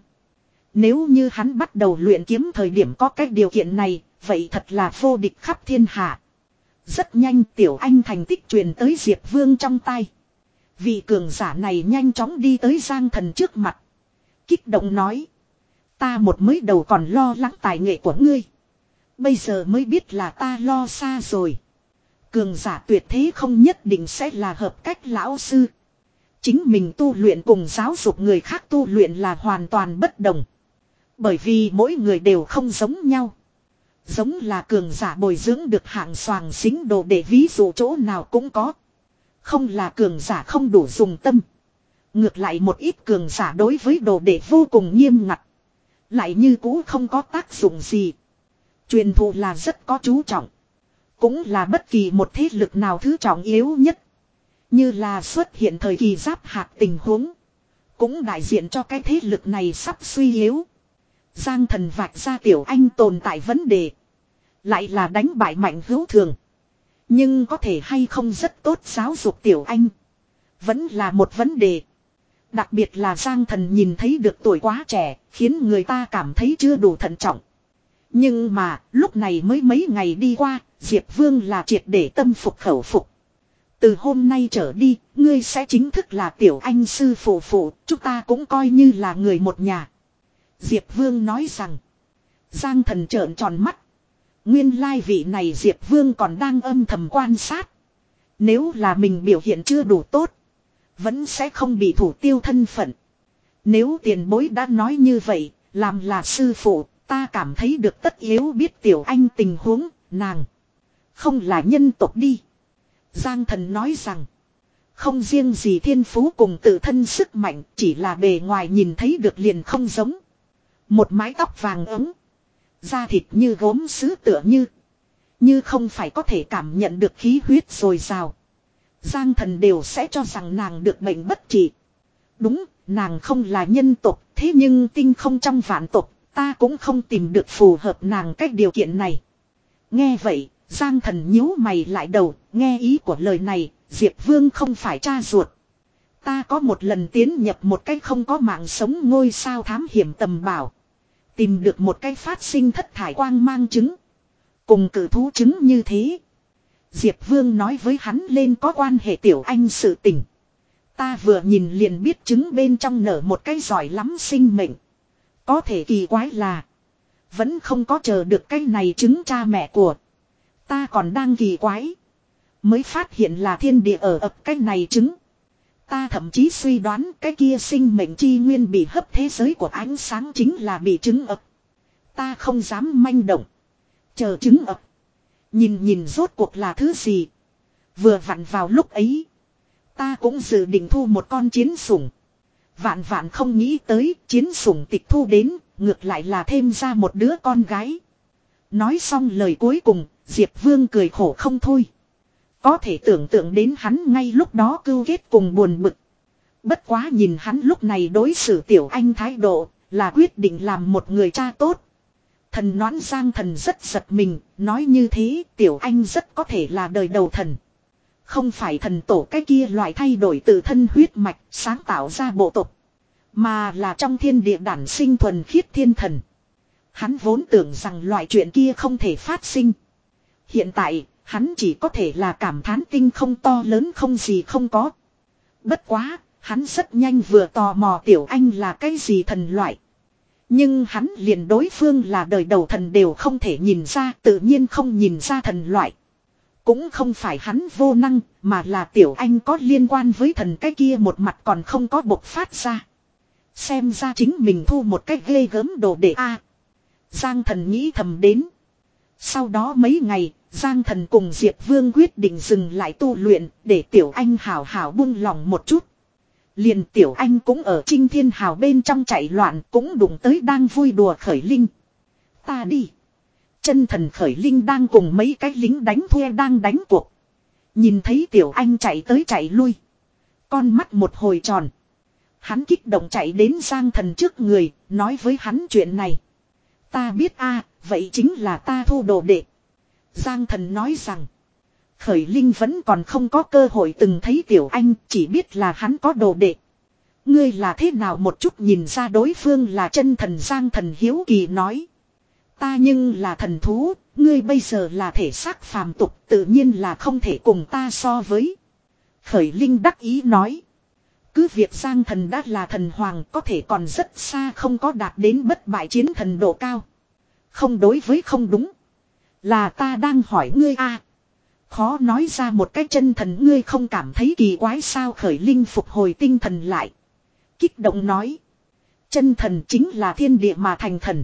Nếu như hắn bắt đầu luyện kiếm thời điểm có cái điều kiện này, vậy thật là vô địch khắp thiên hạ. Rất nhanh tiểu anh thành tích truyền tới Diệp Vương trong tay. Vị cường giả này nhanh chóng đi tới Giang Thần trước mặt. Kích động nói. Ta một mới đầu còn lo lắng tài nghệ của ngươi. Bây giờ mới biết là ta lo xa rồi. Cường giả tuyệt thế không nhất định sẽ là hợp cách lão sư. Chính mình tu luyện cùng giáo dục người khác tu luyện là hoàn toàn bất đồng. Bởi vì mỗi người đều không giống nhau. Giống là cường giả bồi dưỡng được hạng soàng xính đồ để ví dụ chỗ nào cũng có. Không là cường giả không đủ dùng tâm. Ngược lại một ít cường giả đối với đồ đệ vô cùng nghiêm ngặt. Lại như cũ không có tác dụng gì. Truyền thụ là rất có chú trọng. Cũng là bất kỳ một thế lực nào thứ trọng yếu nhất. Như là xuất hiện thời kỳ giáp hạt tình huống. Cũng đại diện cho cái thế lực này sắp suy yếu. Giang Thần vạch ra tiểu anh tồn tại vấn đề. Lại là đánh bại mạnh hữu thường. Nhưng có thể hay không rất tốt giáo dục Tiểu Anh. Vẫn là một vấn đề. Đặc biệt là Giang Thần nhìn thấy được tuổi quá trẻ, khiến người ta cảm thấy chưa đủ thận trọng. Nhưng mà, lúc này mới mấy ngày đi qua, Diệp Vương là triệt để tâm phục khẩu phục. Từ hôm nay trở đi, ngươi sẽ chính thức là Tiểu Anh sư phụ phụ, chúng ta cũng coi như là người một nhà. Diệp Vương nói rằng, Giang Thần trợn tròn mắt. Nguyên lai vị này Diệp Vương còn đang âm thầm quan sát. Nếu là mình biểu hiện chưa đủ tốt, vẫn sẽ không bị thủ tiêu thân phận. Nếu tiền bối đã nói như vậy, làm là sư phụ, ta cảm thấy được tất yếu biết Tiểu Anh tình huống, nàng không là nhân tộc đi. Giang Thần nói rằng, không riêng gì thiên phú cùng tự thân sức mạnh, chỉ là bề ngoài nhìn thấy được liền không giống. Một mái tóc vàng ấm, da thịt như gốm sứ tựa như, như không phải có thể cảm nhận được khí huyết dồi dào. Giang Thần đều sẽ cho rằng nàng được bệnh bất trị. Đúng, nàng không là nhân tộc, thế nhưng tinh không trong vạn tộc, ta cũng không tìm được phù hợp nàng cách điều kiện này. Nghe vậy, Giang Thần nhíu mày lại đầu, nghe ý của lời này, Diệp Vương không phải cha ruột. Ta có một lần tiến nhập một cách không có mạng sống ngôi sao thám hiểm tầm bảo. Tìm được một cái phát sinh thất thải quang mang trứng. Cùng cử thú trứng như thế. Diệp Vương nói với hắn lên có quan hệ Tiểu Anh sự tình. Ta vừa nhìn liền biết trứng bên trong nở một cái giỏi lắm sinh mệnh. Có thể kỳ quái là, vẫn không có chờ được cái này trứng cha mẹ của. Ta còn đang kỳ quái, mới phát hiện là thiên địa ở ập cái này trứng. Ta thậm chí suy đoán cái kia sinh mệnh chi nguyên bị hấp thế giới của ánh sáng chính là bị trứng ập. Ta không dám manh động, chờ trứng ập. Nhìn nhìn rốt cuộc là thứ gì. Vừa vặn vào lúc ấy, ta cũng dự định thu một con chiến sủng. Vạn vạn không nghĩ tới chiến sủng tịch thu đến, ngược lại là thêm ra một đứa con gái. Nói xong lời cuối cùng, Diệp Vương cười khổ không thôi. Có thể tưởng tượng đến hắn ngay lúc đó cưu kết cùng buồn bực. Bất quá nhìn hắn lúc này đối xử Tiểu Anh thái độ, là quyết định làm một người cha tốt. Thần Noãn Giang Thần rất giật mình, nói như thế Tiểu Anh rất có thể là đời đầu thần. Không phải thần tổ cái kia loại thay đổi tự thân huyết mạch sáng tạo ra bộ tộc, mà là trong thiên địa đản sinh thuần khiết thiên thần. Hắn vốn tưởng rằng loại chuyện kia không thể phát sinh. Hiện tại, hắn chỉ có thể là cảm thán tinh không to lớn không gì không có. Bất quá, hắn rất nhanh vừa tò mò Tiểu Anh là cái gì thần loại. Nhưng hắn liền đối phương là đời đầu thần đều không thể nhìn ra, tự nhiên không nhìn ra thần loại. Cũng không phải hắn vô năng, mà là Tiểu Anh có liên quan với thần cái kia một mặt còn không có bộc phát ra. Xem ra chính mình thu một cách ghê gớm đồ để a. Giang Thần nghĩ thầm đến. Sau đó mấy ngày, Giang Thần cùng Diệp Vương quyết định dừng lại tu luyện, để Tiểu Anh hào hào buông lòng một chút. Liền Tiểu Anh cũng ở Trinh Thiên Hào bên trong chạy loạn, cũng đụng tới đang vui đùa Khởi Linh. Ta đi. Chân thần Khởi Linh đang cùng mấy cái lính đánh thuê đang đánh cuộc. Nhìn thấy Tiểu Anh chạy tới chạy lui, con mắt một hồi tròn. Hắn kích động chạy đến Giang Thần trước người, nói với hắn chuyện này. Ta biết a, vậy chính là ta thu đồ đệ. Giang Thần nói rằng, Khởi Linh vẫn còn không có cơ hội từng thấy Tiểu Anh, chỉ biết là hắn có đồ đệ. Ngươi là thế nào một chút nhìn ra đối phương là chân thần? Giang Thần hiếu kỳ nói. Ta nhưng là thần thú, ngươi bây giờ là thể xác phàm tục, tự nhiên là không thể cùng ta so với. Khởi Linh đắc ý nói. Cứ việc Giang Thần đã là thần hoàng, có thể còn rất xa không có đạt đến bất bại chiến thần độ cao. Không, đối với không đúng. Là ta đang hỏi ngươi a. Khó nói ra một cái chân thần, ngươi không cảm thấy kỳ quái sao? Khởi Linh phục hồi tinh thần lại, kích động nói. Chân thần chính là thiên địa mà thành thần.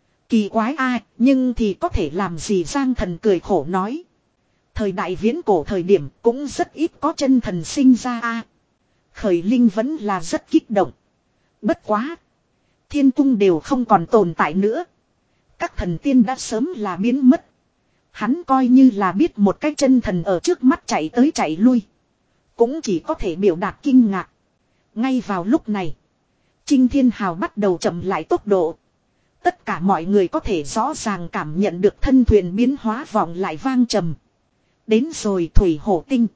Kỳ quái ai, nhưng thì có thể làm gì? Giang Thần cười khổ nói. Thời đại viễn cổ thời điểm cũng rất ít có chân thần sinh ra a. Khởi Linh vẫn là rất kích động. Bất quá, thiên cung đều không còn tồn tại nữa. Các thần tiên đã sớm là biến mất. Hắn coi như là biết một cái chân thần ở trước mắt chạy tới chạy lui, cũng chỉ có thể biểu đạt kinh ngạc. Ngay vào lúc này, Trinh Thiên Hào bắt đầu chậm lại tốc độ. Tất cả mọi người có thể rõ ràng cảm nhận được thân thuyền biến hóa vọng lại vang trầm. Đến rồi thủy hổ tinh.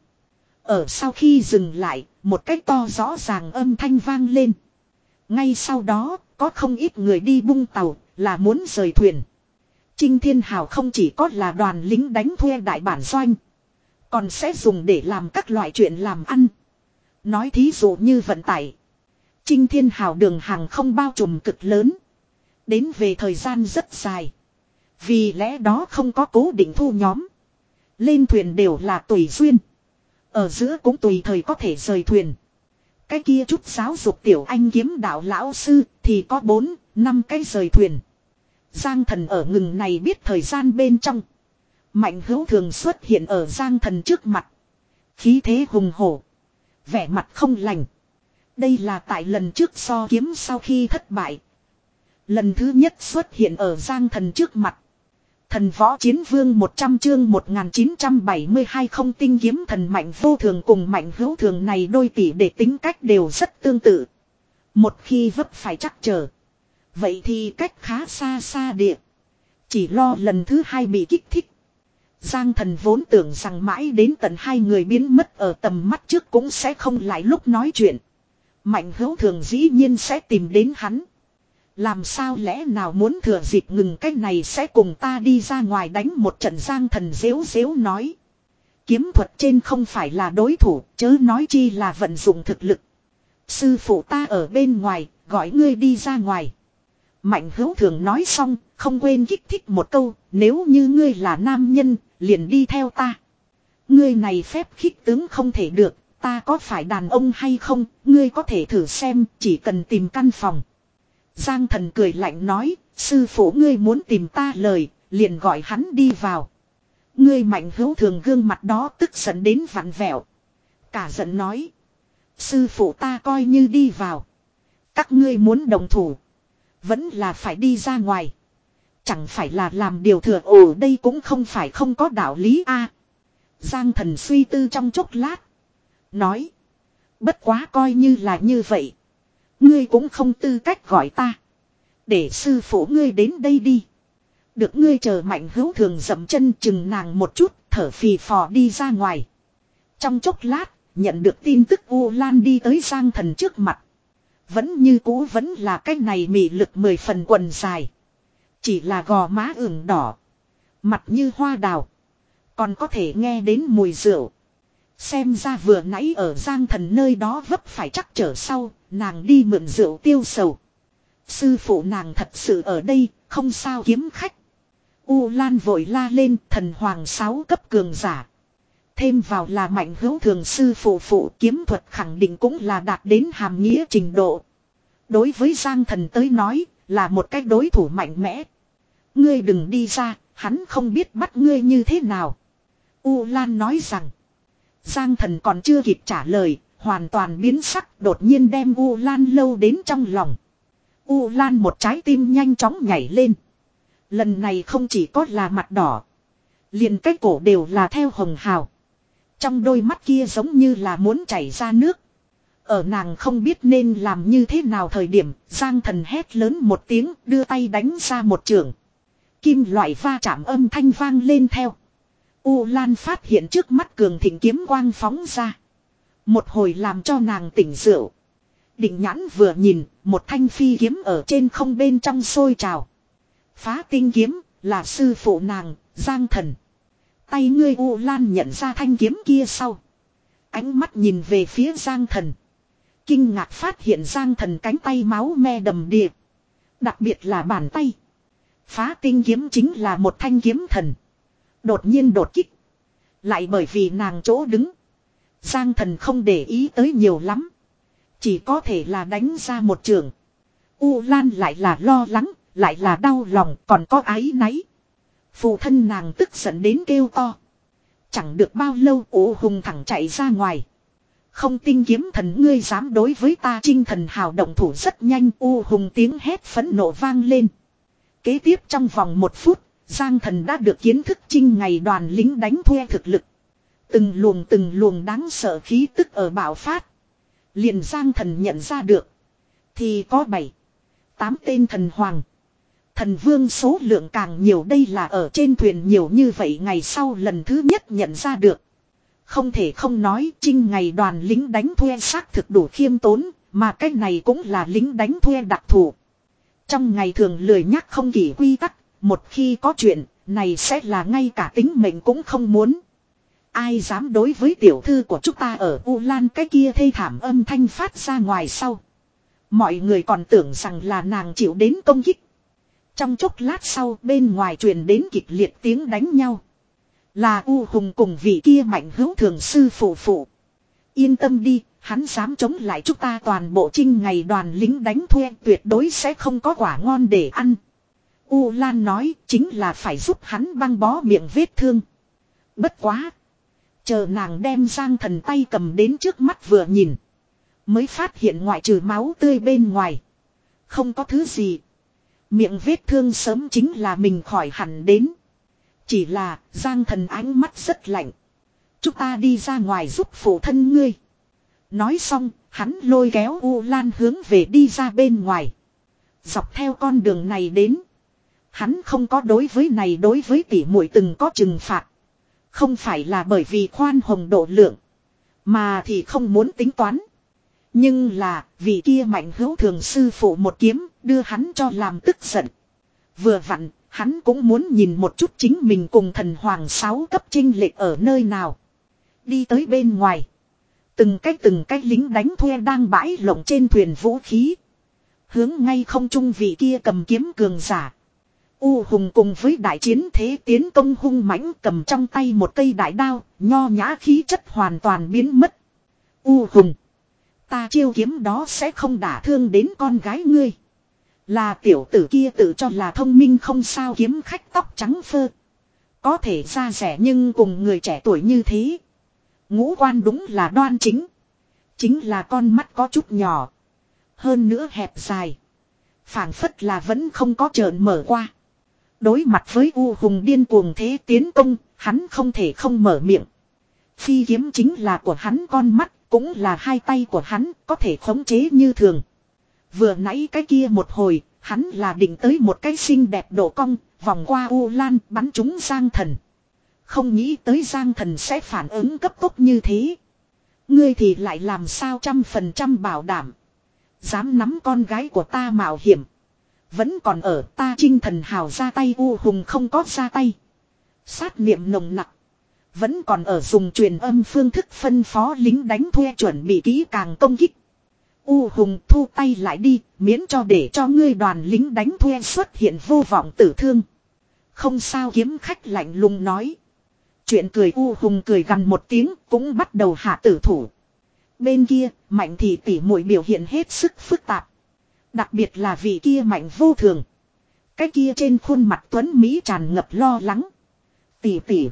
Ở sau khi dừng lại, một cách to rõ ràng âm thanh vang lên. Ngay sau đó, có không ít người đi bung tàu, là muốn rời thuyền. Trinh Thiên Hào không chỉ có là đoàn lính đánh thuê đại bản doanh, còn sẽ dùng để làm các loại chuyện làm ăn. Nói thí dụ như vận tải. Trinh Thiên Hào đường hàng không bao trùm cực lớn. Đến về thời gian rất dài. Vì lẽ đó không có cố định thu nhóm. Lên thuyền đều là tùy duyên. Ở giữa cũng tùy thời có thể rời thuyền. Cái kia chút giáo dục tiểu anh kiếm đạo lão sư thì có bốn, năm cái rời thuyền. Giang Thần ở ngừng này biết thời gian bên trong. Mạnh Hữu Thường xuất hiện ở Giang Thần trước mặt. Khí thế hùng hổ. Vẻ mặt không lành. Đây là tại lần trước so kiếm sau khi thất bại. Lần thứ nhất xuất hiện ở Giang Thần trước mặt. Thần võ chiến vương một trăm chương một nghìn chín trăm bảy mươi hai không tinh kiếm thần Mạnh Vô Thường cùng Mạnh Hữu Thường này đôi tỷ để tính cách đều rất tương tự. Một khi vấp phải chắc trở. Vậy thì cách khá xa xa địa. Chỉ lo lần thứ hai bị kích thích. Giang Thần vốn tưởng rằng mãi đến tận hai người biến mất ở tầm mắt trước cũng sẽ không lại lúc nói chuyện. Mạnh Hữu Thường dĩ nhiên sẽ tìm đến hắn. Làm sao lẽ nào muốn thừa dịp ngừng cái này sẽ cùng ta đi ra ngoài đánh một trận. Giang Thần dễu dễu nói. Kiếm thuật trên không phải là đối thủ, chớ nói chi là vận dụng thực lực. Sư phụ ta ở bên ngoài, gọi ngươi đi ra ngoài. Mạnh Hữu Thường nói xong, không quên kích thích một câu, nếu như ngươi là nam nhân, liền đi theo ta. Ngươi này phép khích tướng không thể được, ta có phải đàn ông hay không, ngươi có thể thử xem, chỉ cần tìm căn phòng. Giang Thần cười lạnh nói, sư phụ ngươi muốn tìm ta lời, liền gọi hắn đi vào. Ngươi Mạnh Hữu Thường gương mặt đó tức giận đến vặn vẹo. Cả giận nói, sư phụ ta coi như đi vào. Các ngươi muốn đồng thủ, vẫn là phải đi ra ngoài. Chẳng phải là làm điều thừa ồ đây cũng không phải không có đạo lý a. Giang Thần suy tư trong chốc lát. Nói, bất quá coi như là như vậy. Ngươi cũng không tư cách gọi ta. Để sư phụ ngươi đến đây đi. Được ngươi chờ. Mạnh Hữu Thường dậm chân chừng nàng một chút, thở phì phò đi ra ngoài. Trong chốc lát, nhận được tin tức U Lan đi tới Giang Thần trước mặt. Vẫn như cũ vẫn là cái này mị lực mười phần quần dài. Chỉ là gò má ửng đỏ. Mặt như hoa đào. Còn có thể nghe đến mùi rượu. Xem ra vừa nãy ở Giang Thần nơi đó vấp phải chắc trở sau, nàng đi mượn rượu tiêu sầu. Sư phụ nàng thật sự ở đây, không sao kiếm khách. U Lan vội la lên, thần hoàng sáu cấp cường giả. Thêm vào là Mạnh Hữu Thường sư phụ phụ, kiếm thuật khẳng định cũng là đạt đến hàm nghĩa trình độ. Đối với Giang Thần tới nói, là một cách đối thủ mạnh mẽ. Ngươi đừng đi ra, hắn không biết bắt ngươi như thế nào. U Lan nói rằng. Giang Thần còn chưa kịp trả lời, hoàn toàn biến sắc, đột nhiên đem U Lan lâu đến trong lòng. U Lan một trái tim nhanh chóng nhảy lên. Lần này không chỉ có là mặt đỏ, liền cái cổ đều là theo hồng hào. Trong đôi mắt kia giống như là muốn chảy ra nước. Ở nàng không biết nên làm như thế nào thời điểm, Giang Thần hét lớn một tiếng, đưa tay đánh ra một chưởng. Kim loại va chạm âm thanh vang lên theo. U Lan phát hiện trước mắt cường thịnh kiếm quang phóng ra. Một hồi làm cho nàng tỉnh rượu. Định nhãn vừa nhìn, một thanh phi kiếm ở trên không bên trong sôi trào. Phá tinh kiếm, là sư phụ nàng, Giang Thần. Tay ngươi. U Lan nhận ra thanh kiếm kia sau. Ánh mắt nhìn về phía Giang Thần. Kinh ngạc phát hiện Giang Thần cánh tay máu me đầm đìa. Đặc biệt là bàn tay. Phá tinh kiếm chính là một thanh kiếm thần. Đột nhiên đột kích. Lại bởi vì nàng chỗ đứng. Giang Thần không để ý tới nhiều lắm. Chỉ có thể là đánh ra một trường. U Lan lại là lo lắng, lại là đau lòng, còn có áy náy. Phụ thân nàng tức giận đến kêu to. Chẳng được bao lâu U Hùng thẳng chạy ra ngoài. Không tinh kiếm thần ngươi dám đối với ta. Trinh Thần Hào động thủ rất nhanh. U Hùng tiếng hét phẫn nộ vang lên. Kế tiếp trong vòng một phút, Giang Thần đã được kiến thức Trinh ngày đoàn lính đánh thuê thực lực. Từng luồng từng luồng đáng sợ khí tức ở bạo phát. Liền Giang Thần nhận ra được. Thì có bảy, tám tên thần hoàng. Thần vương số lượng càng nhiều, đây là ở trên thuyền nhiều như vậy ngày sau lần thứ nhất nhận ra được. Không thể không nói trinh ngày đoàn lính đánh thuê xác thực đủ khiêm tốn, mà cái này cũng là lính đánh thuê đặc thù. Trong ngày thường lười nhắc không kỷ quy tắc, một khi có chuyện này sẽ là ngay cả tính mệnh cũng không muốn. Ai dám đối với tiểu thư của chúng ta ở U Lan, cái kia thê thảm âm thanh phát ra ngoài sau. Mọi người còn tưởng rằng là nàng chịu đến công kích. Trong chốc lát sau bên ngoài truyền đến kịch liệt tiếng đánh nhau. Là U Hùng cùng vị kia mạnh hữu thường sư phụ phụ. Yên tâm đi, hắn dám chống lại chúng ta toàn bộ trinh ngày đoàn lính đánh thuê tuyệt đối sẽ không có quả ngon để ăn. U Lan nói chính là phải giúp hắn băng bó miệng vết thương. Bất quá. Chờ nàng đem Giang Thần tay cầm đến trước mắt vừa nhìn. Mới phát hiện ngoại trừ máu tươi bên ngoài. Không có thứ gì. Miệng vết thương sớm chính là mình khỏi hẳn đến. Chỉ là Giang Thần ánh mắt rất lạnh. Chúng ta đi ra ngoài giúp phụ thân ngươi. Nói xong hắn lôi kéo U Lan hướng về đi ra bên ngoài. Dọc theo con đường này đến. Hắn không có đối với này đối với tỷ muội từng có trừng phạt. Không phải là bởi vì khoan hồng độ lượng. Mà thì không muốn tính toán. Nhưng là vì kia mạnh hữu thường sư phụ một kiếm đưa hắn cho làm tức giận. Vừa vặn hắn cũng muốn nhìn một chút chính mình cùng thần hoàng sáu cấp chênh lệch ở nơi nào. Đi tới bên ngoài. Từng cái từng cái lính đánh thuê đang bãi lộng trên thuyền vũ khí. Hướng ngay không trung vị kia cầm kiếm cường giả. U Hùng cùng với đại chiến thế tiến công hung mãnh cầm trong tay một cây đại đao, nho nhã khí chất hoàn toàn biến mất. U Hùng, ta chiêu kiếm đó sẽ không đả thương đến con gái ngươi. Là tiểu tử kia tự cho là thông minh không sao, kiếm khách tóc trắng phơ. Có thể ra rẻ nhưng cùng người trẻ tuổi như thế. Ngũ quan đúng là đoan chính. Chính là con mắt có chút nhỏ. Hơn nữa hẹp dài. Phảng phất là vẫn không có trợn mở qua. Đối mặt với U Hùng điên cuồng thế tiến công, hắn không thể không mở miệng. Phi kiếm chính là của hắn con mắt, cũng là hai tay của hắn, có thể khống chế như thường. Vừa nãy cái kia một hồi, hắn là định tới một cái xinh đẹp độ cong, vòng qua U Lan bắn trúng Giang Thần. Không nghĩ tới Giang Thần sẽ phản ứng cấp tốc như thế. Ngươi thì lại làm sao trăm phần trăm bảo đảm. Dám nắm con gái của ta mạo hiểm. Vẫn còn ở ta Trinh Thần hào ra tay. U Hùng không có ra tay. Sát niệm nồng nặc. Vẫn còn ở dùng truyền âm phương thức phân phó lính đánh thuê chuẩn bị kỹ càng công kích. U Hùng thu tay lại đi, miễn cho để cho ngươi đoàn lính đánh thuê xuất hiện vô vọng tử thương. Không sao, kiếm khách lạnh lùng nói. Chuyện cười. U Hùng cười gằn một tiếng, cũng bắt đầu hạ tử thủ. Bên kia, Mạnh thị tỷ muội biểu hiện hết sức phức tạp. Đặc biệt là vị kia Mạnh vô thường. Cái kia trên khuôn mặt tuấn Mỹ tràn ngập lo lắng. Tỷ tỷ,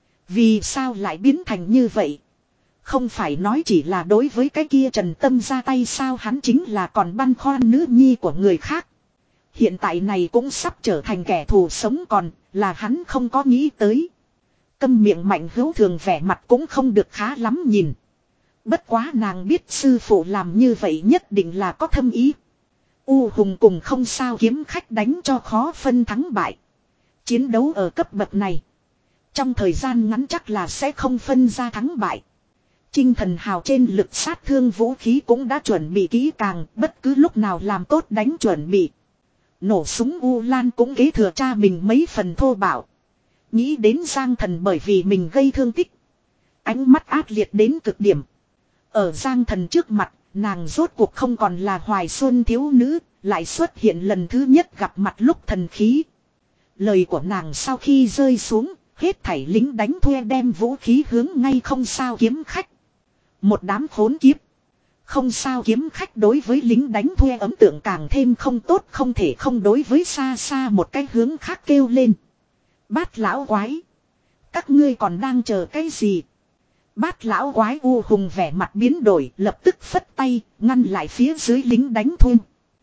vì sao lại biến thành như vậy? Không phải nói chỉ là đối với cái kia Trần Tâm ra tay sao, hắn chính là còn băn khoăn nữ nhi của người khác. Hiện tại này cũng sắp trở thành kẻ thù sống còn, là hắn không có nghĩ tới. Câm miệng Mạnh hữu thường vẻ mặt cũng không được khá lắm nhìn. Bất quá nàng biết sư phụ làm như vậy nhất định là có thâm ý. U Hùng cùng không sao kiếm khách đánh cho khó phân thắng bại. Chiến đấu ở cấp bậc này, trong thời gian ngắn chắc là sẽ không phân ra thắng bại. Trinh Thần hào trên lực sát thương vũ khí cũng đã chuẩn bị kỹ càng, bất cứ lúc nào làm tốt đánh chuẩn bị. Nổ súng U Lan cũng kế thừa cha mình mấy phần thô bạo. Nghĩ đến Giang Thần bởi vì mình gây thương tích. Ánh mắt ác liệt đến cực điểm. Ở Giang Thần trước mặt, nàng rốt cuộc không còn là hoài xuân thiếu nữ, lại xuất hiện lần thứ nhất gặp mặt lúc thần khí. Lời của nàng sau khi rơi xuống, hết thảy lính đánh thuê đem vũ khí hướng ngay không sao kiếm khách. Một đám khốn kiếp. Không sao kiếm khách đối với lính đánh thuê ấn tượng càng thêm không tốt, không thể không đối với xa xa một cái hướng khác kêu lên. Bát lão quái, các ngươi còn đang chờ cái gì? Bát lão quái. U Hùng vẻ mặt biến đổi, lập tức phất tay, ngăn lại phía dưới lính đánh thuê.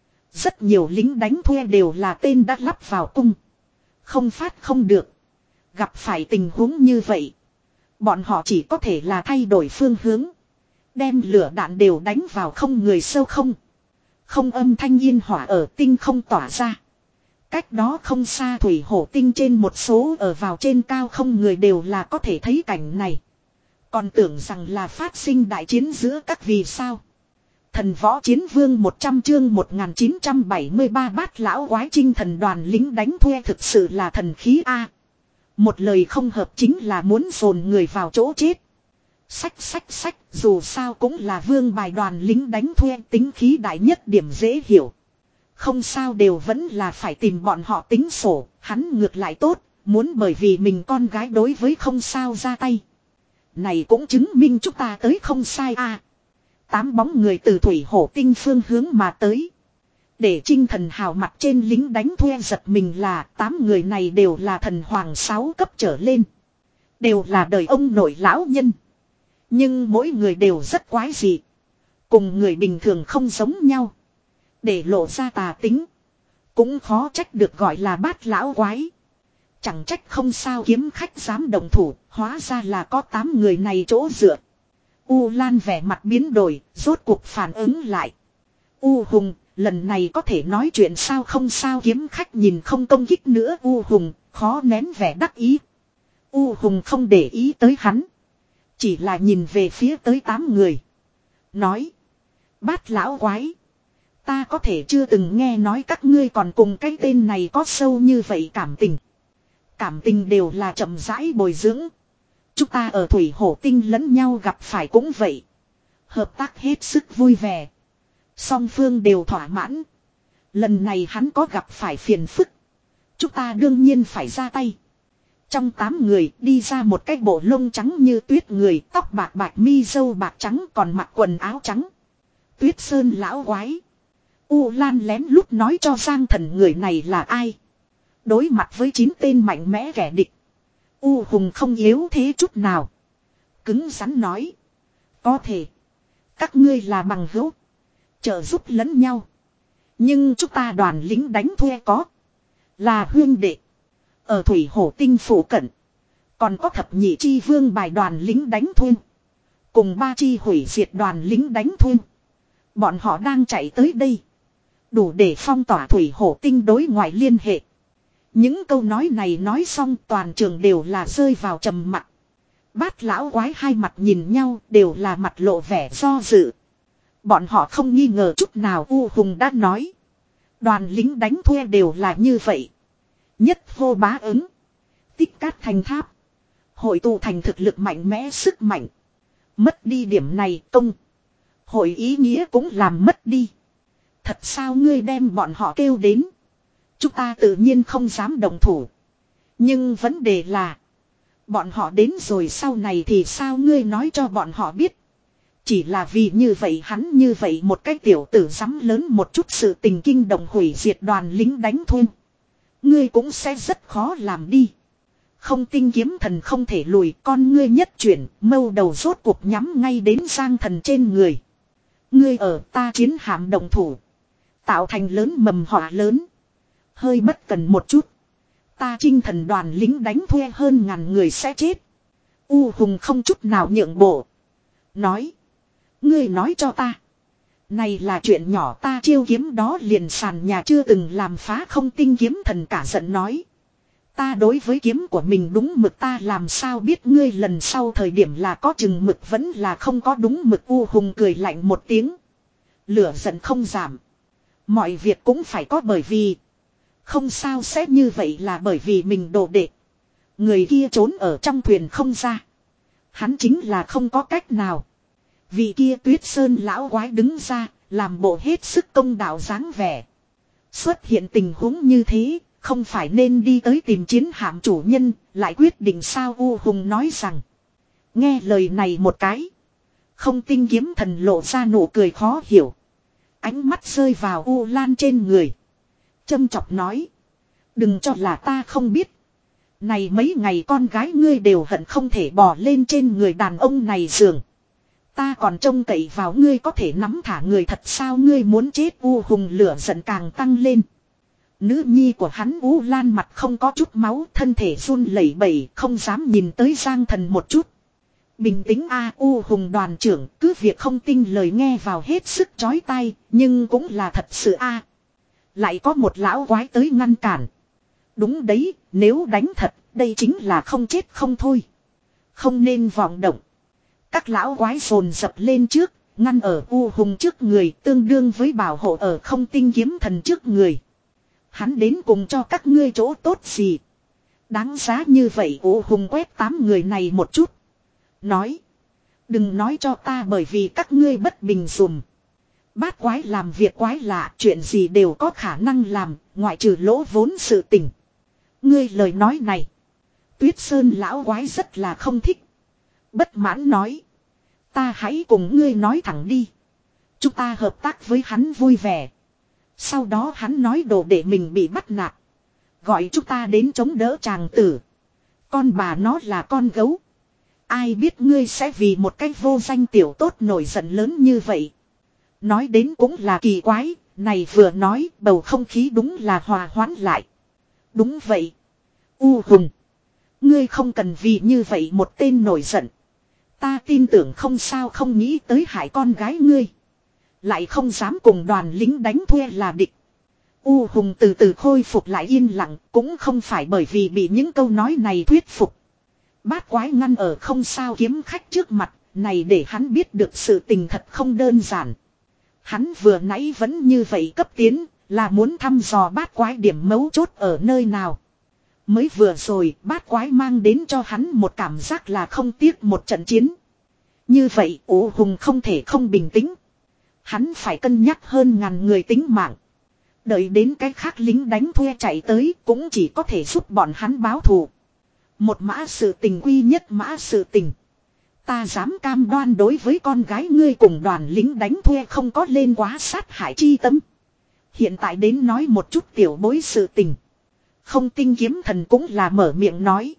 Rất nhiều lính đánh thuê đều là tên đã lắp vào cung. Không phát không được. Gặp phải tình huống như vậy, bọn họ chỉ có thể là thay đổi phương hướng. Đem lửa đạn đều đánh vào không người sâu không. Không âm thanh yên hỏa ở tinh không tỏa ra. Cách đó không xa thủy hổ tinh trên một số ở vào trên cao không người đều là có thể thấy cảnh này. Còn tưởng rằng là phát sinh đại chiến giữa các vì sao. Thần võ chiến vương một trăm chương một nghìn chín trăm bảy mươi ba bát lão quái chinh thần đoàn lính đánh thuê thực sự là thần khí A. Một lời không hợp chính là muốn dồn người vào chỗ chết. Sách sách sách dù sao cũng là vương bài đoàn lính đánh thuê tính khí đại nhất điểm dễ hiểu. Không sao đều vẫn là phải tìm bọn họ tính sổ, hắn ngược lại tốt, muốn bởi vì mình con gái đối với không sao ra tay. Này cũng chứng minh chúng ta tới không sai a. Tám bóng người từ thủy hổ tinh phương hướng mà tới. Để chinh thần hào mặt trên lính đánh thuê giật mình là tám người này đều là thần hoàng sáu cấp trở lên. Đều là đời ông nội lão nhân. Nhưng mỗi người đều rất quái dị. Cùng người bình thường không giống nhau. Để lộ ra tà tính. Cũng khó trách được gọi là bát lão quái. Chẳng trách không sao kiếm khách dám đồng thủ. Hóa ra là có tám người này chỗ dựa. U Lan vẻ mặt biến đổi. Rốt cuộc phản ứng lại. U Hùng lần này có thể nói chuyện sao không sao kiếm khách nhìn không công kích nữa. U Hùng khó nén vẻ đắc ý. U Hùng không để ý tới hắn. Chỉ là nhìn về phía tới tám người. Nói. Bát lão quái. Ta có thể chưa từng nghe nói các ngươi còn cùng cái tên này có sâu như vậy cảm tình. Cảm tình đều là chậm rãi bồi dưỡng. Chúng ta ở thủy hổ tinh lẫn nhau gặp phải cũng vậy. Hợp tác hết sức vui vẻ. Song phương đều thỏa mãn. Lần này hắn có gặp phải phiền phức. Chúng ta đương nhiên phải ra tay. Trong tám người đi ra một cái bộ lông trắng như tuyết người, tóc bạc bạc mi râu bạc trắng còn mặc quần áo trắng. Tuyết Sơn lão quái. U Lan lén lút nói cho Giang Thần người này là ai. Đối mặt với chín tên mạnh mẽ kẻ địch. U Hùng không yếu thế chút nào. Cứng rắn nói. Có thể. Các ngươi là bằng hữu. Trợ giúp lẫn nhau. Nhưng chúng ta đoàn lính đánh thuê có. Là huyên đệ. Ở thủy hổ tinh phủ cận. Còn có thập nhị chi vương bài đoàn lính đánh thuê. Cùng ba chi hủy diệt đoàn lính đánh thuê. Bọn họ đang chạy tới đây. Đủ để phong tỏa thủy hổ tinh đối ngoại liên hệ. Những câu nói này nói xong toàn trường đều là rơi vào trầm mặc. Bát lão quái hai mặt nhìn nhau đều là mặt lộ vẻ do dự. Bọn họ không nghi ngờ chút nào U Hùng đã nói. Đoàn lính đánh thuê đều là như vậy. Nhất hô bá ứng. Tích cát thành tháp. Hội tụ thành thực lực mạnh mẽ sức mạnh. Mất đi điểm này công. Hội ý nghĩa cũng làm mất đi. Thật sao ngươi đem bọn họ kêu đến. Chúng ta tự nhiên không dám đồng thủ. Nhưng vấn đề là. Bọn họ đến rồi sau này thì sao ngươi nói cho bọn họ biết. Chỉ là vì như vậy hắn như vậy một cái tiểu tử dám lớn một chút sự tình kinh động hủy diệt đoàn lính đánh thuê. Ngươi cũng sẽ rất khó làm đi. Không tinh kiếm thần không thể lùi con ngươi nhất chuyển mâu đầu rốt cuộc nhắm ngay đến Giang Thần trên người. Ngươi ở ta chiến hạm đồng thủ. Tạo thành lớn mầm họa lớn. Hơi bất cần một chút. Ta chinh thần đoàn lính đánh thuê hơn ngàn người sẽ chết. U Hùng không chút nào nhượng bộ. Nói. Ngươi nói cho ta. Này là chuyện nhỏ ta chiêu kiếm đó liền sàn nhà chưa từng làm phá không tinh kiếm thần cả giận nói. Ta đối với kiếm của mình đúng mực ta làm sao biết ngươi lần sau thời điểm là có chừng mực vẫn là không có đúng mực. U Hùng cười lạnh một tiếng. Lửa giận không giảm. Mọi việc cũng phải có bởi vì. Không sao sẽ như vậy là bởi vì mình đồ đệ. Người kia trốn ở trong thuyền không ra. Hắn chính là không có cách nào. Vị kia Tuyết Sơn lão quái đứng ra, làm bộ hết sức công đạo dáng vẻ. Xuất hiện tình huống như thế, không phải nên đi tới tìm chiến hạm chủ nhân, lại quyết định sao U Hùng nói rằng. Nghe lời này một cái. Không tinh kiếm thần lộ ra nụ cười khó hiểu. Ánh mắt rơi vào U Lan trên người. Châm chọc nói. Đừng cho là ta không biết. Này mấy ngày con gái ngươi đều hận không thể bỏ lên trên người đàn ông này giường. Ta còn trông cậy vào ngươi có thể nắm thả người thật sao ngươi muốn chết. U Hùng lửa giận càng tăng lên. Nữ nhi của hắn U Lan mặt không có chút máu, thân thể run lẩy bẩy, không dám nhìn tới Giang Thần một chút. Bình tĩnh a. U Hùng đoàn trưởng, cứ việc không tin lời nghe vào hết sức chói tai, nhưng cũng là thật sự a. Lại có một lão quái tới ngăn cản. Đúng đấy, nếu đánh thật, đây chính là không chết không thôi. Không nên vọng động. Các lão quái dồn dập lên trước, ngăn ở U Hùng trước người, tương đương với bảo hộ ở không tinh kiếm thần trước người. Hắn đến cùng cho các ngươi chỗ tốt gì? Đáng giá như vậy. U Hùng quét tám người này một chút. Nói. Đừng nói cho ta bởi vì các ngươi bất bình dùm. Bát quái làm việc quái lạ, chuyện gì đều có khả năng làm, ngoại trừ lỗ vốn sự tình. Ngươi lời nói này. Tuyết Sơn lão quái rất là không thích. Bất mãn nói. Ta hãy cùng ngươi nói thẳng đi. Chúng ta hợp tác với hắn vui vẻ. Sau đó hắn nói đồ để mình bị bắt nạt. Gọi chúng ta đến chống đỡ chàng tử. Con bà nó là con gấu. Ai biết ngươi sẽ vì một cách vô danh tiểu tốt nổi giận lớn như vậy. Nói đến cũng là kỳ quái. Này vừa nói bầu không khí đúng là hòa hoãn lại. Đúng vậy. U Hùng. Ngươi không cần vì như vậy một tên nổi giận. Ta tin tưởng không sao không nghĩ tới hại con gái ngươi. Lại không dám cùng đoàn lính đánh thuê là địch. U Hùng từ từ khôi phục lại yên lặng. Cũng không phải bởi vì bị những câu nói này thuyết phục. Bát quái ngăn ở không sao kiếm khách trước mặt. Này để hắn biết được sự tình thật không đơn giản. Hắn vừa nãy vẫn như vậy cấp tiến. Là muốn thăm dò bát quái điểm mấu chốt ở nơi nào. Mới vừa rồi bát quái mang đến cho hắn một cảm giác là không tiếc một trận chiến. Như vậy U Hùng không thể không bình tĩnh. Hắn phải cân nhắc hơn ngàn người tính mạng. Đợi đến cái khác lính đánh thuê chạy tới cũng chỉ có thể giúp bọn hắn báo thù. Một mã sự tình quy nhất mã sự tình. Ta dám cam đoan đối với con gái ngươi cùng đoàn lính đánh thuê không có lên quá sát hại chi tâm. Hiện tại đến nói một chút tiểu bối sự tình. Không tinh kiếm thần cũng là mở miệng nói.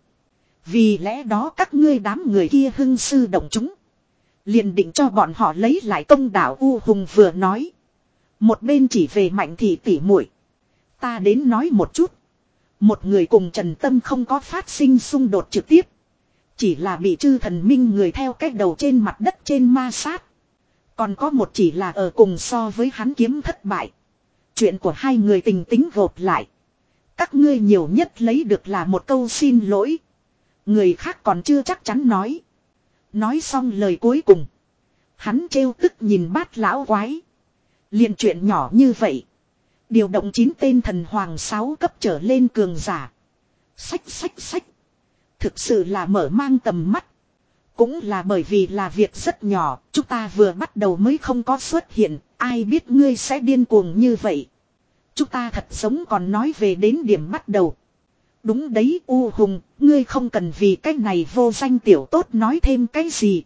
Vì lẽ đó các ngươi đám người kia hưng sư động chúng. Liền định cho bọn họ lấy lại công đạo. U Hùng vừa nói. Một bên chỉ về Mạnh Thị tỉ muội. Ta đến nói một chút. Một người cùng Trần Tâm không có phát sinh xung đột trực tiếp. Chỉ là bị chư thần minh người theo cách đầu trên mặt đất trên ma sát. Còn có một chỉ là ở cùng so với hắn kiếm thất bại. Chuyện của hai người tình tính gộp lại. Các ngươi nhiều nhất lấy được là một câu xin lỗi. Người khác còn chưa chắc chắn nói. Nói xong lời cuối cùng. Hắn trêu tức nhìn bát lão quái. Liền chuyện nhỏ như vậy. Điều động chín tên thần hoàng sáu cấp trở lên cường giả. Sách sách sách. Thực sự là mở mang tầm mắt. Cũng là bởi vì là việc rất nhỏ. Chúng ta vừa bắt đầu mới không có xuất hiện. Ai biết ngươi sẽ điên cuồng như vậy. Chúng ta thật giống còn nói về đến điểm bắt đầu. Đúng đấy U Hùng, ngươi không cần vì cái này vô danh tiểu tốt nói thêm cái gì.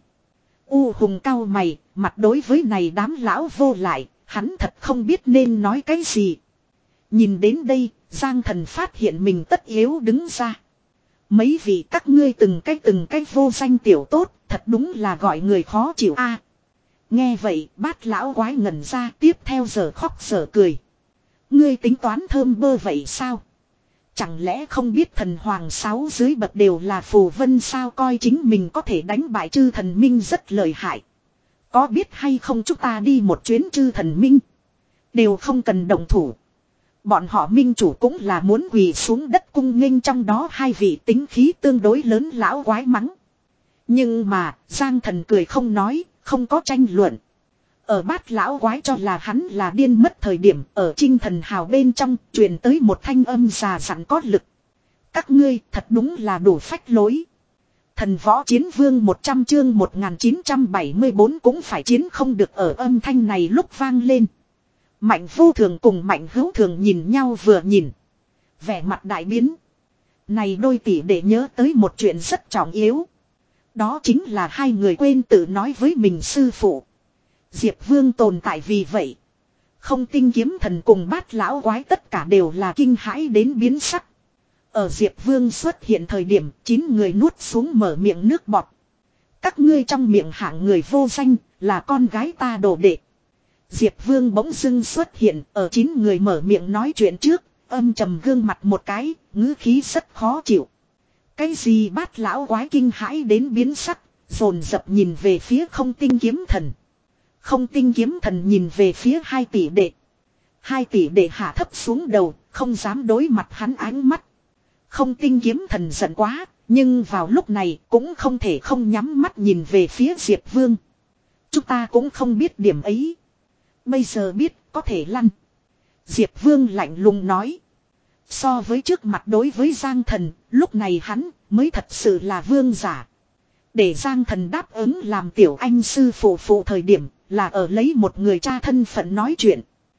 U Hùng cau mày, mặt đối với này đám lão vô lại, hắn thật không biết nên nói cái gì. Nhìn đến đây, Giang Thần phát hiện mình tất yếu đứng ra. Mấy vị các ngươi từng cái từng cái vô danh tiểu tốt, thật đúng là gọi người khó chịu a. Nghe vậy, bát lão quái ngẩn ra tiếp theo giờ khóc giờ cười. Ngươi tính toán thơm bơ vậy sao? Chẳng lẽ không biết thần hoàng sáu dưới bậc đều là phù vân sao coi chính mình có thể đánh bại chư thần minh rất lợi hại. Có biết hay không chúng ta đi một chuyến chư thần minh. Đều không cần động thủ. Bọn họ minh chủ cũng là muốn quỳ xuống đất cung nghênh trong đó hai vị tính khí tương đối lớn lão quái mắng. Nhưng mà Giang Thần cười không nói, không có tranh luận. Ở bát lão quái cho là hắn là điên mất thời điểm ở Trinh Thần Hào bên trong truyền tới một thanh âm già dặn có lực. Các ngươi thật đúng là đủ phách lối. Thần võ chiến vương một trăm chương một nghìn chín trăm bảy mươi tư cũng phải chiến không được ở âm thanh này lúc vang lên. Mạnh vô thường cùng mạnh hữu thường nhìn nhau vừa nhìn. Vẻ mặt đại biến. Này đôi tỷ để nhớ tới một chuyện rất trọng yếu. Đó chính là hai người quên tự nói với mình sư phụ. Diệp Vương tồn tại vì vậy. Không tinh kiếm thần cùng bát lão quái tất cả đều là kinh hãi đến biến sắc. Ở Diệp Vương xuất hiện thời điểm chín người nuốt xuống mở miệng nước bọt. Các ngươi trong miệng hạng người vô danh là con gái ta đồ đệ. Diệp Vương bỗng dưng xuất hiện ở chín người mở miệng nói chuyện trước. Âm trầm gương mặt một cái, ngữ khí rất khó chịu. Cái gì bát lão quái kinh hãi đến biến sắc, dồn dập nhìn về phía không tinh kiếm thần. Không tinh kiếm thần nhìn về phía hai tỷ đệ. Hai tỷ đệ hạ thấp xuống đầu, không dám đối mặt hắn ánh mắt. Không tinh kiếm thần giận quá, nhưng vào lúc này cũng không thể không nhắm mắt nhìn về phía Diệp Vương. Chúng ta cũng không biết điểm ấy. Bây giờ biết có thể lăn. Diệp Vương lạnh lùng nói. So với trước mặt đối với Giang Thần, lúc này hắn mới thật sự là vương giả. Để Giang Thần đáp ứng làm tiểu anh sư phụ phụ thời điểm là ở lấy một người cha thân phận nói chuyện.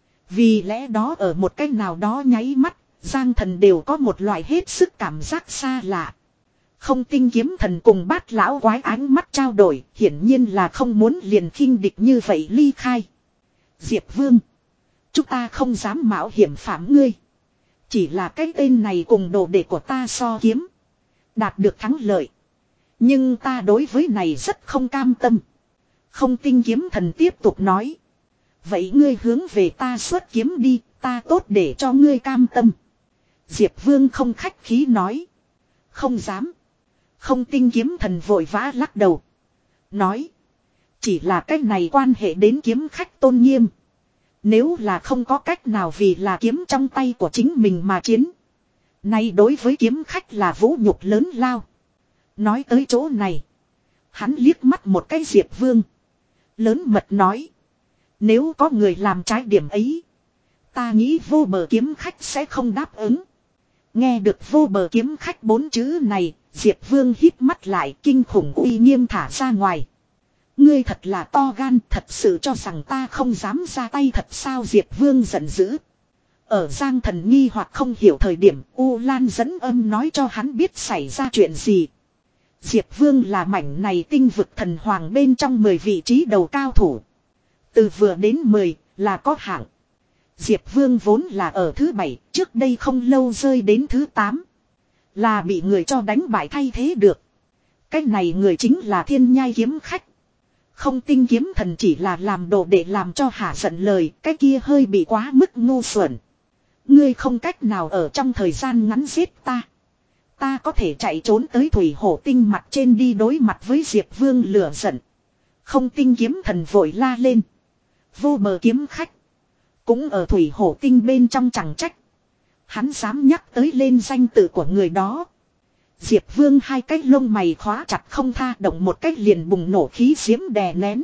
Vì lẽ đó ở một cách nào đó nháy mắt, Giang Thần đều có một loại hết sức cảm giác xa lạ. Không tinh kiếm thần cùng bát lão quái ánh mắt trao đổi, hiển nhiên là không muốn liền khinh địch như vậy ly khai. Diệp Vương, chúng ta không dám mạo hiểm phạm ngươi. Chỉ là cái tên này cùng đồ đệ của ta so kiếm, đạt được thắng lợi. Nhưng ta đối với này rất không cam tâm. Không tinh kiếm thần tiếp tục nói. Vậy ngươi hướng về ta xuất kiếm đi, ta tốt để cho ngươi cam tâm. Diệp Vương không khách khí nói. Không dám. Không tinh kiếm thần vội vã lắc đầu. Nói. Chỉ là cách này quan hệ đến kiếm khách tôn nghiêm. Nếu là không có cách nào vì là kiếm trong tay của chính mình mà chiến. Nay đối với kiếm khách là vũ nhục lớn lao. Nói tới chỗ này. Hắn liếc mắt một cái Diệp Vương. Lớn mật nói. Nếu có người làm trái điểm ấy. Ta nghĩ vô bờ kiếm khách sẽ không đáp ứng. Nghe được vô bờ kiếm khách bốn chữ này. Diệp Vương hít mắt lại kinh khủng uy nghiêm thả ra ngoài. Ngươi thật là to gan, thật sự cho rằng ta không dám ra tay thật sao? Diệp Vương giận dữ. Ở Giang Thần nghi hoặc không hiểu thời điểm, U Lan dẫn âm nói cho hắn biết xảy ra chuyện gì. Diệp Vương là mảnh này tinh vực thần hoàng bên trong mười vị trí đầu cao thủ. Từ vừa đến mười là có hạng. Diệp Vương vốn là ở thứ bảy, trước đây không lâu rơi đến thứ tám. Là bị người cho đánh bại thay thế được. Cái này người chính là Thiên Nhai kiếm khách. Không tinh kiếm thần chỉ là làm đồ để làm cho hả giận lời, cái kia hơi bị quá mức ngu xuẩn. Ngươi không cách nào ở trong thời gian ngắn giết ta. Ta có thể chạy trốn tới thủy hổ tinh mặt trên đi đối mặt với Diệp Vương lửa giận. Không tinh kiếm thần vội la lên. Vô bờ kiếm khách. Cũng ở thủy hổ tinh bên trong chẳng trách. Hắn dám nhắc tới lên danh tự của người đó. Diệp Vương hai cái lông mày khóa chặt không tha, động một cách liền bùng nổ khí diễm đè nén.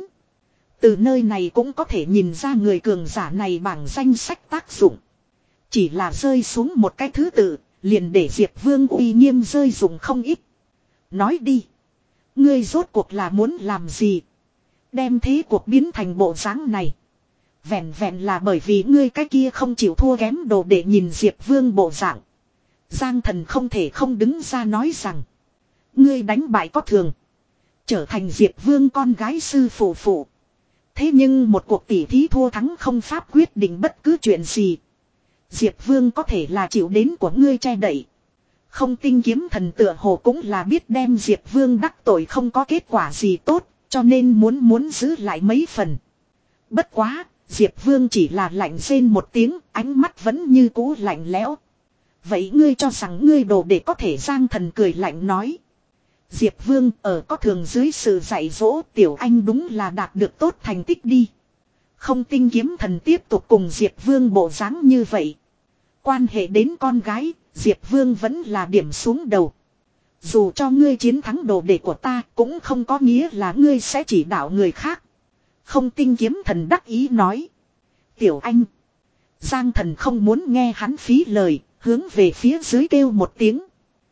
Từ nơi này cũng có thể nhìn ra người cường giả này bảng danh sách tác dụng. Chỉ là rơi xuống một cái thứ tự, liền để Diệp Vương uy nghiêm rơi dụng không ít. Nói đi. Ngươi rốt cuộc là muốn làm gì? Đem thế cuộc biến thành bộ dáng này. Vẹn vẹn là bởi vì ngươi cái kia không chịu thua kém đồ để nhìn Diệp Vương bộ dạng. Giang Thần không thể không đứng ra nói rằng. Ngươi đánh bại có thường. Trở thành Diệp Vương con gái sư phụ phụ. Thế nhưng một cuộc tỉ thí thua thắng không pháp quyết định bất cứ chuyện gì. Diệp Vương có thể là chịu đến của ngươi che đậy. Không tinh kiếm thần tựa hồ cũng là biết đem Diệp Vương đắc tội không có kết quả gì tốt. Cho nên muốn muốn giữ lại mấy phần. Bất quá, Diệp Vương chỉ là lạnh rên một tiếng, ánh mắt vẫn như cũ lạnh lẽo. Vậy ngươi cho rằng ngươi đồ để có thể? Giang Thần cười lạnh nói. Diệp Vương ở có thường dưới sự dạy dỗ tiểu anh đúng là đạt được tốt thành tích đi. Không tinh kiếm thần tiếp tục cùng Diệp Vương bộ dáng như vậy. Quan hệ đến con gái, Diệp Vương vẫn là điểm xuống đầu. Dù cho ngươi chiến thắng đồ đệ của ta cũng không có nghĩa là ngươi sẽ chỉ đạo người khác. Không tinh kiếm thần đắc ý nói. Tiểu anh. Giang Thần không muốn nghe hắn phí lời, hướng về phía dưới kêu một tiếng.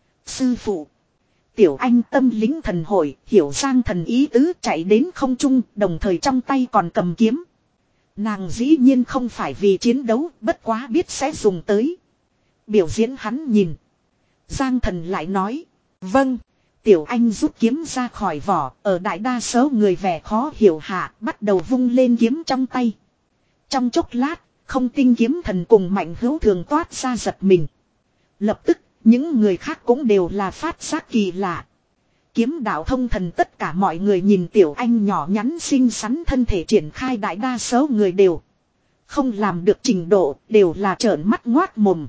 Sư phụ. Tiểu anh tâm lính thần hội, hiểu Giang Thần ý tứ, chạy đến không trung, đồng thời trong tay còn cầm kiếm. Nàng dĩ nhiên không phải vì chiến đấu, bất quá biết sẽ dùng tới. Biểu diễn hắn nhìn. Giang Thần lại nói. Vâng. Tiểu anh rút kiếm ra khỏi vỏ, ở đại đa số người vẻ khó hiểu hạ, bắt đầu vung lên kiếm trong tay. Trong chốc lát, không tinh kiếm thần cùng Mạnh Hữu Thường toát ra giật mình. Lập tức, những người khác cũng đều là phát giác kỳ lạ. Kiếm đạo thông thần tất cả mọi người nhìn tiểu anh nhỏ nhắn xinh xắn thân thể triển khai, đại đa số người đều không làm được trình độ, đều là trợn mắt ngoác mồm.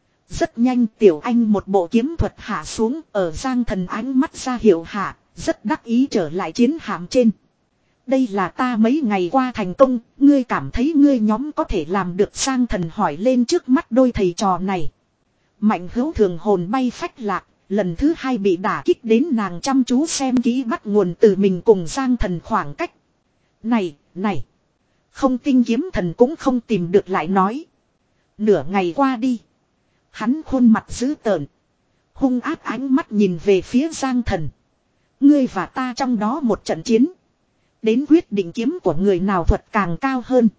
Rất nhanh tiểu anh một bộ kiếm thuật hạ xuống, ở Giang Thần ánh mắt ra hiệu hạ, rất đắc ý trở lại chiến hạm trên. Đây là ta mấy ngày qua thành công, ngươi cảm thấy ngươi nhóm có thể làm được. Giang Thần hỏi lên trước mắt đôi thầy trò này. Mạnh Hữu Thường hồn bay phách lạc, lần thứ hai bị đả kích đến nàng chăm chú xem kỹ bắt nguồn từ mình cùng Giang Thần khoảng cách. Này, này, không tinh kiếm thần cũng không tìm được lại nói. Nửa ngày qua đi, hắn khuôn mặt dữ tợn, hung ác ánh mắt nhìn về phía Giang Thần. Ngươi và ta trong đó một trận chiến, đến quyết định kiếm của người nào thuật càng cao hơn.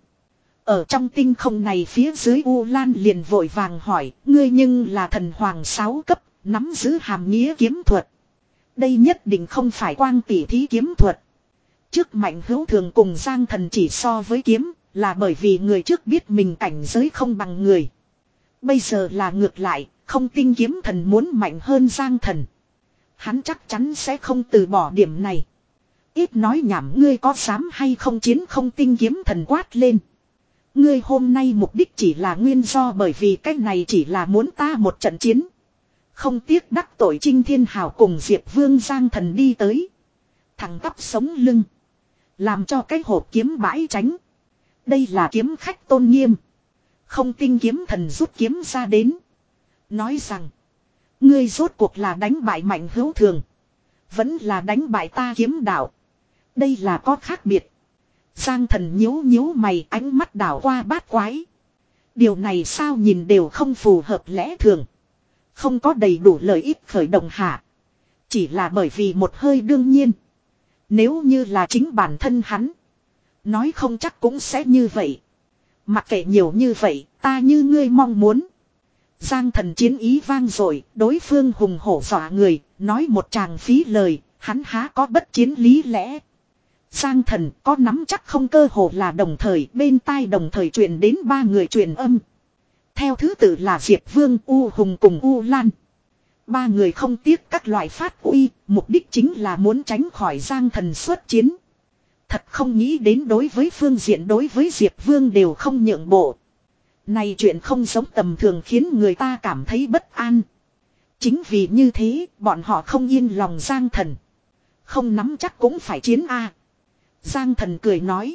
Ở trong tinh không này phía dưới U Lan liền vội vàng hỏi, ngươi nhưng là thần hoàng sáu cấp, nắm giữ hàm nghĩa kiếm thuật. Đây nhất định không phải quang tỉ thí kiếm thuật. Trước Mạnh Hữu Thường cùng Giang Thần chỉ so với kiếm, là bởi vì người trước biết mình cảnh giới không bằng người. Bây giờ là ngược lại, không tinh kiếm thần muốn mạnh hơn Giang Thần. Hắn chắc chắn sẽ không từ bỏ điểm này. Ít nói nhảm, ngươi có dám hay không chiến không tinh kiếm thần quát lên. Ngươi hôm nay mục đích chỉ là nguyên do bởi vì cái này chỉ là muốn ta một trận chiến. Không tiếc đắc tội Trinh Thiên Hào cùng Diệp Vương. Giang Thần đi tới. Thẳng tắp sống lưng. Làm cho cái hộp kiếm bãi tránh. Đây là kiếm khách tôn nghiêm. Không tinh kiếm thần rút kiếm ra đến. Nói rằng. Ngươi rốt cuộc là đánh bại Mạnh Hữu Thường. Vẫn là đánh bại ta kiếm đạo. Đây là có khác biệt. Giang Thần nhíu nhíu mày, ánh mắt đảo qua bát quái. Điều này sao nhìn đều không phù hợp lẽ thường. Không có đầy đủ lợi ích khởi động hạ. Chỉ là bởi vì một hơi đương nhiên. Nếu như là chính bản thân hắn. Nói không chắc cũng sẽ như vậy. Mặc kệ nhiều như vậy, ta như ngươi mong muốn. Giang Thần chiến ý vang dội, đối phương hùng hổ dọa người, nói một tràng phí lời, hắn há có bất chiến lý lẽ. Giang Thần có nắm chắc không, cơ hồ là đồng thời, bên tai đồng thời truyền đến ba người truyền âm. Theo thứ tự là Diệp Vương, U Hùng cùng U Lan. Ba người không tiếc các loại phát uy, mục đích chính là muốn tránh khỏi Giang Thần xuất chiến. Thật không nghĩ đến đối với phương diện đối với Diệp Vương đều không nhượng bộ. Này chuyện không giống tầm thường khiến người ta cảm thấy bất an. Chính vì như thế, bọn họ không yên lòng Giang Thần. Không nắm chắc cũng phải chiến a. Giang Thần cười nói.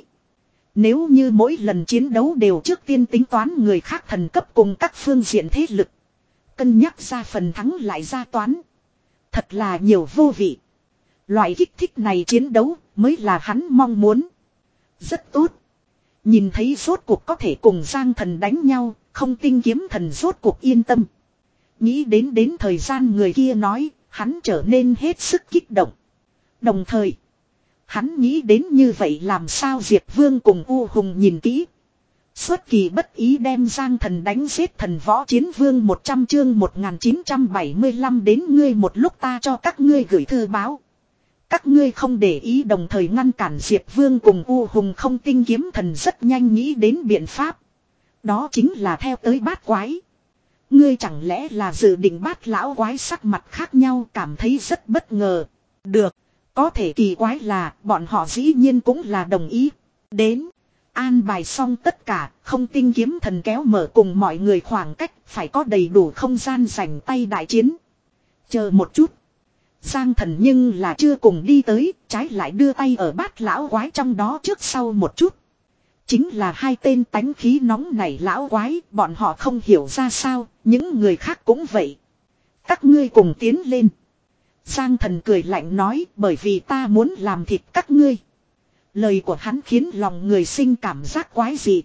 Nếu như mỗi lần chiến đấu đều trước tiên tính toán người khác thần cấp cùng các phương diện thế lực. Cân nhắc ra phần thắng lại ra toán. Thật là nhiều vô vị. Loại kích thích này chiến đấu mới là hắn mong muốn. Rất tốt. Nhìn thấy rốt cuộc có thể cùng Giang Thần đánh nhau, không tinh kiếm thần rốt cuộc yên tâm. Nghĩ đến đến thời gian người kia nói, hắn trở nên hết sức kích động. Đồng thời, hắn nghĩ đến như vậy làm sao Diệp Vương cùng U Hùng nhìn kỹ. Xuất kỳ bất ý đem Giang Thần đánh giết thần võ chiến vương một trăm chương một nghìn chín trăm bảy mươi lăm đến ngươi một lúc ta cho các ngươi gửi thư báo. Các ngươi không để ý đồng thời ngăn cản Diệp Vương cùng U Hùng không tinh kiếm thần rất nhanh nghĩ đến biện pháp. Đó chính là theo tới bát quái. Ngươi chẳng lẽ là dự định bát lão quái sắc mặt khác nhau cảm thấy rất bất ngờ. Được. Có thể kỳ quái là bọn họ dĩ nhiên cũng là đồng ý. Đến. An bài xong tất cả, không tinh kiếm thần kéo mở cùng mọi người khoảng cách, phải có đầy đủ không gian dành tay đại chiến. Chờ một chút. Giang Thần nhưng là chưa cùng đi tới, trái lại đưa tay ở bát lão quái trong đó trước sau một chút. Chính là hai tên tánh khí nóng này lão quái, bọn họ không hiểu ra sao, những người khác cũng vậy. Các ngươi cùng tiến lên. Giang Thần cười lạnh nói, bởi vì ta muốn làm thịt các ngươi. Lời của hắn khiến lòng người sinh cảm giác quái dị.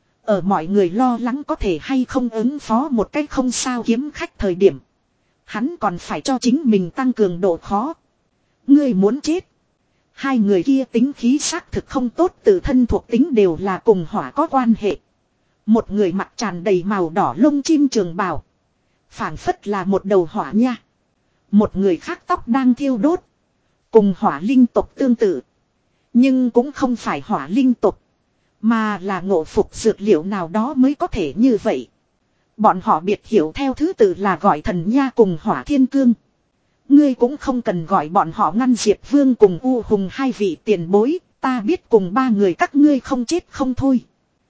Ở mọi người lo lắng có thể hay không ứng phó một cách không sao kiếm khách thời điểm. Hắn còn phải cho chính mình tăng cường độ khó. Ngươi muốn chết. Hai người kia tính khí xác thực không tốt, tự thân thuộc tính đều là cùng hỏa có quan hệ. Một người mặt tràn đầy màu đỏ lông chim trường bào. Phảng phất là một đầu hỏa nha. Một người khác tóc đang thiêu đốt. Cùng hỏa linh tộc tương tự. Nhưng cũng không phải hỏa linh tộc. Mà là ngộ phục dược liệu nào đó mới có thể như vậy. Bọn họ biệt hiểu theo thứ tự là gọi thần nha cùng hỏa thiên cương. Ngươi cũng không cần gọi bọn họ ngăn Diệp Vương cùng U Hùng hai vị tiền bối. Ta biết cùng ba người các ngươi không chết không thôi.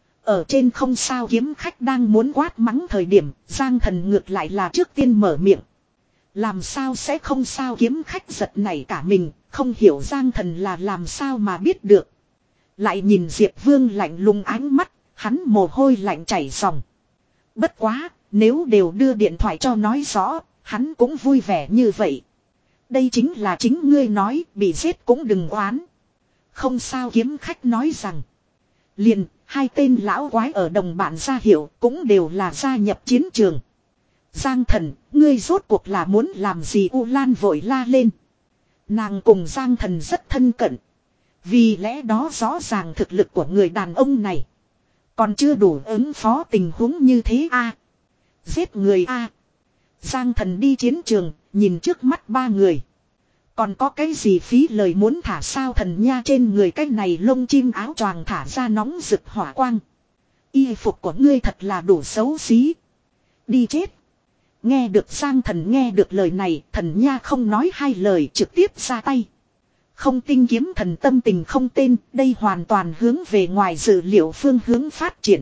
Ở trên không sao kiếm khách đang muốn quát mắng thời điểm. Giang Thần ngược lại là trước tiên mở miệng. Làm sao sẽ không sao kiếm khách giật nảy cả mình. Không hiểu Giang Thần là làm sao mà biết được. Lại nhìn Diệp Vương lạnh lùng ánh mắt, hắn mồ hôi lạnh chảy ròng. Bất quá, nếu đều đưa điện thoại cho nói rõ, hắn cũng vui vẻ như vậy. Đây chính là chính ngươi nói, bị giết cũng đừng oán. Không sao, kiếm khách nói rằng. Liền, hai tên lão quái ở đồng bạn ra hiệu cũng đều là gia nhập chiến trường. Giang Thần, ngươi rốt cuộc là muốn làm gì? U Lan vội la lên. Nàng cùng Giang Thần rất thân cận. Vì lẽ đó rõ ràng thực lực của người đàn ông này còn chưa đủ ứng phó tình huống như thế a. Giết người a. Giang Thần đi chiến trường, nhìn trước mắt ba người. Còn có cái gì phí lời muốn thả sao? Thần nha trên người cái này lông chim áo choàng thả ra nóng rực hỏa quang. Y phục của ngươi thật là đủ xấu xí. Đi chết. Nghe được Giang Thần nghe được lời này, thần nha không nói hai lời trực tiếp ra tay. Không tinh kiếm thần tâm tình không tên, đây hoàn toàn hướng về ngoài dự liệu phương hướng phát triển.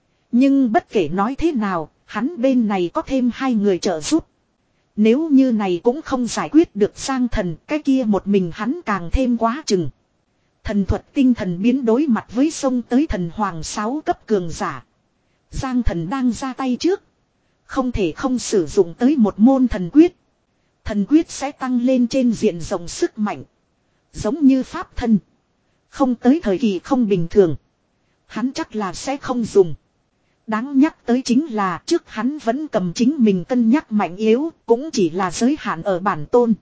Nhưng bất kể nói thế nào, hắn bên này có thêm hai người trợ giúp. Nếu như này cũng không giải quyết được Giang Thần, cái kia một mình hắn càng thêm quá chừng. Thần thuật tinh thần biến đối mặt với sông tới thần hoàng sáu cấp cường giả. Giang Thần đang ra tay trước. Không thể không sử dụng tới một môn thần quyết. Thần quyết sẽ tăng lên trên diện rộng sức mạnh. Giống như pháp thân. Không tới thời kỳ không bình thường. Hắn chắc là sẽ không dùng. Đáng nhắc tới chính là trước hắn vẫn cầm chính mình cân nhắc mạnh yếu. Cũng chỉ là giới hạn ở bản tôn.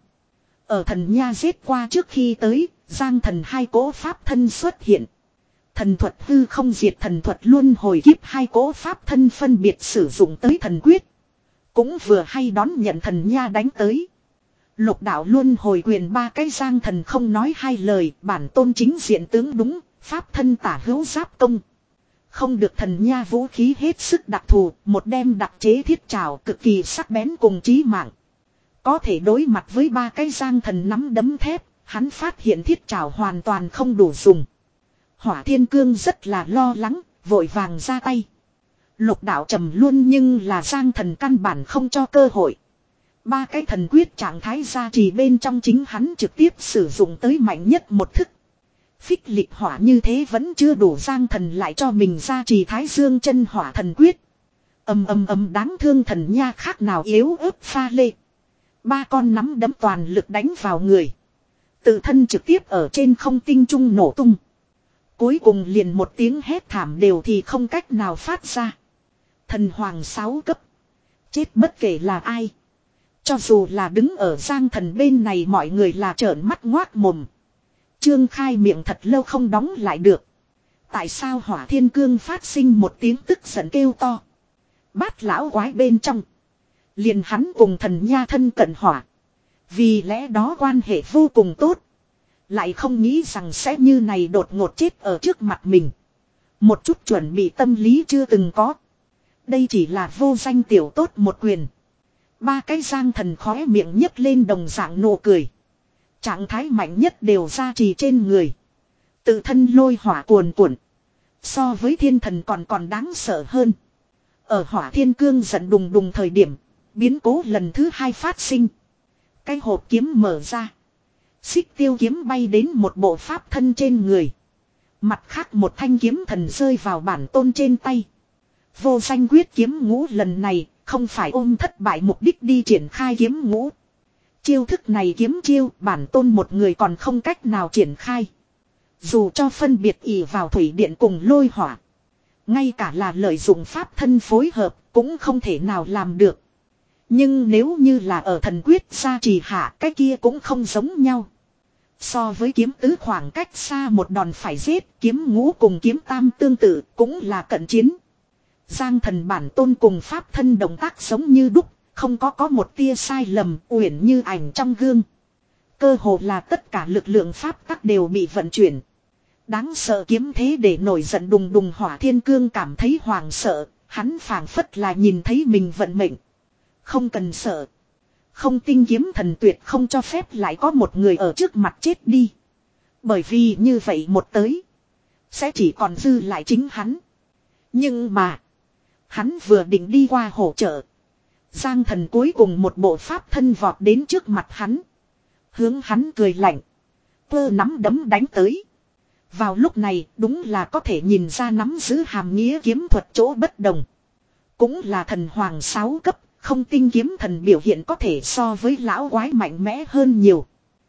Ở thần nha giết qua trước khi tới. Giang Thần hai cỗ pháp thân xuất hiện. Thần thuật hư không diệt thần thuật luân hồi kiếp hai cỗ pháp thân phân biệt sử dụng tới thần quyết. Cũng vừa hay đón nhận thần nha đánh tới. Lục đạo luân hồi quyền ba cái Giang Thần không nói hai lời, bản tôn chính diện tướng đúng, pháp thân tả hữu giáp công. Không được thần nha vũ khí hết sức đặc thù, một đem đặc chế thiết trảo cực kỳ sắc bén cùng chí mạng. Có thể đối mặt với ba cái Giang Thần nắm đấm thép, hắn phát hiện thiết trảo hoàn toàn không đủ dùng. Hỏa Thiên Cương rất là lo lắng, vội vàng ra tay. Lục đạo trầm luôn nhưng là Giang Thần căn bản không cho cơ hội. Ba cái thần quyết trạng thái gia trì bên trong chính hắn trực tiếp sử dụng tới mạnh nhất một thức. Phích lịch hỏa như thế vẫn chưa đủ, Giang Thần lại cho mình gia trì thái dương chân hỏa thần quyết. Âm âm âm đáng thương thần nha khác nào yếu ớt pha lê. Ba con nắm đấm toàn lực đánh vào người. Tự thân trực tiếp ở trên không tinh trung nổ tung. Cuối cùng liền một tiếng hét thảm đều thì không cách nào phát ra. Thần hoàng sáu cấp. Chết bất kể là ai. Cho dù là đứng ở Giang Thần bên này mọi người là trợn mắt ngoác mồm. Trương khai miệng thật lâu không đóng lại được. Tại sao Hỏa Thiên Cương phát sinh một tiếng tức giận kêu to. Bát lão quái bên trong. Liền hắn cùng thần nha thân cận hỏa. Vì lẽ đó quan hệ vô cùng tốt. Lại không nghĩ rằng sẽ như này đột ngột chết ở trước mặt mình. Một chút chuẩn bị tâm lý chưa từng có. Đây chỉ là vô danh tiểu tốt một quyền. Ba cái Giang Thần khóe miệng nhấc lên đồng dạng nụ cười. Trạng thái mạnh nhất đều ra trì trên người. Tự thân lôi hỏa cuồn cuộn. So với thiên thần còn còn đáng sợ hơn. Ở Hỏa Thiên Cương giận đùng đùng thời điểm. Biến cố lần thứ hai phát sinh. Cái hộp kiếm mở ra. Xích tiêu kiếm bay đến một bộ pháp thân trên người. Mặt khác một thanh kiếm thần rơi vào bản tôn trên tay. Vô danh quyết kiếm ngũ lần này không phải ôm thất bại mục đích đi triển khai kiếm ngũ. Chiêu thức này kiếm chiêu bản tôn một người còn không cách nào triển khai. Dù cho phân biệt ỷ vào thủy điện cùng lôi hỏa. Ngay cả là lợi dụng pháp thân phối hợp cũng không thể nào làm được. Nhưng nếu như là ở thần quyết gia trì hạ, cái kia cũng không giống nhau. So với kiếm tứ khoảng cách xa một đòn phải giết, kiếm ngũ cùng kiếm tam tương tự cũng là cận chiến. Giang Thần bản tôn cùng pháp thân động tác giống như đúc, không có có một tia sai lầm, uyển như ảnh trong gương. Cơ hồ là tất cả lực lượng pháp tắc đều bị vận chuyển. Đáng sợ kiếm thế để nổi giận đùng đùng Hỏa Thiên Cương cảm thấy hoàng sợ, hắn phảng phất là nhìn thấy mình vận mệnh. Không cần sợ. Không tinh kiếm thần tuyệt không cho phép lại có một người ở trước mặt chết đi. Bởi vì như vậy một tới. Sẽ chỉ còn dư lại chính hắn. Nhưng mà. Hắn vừa định đi qua hỗ trợ. Giang Thần cuối cùng một bộ pháp thân vọt đến trước mặt hắn. Hướng hắn cười lạnh. Cơ nắm đấm đánh tới. Vào lúc này đúng là có thể nhìn ra nắm giữ hàm nghĩa kiếm thuật chỗ bất đồng. Cũng là thần hoàng sáu cấp, không tinh kiếm thần biểu hiện có thể so với lão quái mạnh mẽ hơn nhiều.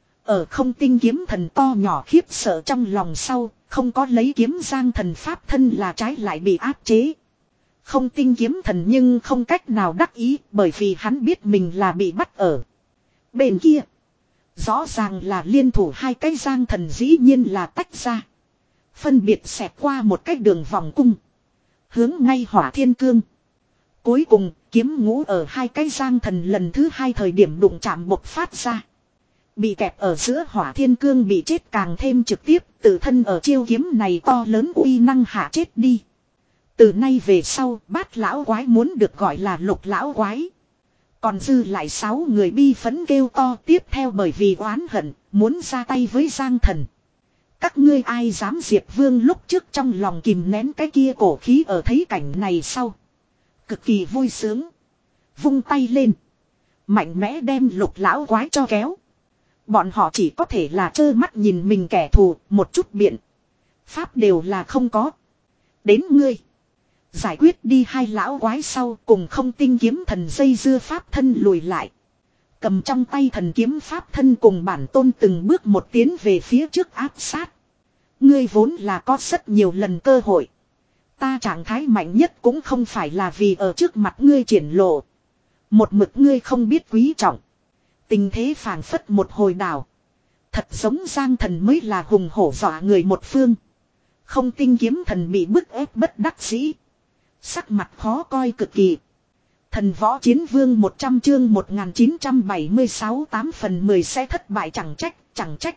Ở không tinh kiếm thần to nhỏ khiếp sợ trong lòng sau, không có lấy kiếm giang thần pháp thân là trái lại bị áp chế. Không tinh kiếm thần nhưng không cách nào đắc ý bởi vì hắn biết mình là bị bắt ở. Bên kia, rõ ràng là liên thủ hai cái giang thần dĩ nhiên là tách ra. Phân biệt xẹt qua một cái đường vòng cung. Hướng ngay Hỏa Thiên Cương. Cuối cùng, kiếm ngũ ở hai cái giang thần lần thứ hai thời điểm đụng chạm bộc phát ra. Bị kẹp ở giữa Hỏa Thiên Cương bị chết càng thêm trực tiếp, tự thân ở chiêu kiếm này to lớn uy năng hạ chết đi. Từ nay về sau, bát lão quái muốn được gọi là lục lão quái. Còn dư lại sáu người bi phấn kêu to tiếp theo bởi vì oán hận, muốn ra tay với giang thần. Các ngươi ai dám Diệp Vương lúc trước trong lòng kìm nén cái kia cổ khí ở thấy cảnh này sau. Cực kỳ vui sướng. Vung tay lên. Mạnh mẽ đem lục lão quái cho kéo. Bọn họ chỉ có thể là trơ mắt nhìn mình kẻ thù, một chút biện pháp đều là không có. Đến ngươi. Giải quyết đi hai lão quái sau cùng không tinh kiếm thần dây dưa pháp thân lùi lại. Cầm trong tay thần kiếm pháp thân cùng bản tôn từng bước một tiến về phía trước áp sát. Ngươi vốn là có rất nhiều lần cơ hội. Ta trạng thái mạnh nhất cũng không phải là vì ở trước mặt ngươi triển lộ. Một mực ngươi không biết quý trọng. Tình thế phảng phất một hồi đảo. Thật giống giang thần mới là hùng hổ dọa người một phương. Không tinh kiếm thần bị bức ép bất đắc dĩ. Sắc mặt khó coi cực kỳ. Thần võ chiến vương một trăm chương một nghìn chín trăm bảy mươi sáu tám phần mười sẽ thất bại chẳng trách, chẳng trách.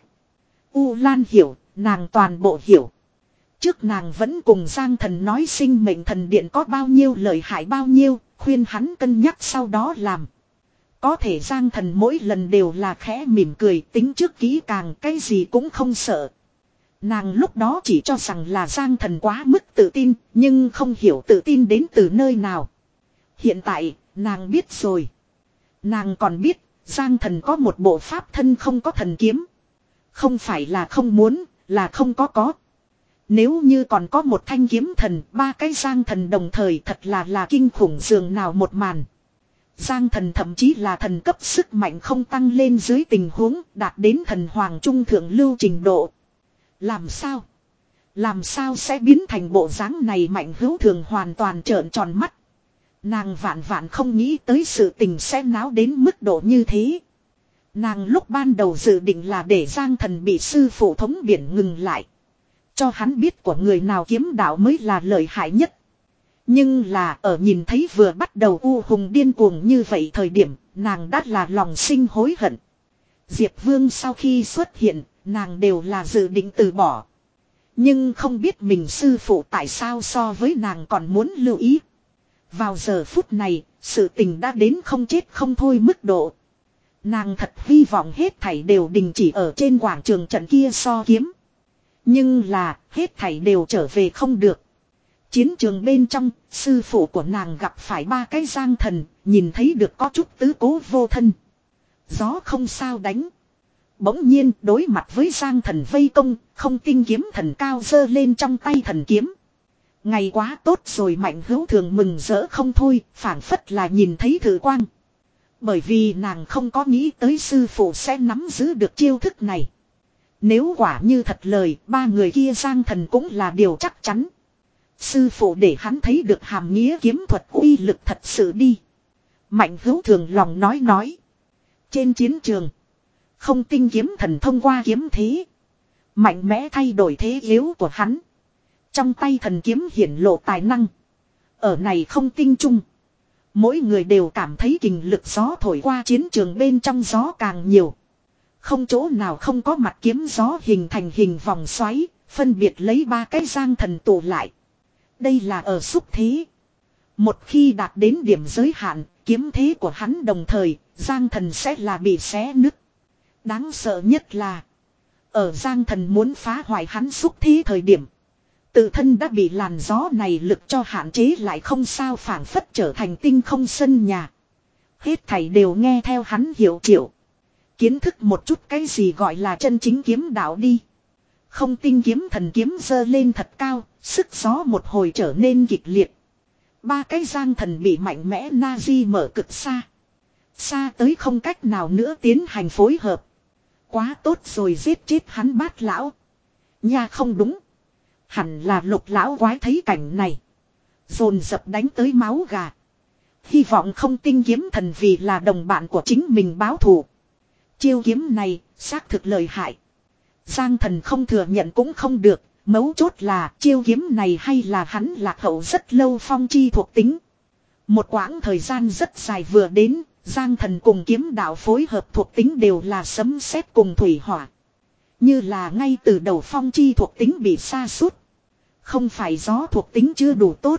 U Lan hiểu, nàng toàn bộ hiểu. Trước nàng vẫn cùng Giang thần nói sinh mệnh thần điện có bao nhiêu lợi hại bao nhiêu, khuyên hắn cân nhắc sau đó làm. Có thể Giang thần mỗi lần đều là khẽ mỉm cười tính trước kỹ càng cái gì cũng không sợ. Nàng lúc đó chỉ cho rằng là Giang thần quá mức tự tin, nhưng không hiểu tự tin đến từ nơi nào. Hiện tại, nàng biết rồi. Nàng còn biết, Giang thần có một bộ pháp thân không có thần kiếm. Không phải là không muốn, là không có có. Nếu như còn có một thanh kiếm thần, ba cái Giang thần đồng thời thật là là kinh khủng dường nào một màn. Giang thần thậm chí là thần cấp sức mạnh không tăng lên dưới tình huống đạt đến thần hoàng trung thượng lưu trình độ. Làm sao? Làm sao sẽ biến thành bộ dáng này Mạnh Hữu Thường hoàn toàn trợn tròn mắt. Nàng vạn vạn không nghĩ tới sự tình sẽ náo đến mức độ như thế. Nàng lúc ban đầu dự định là để Giang thần bị sư phụ thống biển ngừng lại. Cho hắn biết của người nào kiếm đạo mới là lợi hại nhất. Nhưng là ở nhìn thấy vừa bắt đầu u hùng điên cuồng như vậy thời điểm, nàng đã là lòng sinh hối hận. Diệp Vương sau khi xuất hiện, nàng đều là dự định từ bỏ. Nhưng không biết mình sư phụ tại sao so với nàng còn muốn lưu ý. Vào giờ phút này, sự tình đã đến không chết không thôi mức độ. Nàng thật hy vọng hết thảy đều đình chỉ ở trên quảng trường trận kia so kiếm. Nhưng là, hết thảy đều trở về không được. Chiến trường bên trong, sư phụ của nàng gặp phải ba cái Giang thần, nhìn thấy được có chút tứ cố vô thân. Gió không sao đánh. Bỗng nhiên đối mặt với Giang thần vây công, không tinh kiếm thần cao giơ lên trong tay thần kiếm. Ngày quá tốt rồi Mạnh Hữu Thường mừng rỡ không thôi, phảng phất là nhìn thấy thử quang. Bởi vì nàng không có nghĩ tới sư phụ sẽ nắm giữ được chiêu thức này. Nếu quả như thật lời, ba người kia Giang thần cũng là điều chắc chắn. Sư phụ để hắn thấy được hàm nghĩa kiếm thuật uy lực thật sự đi. Mạnh Hữu Thường lòng nói nói. Trên chiến trường, không tinh kiếm thần thông qua kiếm thế. Mạnh mẽ thay đổi thế yếu của hắn. Trong tay thần kiếm hiển lộ tài năng. Ở này không tinh trung. Mỗi người đều cảm thấy kình lực gió thổi qua chiến trường bên trong gió càng nhiều. Không chỗ nào không có mặt kiếm gió hình thành hình vòng xoáy, phân biệt lấy ba cái Giang thần tụ lại. Đây là ở xúc thế. Một khi đạt đến điểm giới hạn, kiếm thế của hắn đồng thời, Giang thần sẽ là bị xé nứt. Đáng sợ nhất là, ở Giang thần muốn phá hoại hắn xúc thế thời điểm, tự thân đã bị làn gió này lực cho hạn chế lại không sao phảng phất trở thành tinh không sân nhà. Hết thảy đều nghe theo hắn hiệu triệu. Kiến thức một chút cái gì gọi là chân chính kiếm đạo đi. Không tinh kiếm thần kiếm giơ lên thật cao, sức gió một hồi trở nên kịch liệt. Ba cái giang thần bị mạnh mẽ Nazi mở cực xa. Xa tới không cách nào nữa tiến hành phối hợp. Quá tốt rồi, giết chết hắn bát lão. Nha không đúng. Hẳn là Lục lão quái thấy cảnh này. Dồn dập đánh tới máu gà. Hy vọng không tinh kiếm thần vì là đồng bạn của chính mình báo thù. Chiêu kiếm này xác thực lợi hại. Giang thần không thừa nhận cũng không được. Mấu chốt là chiêu kiếm này hay là hắn lạc hậu rất lâu phong chi thuộc tính. Một quãng thời gian rất dài vừa đến, Giang thần cùng kiếm đạo phối hợp thuộc tính đều là sấm sét cùng thủy hỏa. Như là ngay từ đầu phong chi thuộc tính bị sa sút. Không phải gió thuộc tính chưa đủ tốt.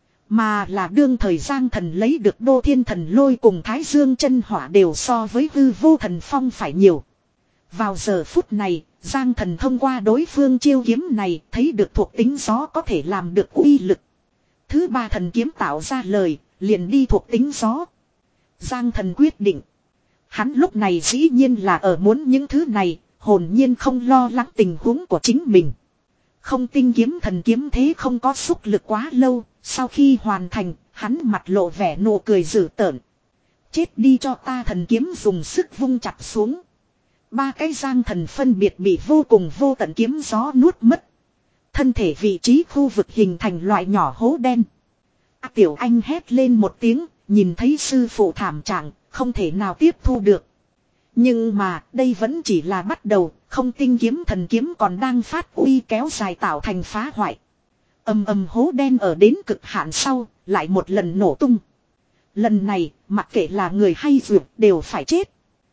Mà là đương thời Giang thần lấy được đô thiên thần lôi cùng thái dương chân hỏa đều so với hư vô thần phong phải nhiều. Vào giờ phút này, Giang thần thông qua đối phương chiêu kiếm này thấy được thuộc tính gió có thể làm được uy lực. Thứ ba thần kiếm tạo ra lời, liền đi thuộc tính gió. Giang thần quyết định. Hắn lúc này dĩ nhiên là ở muốn những thứ này, hồn nhiên không lo lắng tình huống của chính mình. Không tinh kiếm thần kiếm thế không có xúc lực quá lâu, sau khi hoàn thành, hắn mặt lộ vẻ nụ cười dữ tợn. Chết đi cho ta, thần kiếm dùng sức vung chặt xuống. Ba cái giang thần phân biệt bị vô cùng vô tận kiếm gió nuốt mất. Thân thể vị trí khu vực hình thành loại nhỏ hố đen. À, tiểu anh hét lên một tiếng, nhìn thấy sư phụ thảm trạng, không thể nào tiếp thu được. Nhưng mà đây vẫn chỉ là bắt đầu, không tinh kiếm thần kiếm còn đang phát uy kéo dài tạo thành phá hoại. Ầm ầm, hố đen ở đến cực hạn sau, lại một lần nổ tung. Lần này, mặc kệ là người hay vượt đều phải chết.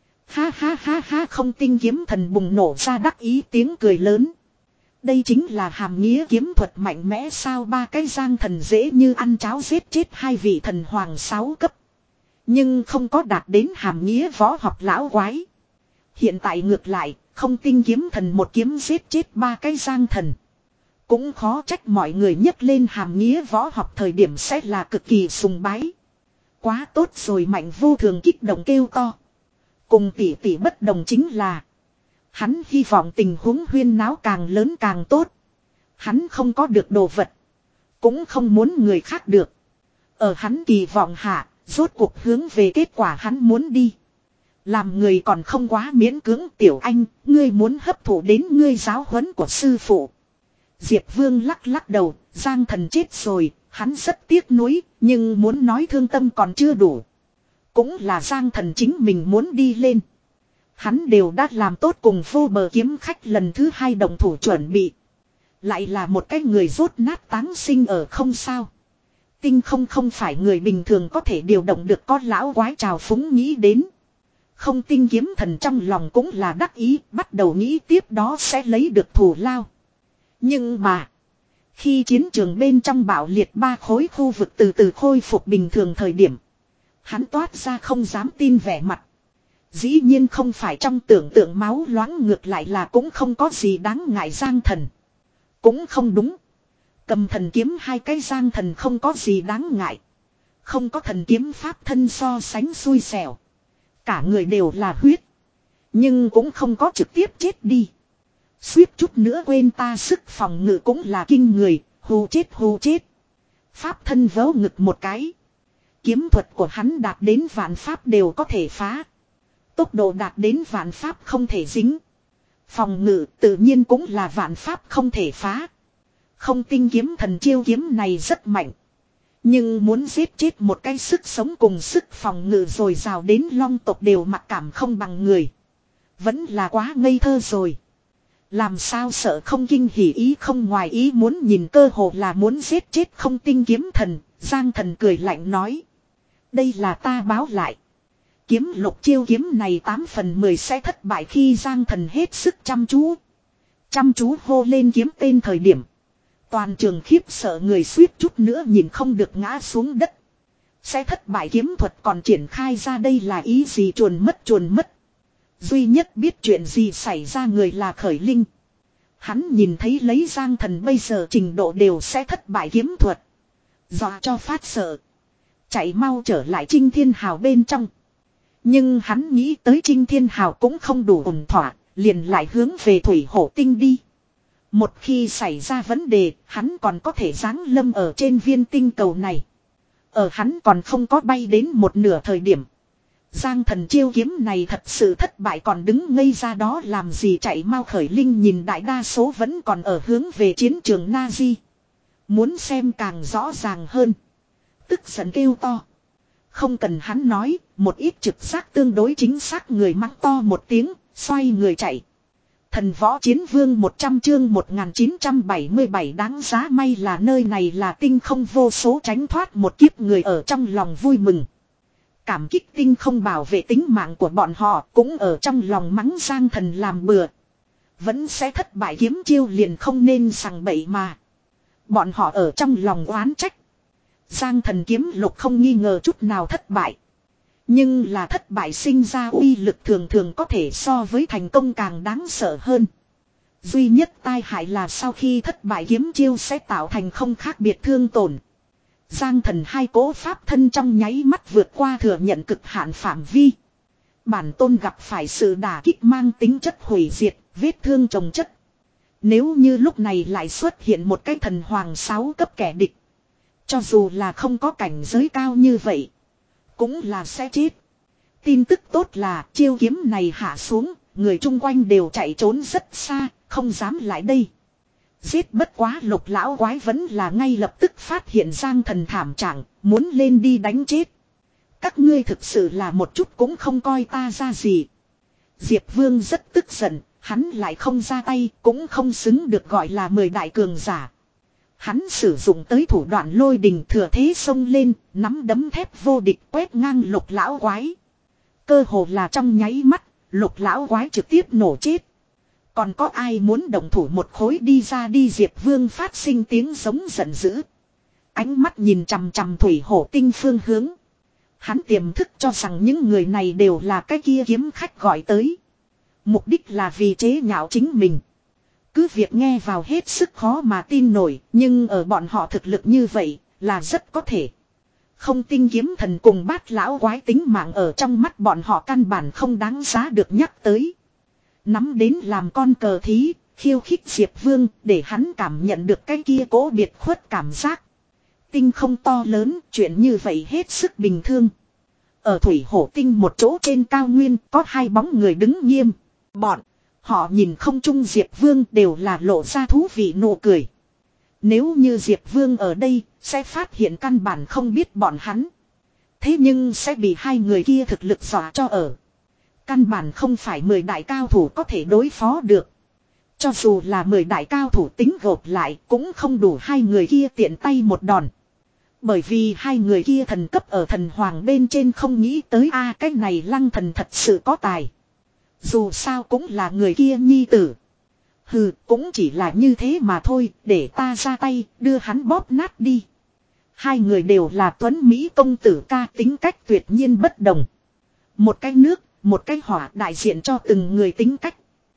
Ha ha ha ha, không tinh kiếm thần bùng nổ ra đắc ý tiếng cười lớn. Đây chính là hàm nghĩa kiếm thuật mạnh mẽ sao? Ba cái giang thần dễ như ăn cháo giết chết hai vị thần hoàng sáu cấp. Nhưng không có đạt đến hàm nghĩa võ học lão quái. Hiện tại ngược lại, không tinh kiếm thần một kiếm giết chết ba cái giang thần. Cũng khó trách mọi người nhắc lên hàm nghĩa võ học thời điểm sẽ là cực kỳ sùng bái. Quá tốt rồi, mạnh vô thường kích động kêu to. Cùng tỷ tỷ bất đồng chính là hắn hy vọng tình huống huyên náo càng lớn càng tốt. Hắn không có được đồ vật, cũng không muốn người khác được. Ở hắn kỳ vọng hạ, rốt cuộc hướng về kết quả hắn muốn đi. Làm người còn không quá miễn cưỡng. Tiểu anh, ngươi muốn hấp thụ đến ngươi giáo huấn của sư phụ. Diệp Vương lắc lắc đầu, Giang thần chết rồi, hắn rất tiếc nuối, nhưng muốn nói thương tâm còn chưa đủ. Cũng là Giang thần chính mình muốn đi lên. Hắn đều đã làm tốt cùng vô bờ kiếm khách lần thứ hai đồng thủ chuẩn bị. Lại là một cái người rốt nát táng sinh ở không sao. Tinh không không phải người bình thường có thể điều động được, con lão quái trào phúng nghĩ đến. Không tinh kiếm thần trong lòng cũng là đắc ý, bắt đầu nghĩ tiếp đó sẽ lấy được thù lao. Nhưng mà, khi chiến trường bên trong bạo liệt ba khối khu vực từ từ khôi phục bình thường thời điểm, hắn toát ra không dám tin vẻ mặt. Dĩ nhiên không phải trong tưởng tượng máu loãng, ngược lại là cũng không có gì đáng ngại. Giang thần cũng không đúng. Cầm thần kiếm hai cái giang thần không có gì đáng ngại. Không có thần kiếm pháp thân so sánh xui xẻo. Cả người đều là huyết. Nhưng cũng không có trực tiếp chết đi. Suýt chút nữa quên ta sức phòng ngự cũng là kinh người. Hù chết hù chết. Pháp thân vớ ngực một cái. Kiếm thuật của hắn đạt đến vạn pháp đều có thể phá. Tốc độ đạt đến vạn pháp không thể dính. Phòng ngự tự nhiên cũng là vạn pháp không thể phá. Không tinh kiếm thần chiêu kiếm này rất mạnh. Nhưng muốn giết chết một cái sức sống cùng sức phòng ngự dồi dào đến long tộc đều mặc cảm không bằng người. Vẫn là quá ngây thơ rồi. Làm sao sợ không kinh hỉ ý không ngoài ý muốn, nhìn cơ hồ là muốn giết chết không tinh kiếm thần. Giang thần cười lạnh nói. Đây là ta báo lại. Kiếm lục chiêu kiếm này tám phần mười sẽ thất bại khi Giang thần hết sức chăm chú. Chăm chú hô lên kiếm tên thời điểm. Toàn trường khiếp sợ, người suýt chút nữa nhìn không được ngã xuống đất. Sẽ thất bại kiếm thuật còn triển khai ra, đây là ý gì? Chuồn mất chuồn mất. Duy nhất biết chuyện gì xảy ra người là Khởi Linh. Hắn nhìn thấy lấy Giang thần bây giờ trình độ đều sẽ thất bại kiếm thuật. Dọa cho phát sợ. Chạy mau trở lại Trinh Thiên Hào bên trong. Nhưng hắn nghĩ tới Trinh Thiên Hào cũng không đủ ổn thỏa, liền lại hướng về Thủy Hổ Tinh đi. Một khi xảy ra vấn đề, hắn còn có thể giáng lâm ở trên viên tinh cầu này. Ở hắn còn không có bay đến một nửa thời điểm. Giang thần chiêu kiếm này thật sự thất bại, còn đứng ngây ra đó làm gì, chạy mau. Khởi Linh nhìn đại đa số vẫn còn ở hướng về chiến trường Nazi. Muốn xem càng rõ ràng hơn. Tức giận kêu to. Không cần hắn nói, một ít trực giác tương đối chính xác người mắng to một tiếng, xoay người chạy. Thần võ chiến vương một trăm chương một nghìn chín trăm bảy mươi bảy đáng giá may là nơi này là tinh không, vô số tránh thoát một kiếp người ở trong lòng vui mừng. Cảm kích tinh không bảo vệ tính mạng của bọn họ, cũng ở trong lòng mắng Giang thần làm bừa. Vẫn sẽ thất bại, kiếm chiêu liền không nên sằng bậy mà. Bọn họ ở trong lòng oán trách. Giang thần kiếm lục không nghi ngờ chút nào thất bại. Nhưng là thất bại sinh ra uy lực thường thường có thể so với thành công càng đáng sợ hơn. Duy nhất tai hại là sau khi thất bại kiếm chiêu sẽ tạo thành không khác biệt thương tổn. Giang thần hai cỗ pháp thân trong nháy mắt vượt qua thừa nhận cực hạn phạm vi. Bản tôn gặp phải sự đả kích mang tính chất hủy diệt, vết thương chồng chất. Nếu như lúc này lại xuất hiện một cái thần hoàng sáu cấp kẻ địch. Cho dù là không có cảnh giới cao như vậy, cũng là sẽ chết. Tin tức tốt là chiêu kiếm này hạ xuống, người chung quanh đều chạy trốn rất xa, không dám lại đây. Giết bất quá Lục lão quái vẫn là ngay lập tức phát hiện Giang thần thảm trạng, muốn lên đi đánh chết. Các ngươi thực sự là một chút cũng không coi ta ra gì. Diệp Vương rất tức giận, hắn lại không ra tay, cũng không xứng được gọi là mười đại cường giả. Hắn sử dụng tới thủ đoạn lôi đình, thừa thế xông lên, nắm đấm thép vô địch quét ngang Lục lão quái. Cơ hồ là trong nháy mắt, Lục lão quái trực tiếp nổ chết. Còn có ai muốn động thủ một khối đi ra đi? Diệp Vương phát sinh tiếng giống giận dữ. Ánh mắt nhìn chằm chằm thủy hổ tinh phương hướng. Hắn tiềm thức cho rằng những người này đều là cái kia kiếm khách gọi tới. Mục đích là vì chế nhạo chính mình. Cứ việc nghe vào hết sức khó mà tin nổi, nhưng ở bọn họ thực lực như vậy là rất có thể. Không tinh kiếm thần cùng bát lão quái tính mạng ở trong mắt bọn họ căn bản không đáng giá được nhắc tới. Nắm đến làm con cờ thí, khiêu khích Diệp Vương để hắn cảm nhận được cái kia cố biệt khuất cảm giác. Tinh không to lớn, chuyện như vậy hết sức bình thường. Ở thủy hổ tinh một chỗ trên cao nguyên có hai bóng người đứng nghiêm. Bọn họ nhìn không chung Diệp Vương đều là lộ ra thú vị nụ cười. Nếu như Diệp Vương ở đây, sẽ phát hiện căn bản không biết bọn hắn. Thế nhưng sẽ bị hai người kia thực lực dọa cho ở. Căn bản không phải mười đại cao thủ có thể đối phó được. Cho dù là mười đại cao thủ tính gộp lại cũng không đủ hai người kia tiện tay một đòn. Bởi vì hai người kia thần cấp ở thần hoàng bên trên không nghĩ tới a cái này Lăng thần thật sự có tài. Dù sao cũng là người kia nhi tử. Hừ, cũng chỉ là như thế mà thôi, để ta ra tay, đưa hắn bóp nát đi. Hai người đều là tuấn Mỹ công tử ca, tính cách tuyệt nhiên bất đồng. Một cái nước, một cái hỏa, đại diện cho từng người tính cách.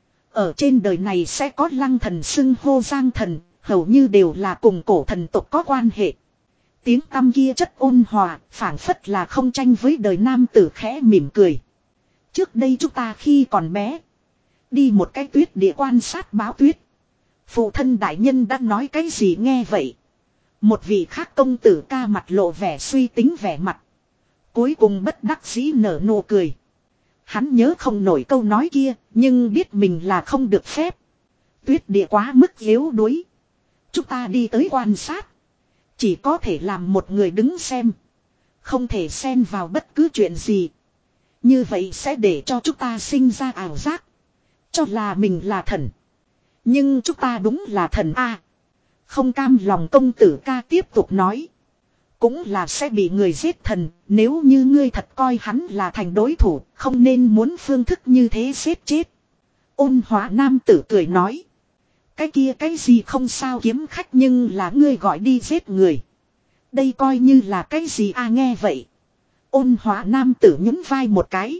Ở trên đời này sẽ có Lăng thần xưng hô Giang thần, hầu như đều là cùng cổ thần tộc có quan hệ. Tiếng tăm kia chất ôn hòa, phảng phất là không tranh với đời nam tử khẽ mỉm cười. Trước đây chúng ta khi còn bé, đi một cái tuyết địa quan sát báo tuyết. Phụ thân đại nhân đã nói cái gì nghe vậy? Một vị khác công tử ca mặt lộ vẻ suy tính vẻ mặt. Cuối cùng bất đắc dĩ nở nụ cười. Hắn nhớ không nổi câu nói kia, nhưng biết mình là không được phép. Tuyết địa quá mức yếu đuối. Chúng ta đi tới quan sát. Chỉ có thể làm một người đứng xem. Không thể xen vào bất cứ chuyện gì. Như vậy sẽ để cho chúng ta sinh ra ảo giác. Cho là mình là thần. Nhưng chúng ta đúng là thần a. Không cam lòng công tử ca tiếp tục nói. Cũng là sẽ bị người giết thần. Nếu như ngươi thật coi hắn là thành đối thủ, không nên muốn phương thức như thế giết chết. Ôn hóa nam tử cười nói. Cái kia cái gì không sao kiếm khách, nhưng là ngươi gọi đi giết người. Đây coi như là cái gì a? Nghe vậy. Ôn hóa nam tử nhún vai một cái.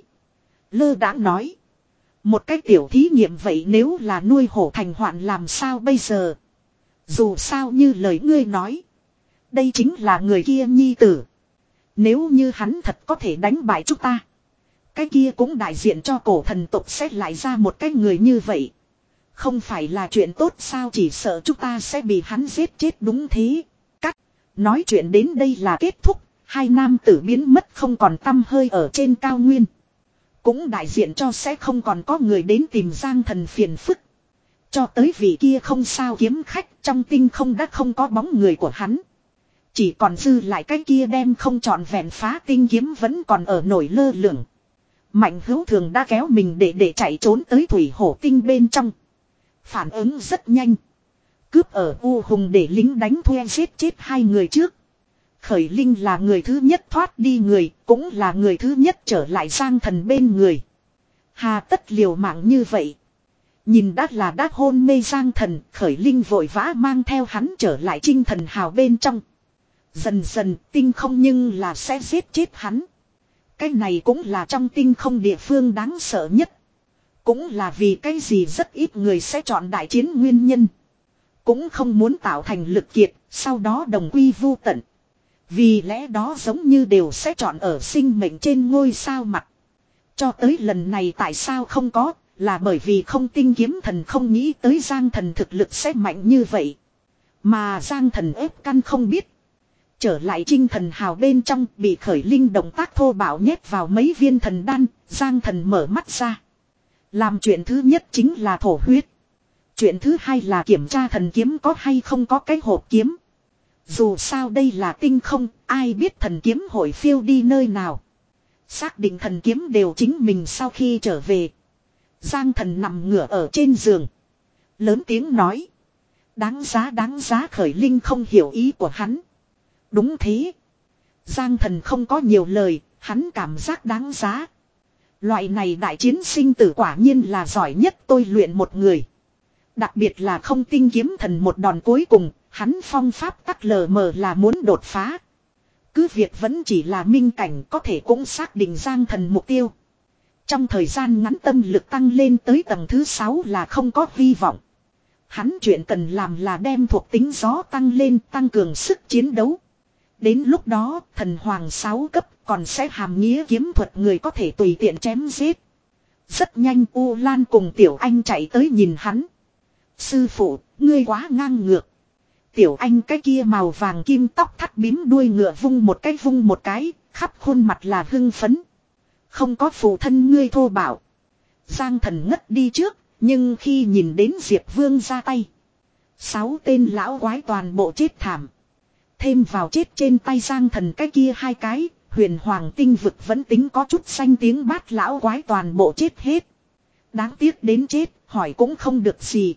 Lơ đãng nói. Một cái tiểu thí nghiệm vậy nếu là nuôi hổ thành hoạn làm sao bây giờ? Dù sao như lời ngươi nói. Đây chính là người kia nhi tử. Nếu như hắn thật có thể đánh bại chúng ta. Cái kia cũng đại diện cho cổ thần tộc sẽ lại ra một cái người như vậy. Không phải là chuyện tốt sao, chỉ sợ chúng ta sẽ bị hắn giết chết. Đúng thế. Cắt. Nói chuyện đến đây là kết thúc. Hai nam tử biến mất không còn tăm hơi ở trên cao nguyên. Cũng đại diện cho sẽ không còn có người đến tìm Giang Thần phiền phức. Cho tới vị kia không sao kiếm khách, trong tinh không đã không có bóng người của hắn. Chỉ còn dư lại cái kia đem không trọn vẹn phá tinh kiếm vẫn còn ở nổi lơ lửng. Mạnh Hữu Thường đã kéo mình để để chạy trốn tới thủy hổ tinh bên trong. Phản ứng rất nhanh. Cướp ở U Hùng để lính đánh thuê giết chết hai người trước. Khởi Linh là người thứ nhất thoát đi người, cũng là người thứ nhất trở lại Giang Thần bên người. Hà tất liều mạng như vậy. Nhìn đã là đã hôn mê Giang Thần, Khởi Linh vội vã mang theo hắn trở lại Trinh Thần Hào bên trong. Dần dần tinh không nhưng là sẽ giết chết hắn. Cái này cũng là trong tinh không địa phương đáng sợ nhất. Cũng là vì cái gì rất ít người sẽ chọn đại chiến nguyên nhân. Cũng không muốn tạo thành lực kiệt, sau đó đồng quy vu tận. Vì lẽ đó giống như đều sẽ chọn ở sinh mệnh trên ngôi sao mặt. Cho tới lần này tại sao không có, là bởi vì không tinh kiếm thần không nghĩ tới Giang Thần thực lực sẽ mạnh như vậy. Mà Giang Thần ép căn không biết. Trở lại Trinh Thần Hào bên trong bị Khởi Linh động tác thô bạo nhét vào mấy viên thần đan, Giang Thần mở mắt ra. Làm chuyện thứ nhất chính là thổ huyết. Chuyện thứ hai là kiểm tra thần kiếm có hay không có cái hộp kiếm. Dù sao đây là tinh không, ai biết thần kiếm hội phiêu đi nơi nào. Xác định thần kiếm đều chính mình sau khi trở về. Giang Thần nằm ngửa ở trên giường. Lớn tiếng nói. Đáng giá đáng giá. Khởi Linh không hiểu ý của hắn. Đúng thế. Giang Thần không có nhiều lời, hắn cảm giác đáng giá. Loại này đại chiến sinh tử quả nhiên là giỏi nhất tôi luyện một người. Đặc biệt là không tinh kiếm thần một đòn cuối cùng, hắn phong pháp tắc lờ mờ là muốn đột phá. Cứ việc vẫn chỉ là minh cảnh có thể cũng xác định Giang Thần mục tiêu. Trong thời gian ngắn tâm lực tăng lên tới tầng thứ sáu là không có hy vọng. Hắn chuyện cần làm là đem thuộc tính gió tăng lên, tăng cường sức chiến đấu. Đến lúc đó, thần hoàng sáu cấp còn sẽ hàm nghĩa kiếm thuật người có thể tùy tiện chém giết. Rất nhanh U Lan cùng Tiểu Anh chạy tới nhìn hắn. Sư phụ, ngươi quá ngang ngược. Tiểu Anh cái kia màu vàng kim tóc thắt bím đuôi ngựa vung một cái vung một cái, khắp khuôn mặt là hưng phấn. Không có phụ thân ngươi thô bạo. Giang Thần ngất đi trước, nhưng khi nhìn đến Diệp Vương ra tay. Sáu tên lão quái toàn bộ chết thảm. Thêm vào chết trên tay Giang Thần cái kia hai cái, huyền hoàng tinh vực vẫn tính có chút danh tiếng bát lão quái toàn bộ chết hết. Đáng tiếc đến chết, hỏi cũng không được gì.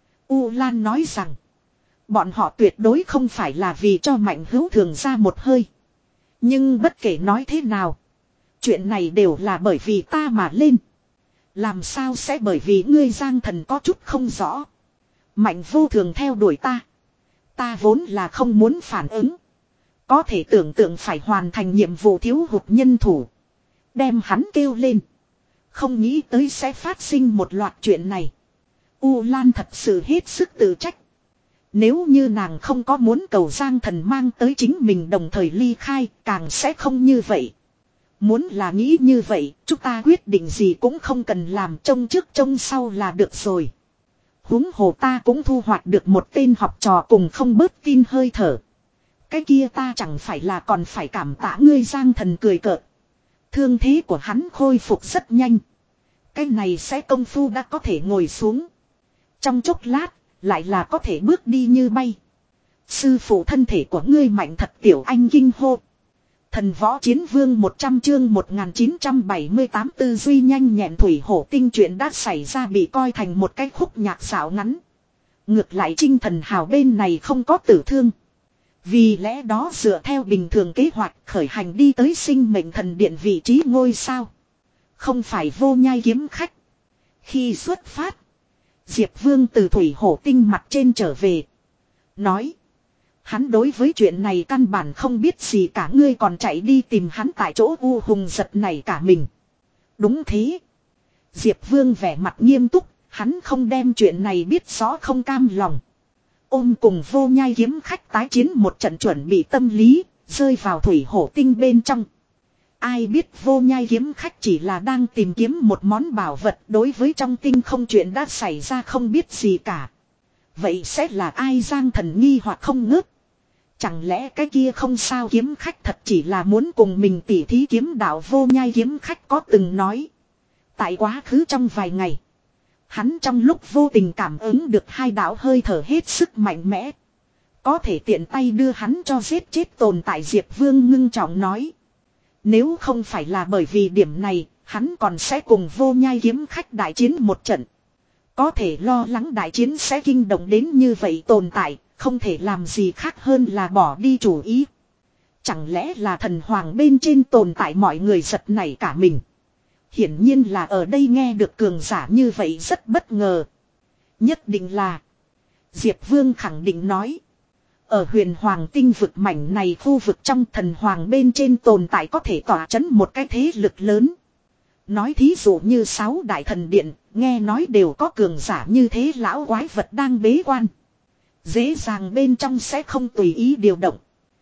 U Lan nói rằng, bọn họ tuyệt đối không phải là vì cho Mạnh Hữu Thường ra một hơi. Nhưng bất kể nói thế nào, chuyện này đều là bởi vì ta mà lên. Làm sao sẽ bởi vì ngươi Giang Thần có chút không rõ. Mạnh Vô Thường theo đuổi ta. Ta vốn là không muốn phản ứng. Có thể tưởng tượng phải hoàn thành nhiệm vụ thiếu hụt nhân thủ. Đem hắn kêu lên. Không nghĩ tới sẽ phát sinh một loạt chuyện này. U Lan thật sự hết sức tự trách. Nếu như nàng không có muốn cầu Giang Thần mang tới chính mình đồng thời ly khai, càng sẽ không như vậy. Muốn là nghĩ như vậy, chúng ta quyết định gì cũng không cần làm, trông trước trông sau là được rồi. Huống hồ ta cũng thu hoạch được một tên học trò cùng không bớt tin hơi thở. Cái kia ta chẳng phải là còn phải cảm tạ ngươi. Giang Thần cười cợt. Thương thế của hắn khôi phục rất nhanh. Cái này sẽ công phu đã có thể ngồi xuống. Trong chốc lát, lại là có thể bước đi như bay. Sư phụ thân thể của ngươi mạnh thật. Tiểu Anh kinh hô. Thần võ chiến vương một trăm chương một nghìn chín trăm bảy mươi tám tư duy nhanh nhẹn thủy hổ tinh chuyện đã xảy ra bị coi thành một cái khúc nhạc xảo ngắn. Ngược lại Trinh Thần Hào bên này không có tử thương. Vì lẽ đó dựa theo bình thường kế hoạch khởi hành đi tới sinh mệnh thần điện vị trí ngôi sao. Không phải Vô Nhai kiếm khách. Khi xuất phát, Diệp Vương từ thủy hổ tinh mặt trên trở về. Nói. Hắn đối với chuyện này căn bản không biết gì cả, ngươi còn chạy đi tìm hắn tại chỗ. U Hùng giật nảy cả mình. Đúng thế. Diệp Vương vẻ mặt nghiêm túc, hắn không đem chuyện này biết rõ không cam lòng. Ôm cùng Vô Nhai kiếm khách tái chiến một trận chuẩn bị tâm lý, rơi vào thủy hổ tinh bên trong. Ai biết vô nhai kiếm khách chỉ là đang tìm kiếm một món bảo vật, đối với trong tinh không chuyện đã xảy ra không biết gì cả. Vậy sẽ là ai? Giang Thần nghi hoặc không ngớt. Chẳng lẽ cái kia không sao kiếm khách thật chỉ là muốn cùng mình tỉ thí kiếm đạo? Vô nhai kiếm khách có từng nói. Tại quá khứ trong vài ngày, hắn trong lúc vô tình cảm ứng được hai đạo hơi thở hết sức mạnh mẽ, có thể tiện tay đưa hắn cho giết chết tồn tại. Diệp Vương ngưng trọng nói. Nếu không phải là bởi vì điểm này, hắn còn sẽ cùng vô nhai kiếm khách đại chiến một trận. Có thể lo lắng đại chiến sẽ kinh động đến như vậy tồn tại, không thể làm gì khác hơn là bỏ đi chủ ý. Chẳng lẽ là thần hoàng bên trên tồn tại? Mọi người giật nảy cả mình. Hiển nhiên là ở đây nghe được cường giả như vậy rất bất ngờ. Nhất định là. Diệp Vương khẳng định nói. Ở huyền hoàng tinh vực mảnh này, khu vực trong thần hoàng bên trên tồn tại có thể tỏa chấn một cái thế lực lớn. Nói thí dụ như sáu đại thần điện, nghe nói đều có cường giả như thế. Lão quái vật đang bế quan, dễ dàng bên trong sẽ không tùy ý điều động.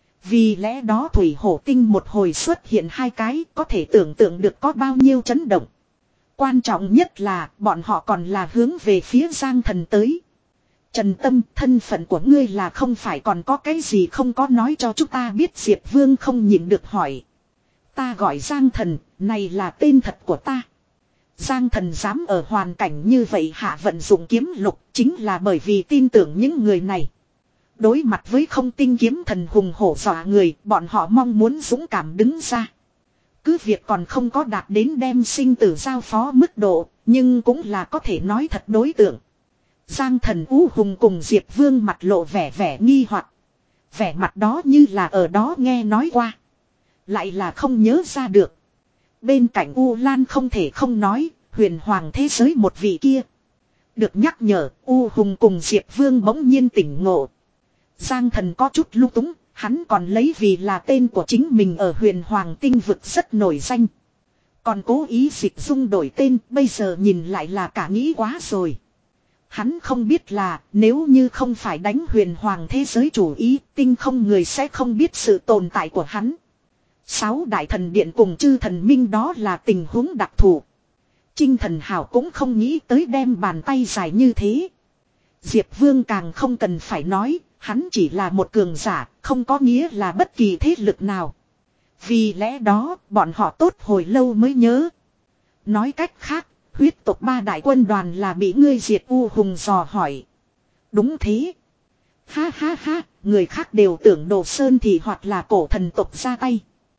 Vì lẽ đó thủy hổ tinh một hồi xuất hiện hai cái, có thể tưởng tượng được có bao nhiêu chấn động. Quan trọng nhất là bọn họ còn là hướng về phía Giang Thần tới. Trần Tâm, thân phận của ngươi là không phải còn có cái gì không có nói cho chúng ta biết? Diệp Vương không nhịn được hỏi. Ta gọi Giang Thần, này là tên thật của ta. Giang Thần dám ở hoàn cảnh như vậy hạ vận dụng kiếm lục, chính là bởi vì tin tưởng những người này. Đối mặt với không tinh kiếm thần hùng hổ dọa người, bọn họ mong muốn dũng cảm đứng ra. Cứ việc còn không có đạt đến đem sinh tử giao phó mức độ, nhưng cũng là có thể nói thật đối tượng. Giang Thần U Hùng cùng Diệp Vương mặt lộ vẻ vẻ nghi hoặc. Vẻ mặt đó như là ở đó nghe nói qua, lại là không nhớ ra được. Bên cạnh U Lan không thể không nói, huyền hoàng thế giới một vị kia. Được nhắc nhở, U Hùng cùng Diệp Vương bỗng nhiên tỉnh ngộ. Giang Thần có chút lung túng, hắn còn lấy vì là tên của chính mình ở huyền hoàng tinh vực rất nổi danh. Còn cố ý dịch dung đổi tên, bây giờ nhìn lại là cả nghĩ quá rồi. Hắn không biết là nếu như không phải đánh huyền hoàng thế giới chủ ý, tinh không người sẽ không biết sự tồn tại của hắn. Sáu đại thần điện cùng chư thần minh đó là tình huống đặc thù. Chinh Thần Hào cũng không nghĩ tới đem bàn tay dài như thế. Diệp Vương càng không cần phải nói, hắn chỉ là một cường giả, không có nghĩa là bất kỳ thế lực nào. Vì lẽ đó, bọn họ tốt hồi lâu mới nhớ. Nói cách khác, huyết tộc ba đại quân đoàn là bị ngươi diệt? U Hùng dò hỏi. Đúng thế. Ha ha ha, người khác đều tưởng Đồ Sơn thì hoặc là cổ thần tộc ra tay.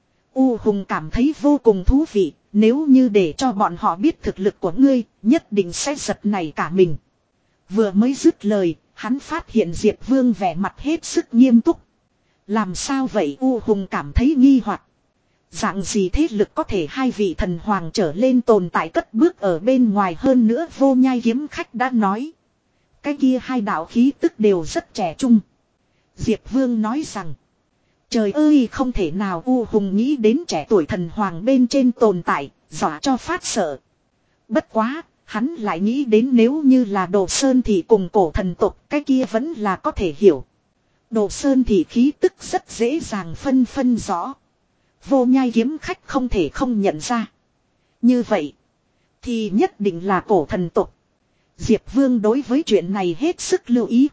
U Hùng cảm thấy vô cùng thú vị, nếu như để cho bọn họ biết thực lực của ngươi, nhất định sẽ giật nảy cả mình. Vừa mới dứt lời, hắn phát hiện Diệp Vương vẻ mặt hết sức nghiêm túc. Làm sao vậy? U Hùng cảm thấy nghi hoặc. Dạng gì thế lực có thể hai vị thần hoàng trở lên tồn tại cất bước ở bên ngoài? Hơn nữa vô nhai kiếm khách đã nói, cái kia hai đạo khí tức đều rất trẻ trung. Diệp Vương nói rằng, trời ơi không thể nào. U Hùng nghĩ đến trẻ tuổi thần hoàng bên trên tồn tại, dọa cho phát sợ. Bất quá, hắn lại nghĩ đến nếu như là Đồ Sơn thì cùng cổ thần tộc, cái kia vẫn là có thể hiểu. Đồ Sơn thì khí tức rất dễ dàng phân phân rõ. Vô nhai kiếm khách không thể không nhận ra. Như vậy thì nhất định là cổ thần tộc. Diệp Vương đối với chuyện này hết sức lưu ý.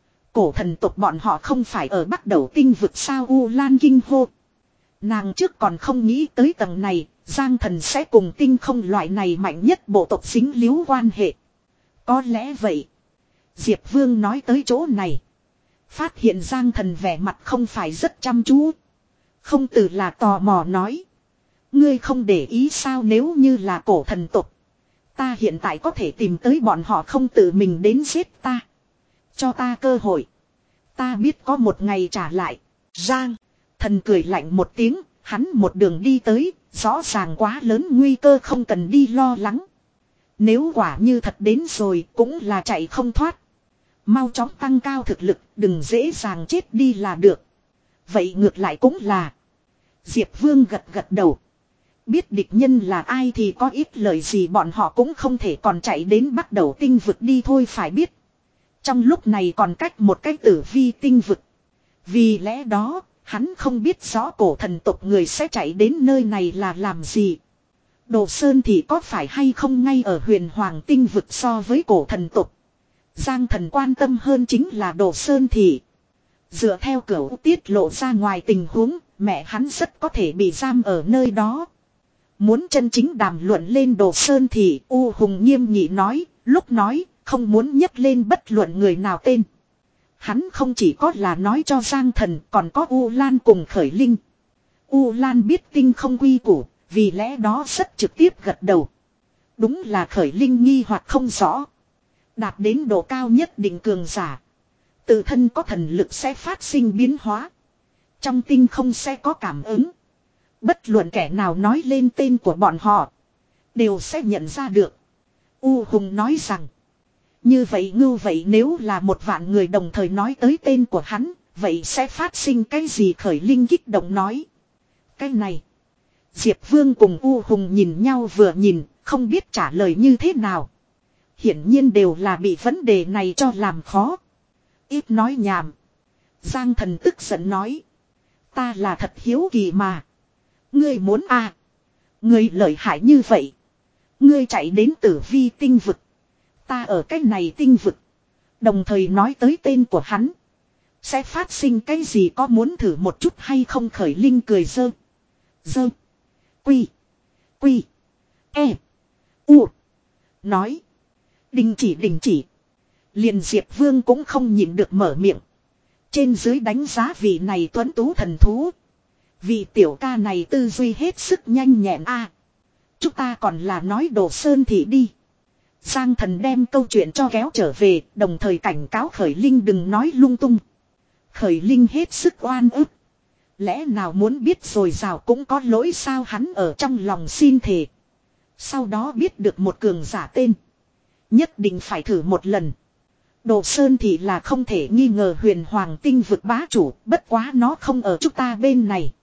Cổ thần tộc bọn họ không phải ở Bắc Đầu tinh vực sao? U Lan kinh hô. Nàng trước còn không nghĩ tới tầng này, Giang Thần sẽ cùng tinh không loại này mạnh nhất bộ tộc dính líu quan hệ. Có lẽ vậy. Diệp Vương nói tới chỗ này, phát hiện Giang Thần vẻ mặt không phải rất chăm chú. Không từ là tò mò nói, ngươi không để ý sao? Nếu như là cổ thần tộc, ta hiện tại có thể tìm tới bọn họ không tự mình đến giết ta. Cho ta cơ hội, ta biết có một ngày trả lại. Giang Thần cười lạnh một tiếng, hắn một đường đi tới, rõ ràng quá lớn nguy cơ không cần đi lo lắng. Nếu quả như thật đến rồi cũng là chạy không thoát. Mau chóng tăng cao thực lực, đừng dễ dàng chết đi là được. Vậy ngược lại cũng là. Diệp Vương gật gật đầu. Biết địch nhân là ai thì có ít lời gì bọn họ cũng không thể còn chạy đến Bắc Đầu tinh vực đi thôi. Phải biết, trong lúc này còn cách một cái tử vi tinh vực. Vì lẽ đó, Hắn không biết rõ cổ thần tộc người sẽ chạy đến nơi này là làm gì. Đồ Sơn thì có phải hay không ngay ở huyền hoàng tinh vực so với cổ thần tộc. Giang thần quan tâm hơn chính là Đồ Sơn thì. Dựa theo cửu tiết lộ ra ngoài tình huống, mẹ hắn rất có thể bị giam ở nơi đó. Muốn chân chính đàm luận lên Đồ Sơn thì U Hùng nghiêm nghị nói, lúc nói, không muốn nhắc lên bất luận người nào tên. Hắn không chỉ có là nói cho Giang thần, còn có U Lan cùng Khởi Linh. U Lan biết tinh không quy củ, vì lẽ đó rất trực tiếp gật đầu. Đúng là Khởi Linh nghi hoặc không rõ. Đạt đến độ cao nhất định cường giả. Tự thân có thần lực sẽ phát sinh biến hóa. Trong tinh không sẽ có cảm ứng. Bất luận kẻ nào nói lên tên của bọn họ, đều sẽ nhận ra được. U Hùng nói rằng, như vậy ngưu vậy nếu là một vạn người đồng thời nói tới tên của hắn, vậy sẽ phát sinh cái gì? Khởi Linh kích động nói. Cái này. Diệp Vương cùng U Hùng nhìn nhau vừa nhìn, không biết trả lời như thế nào. Hiển nhiên đều là bị vấn đề này cho làm khó. Ít nói nhảm. Giang thần tức giận nói. Ta là thật hiếu kỳ mà. Ngươi muốn à. Ngươi lợi hại như vậy. Ngươi chạy đến Tử Vi tinh vực. Ta ở cái này tinh vực. Đồng thời nói tới tên của hắn. Sẽ phát sinh cái gì, có muốn thử một chút hay không? Khởi Linh cười dơ. Dơ. Quy. Quy. E. U. Nói. Đình chỉ đình chỉ. Liền Diệp Vương cũng không nhịn được mở miệng. Trên dưới đánh giá vị này tuấn tú thần thú. Vị tiểu ca này tư duy hết sức nhanh nhẹn a. À, chúng ta còn là nói Đồ Sơn thị đi. Giang thần đem câu chuyện cho kéo trở về, đồng thời cảnh cáo Khởi Linh đừng nói lung tung. Khởi Linh hết sức oan ức. Lẽ nào muốn biết rồi rào cũng có lỗi sao? Hắn ở trong lòng xin thề. Sau đó biết được một cường giả tên. Nhất định phải thử một lần. Đồ Sơn thì là không thể nghi ngờ huyền hoàng tinh vực bá chủ, bất quá nó không ở chúng ta bên này.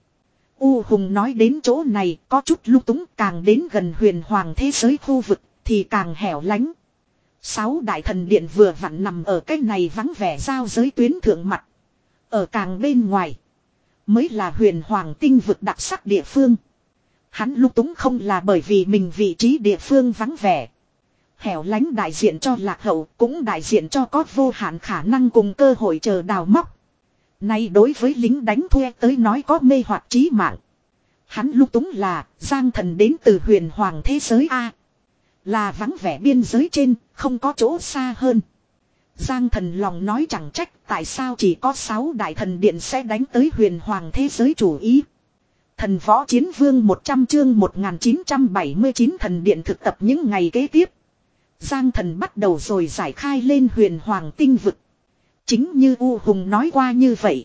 U Hùng nói đến chỗ này có chút lung túng, càng đến gần huyền hoàng thế giới khu vực thì càng hẻo lánh. Sáu đại thần điện vừa vặn nằm ở cái này vắng vẻ giao giới tuyến thượng mặt. Ở càng bên ngoài mới là huyền hoàng tinh vực đặc sắc địa phương. Hắn lung túng không là bởi vì mình vị trí địa phương vắng vẻ. Hẻo lánh đại diện cho lạc hậu, cũng đại diện cho có vô hạn khả năng cùng cơ hội chờ đào móc. Nay đối với lính đánh thuê tới nói có mê hoặc trí mạng. Hắn lung túng là Giang thần đến từ huyền hoàng thế giới A. Là vắng vẻ biên giới trên, không có chỗ xa hơn. Giang thần lòng nói chẳng trách tại sao chỉ có sáu đại thần điện sẽ đánh tới huyền hoàng thế giới chủ ý. Thần võ chiến vương một trăm chương một nghìn chín trăm bảy mươi chín thần điện thực tập những ngày kế tiếp. Giang thần bắt đầu rồi giải khai lên huyền hoàng tinh vực. Chính như U Hùng nói qua như vậy.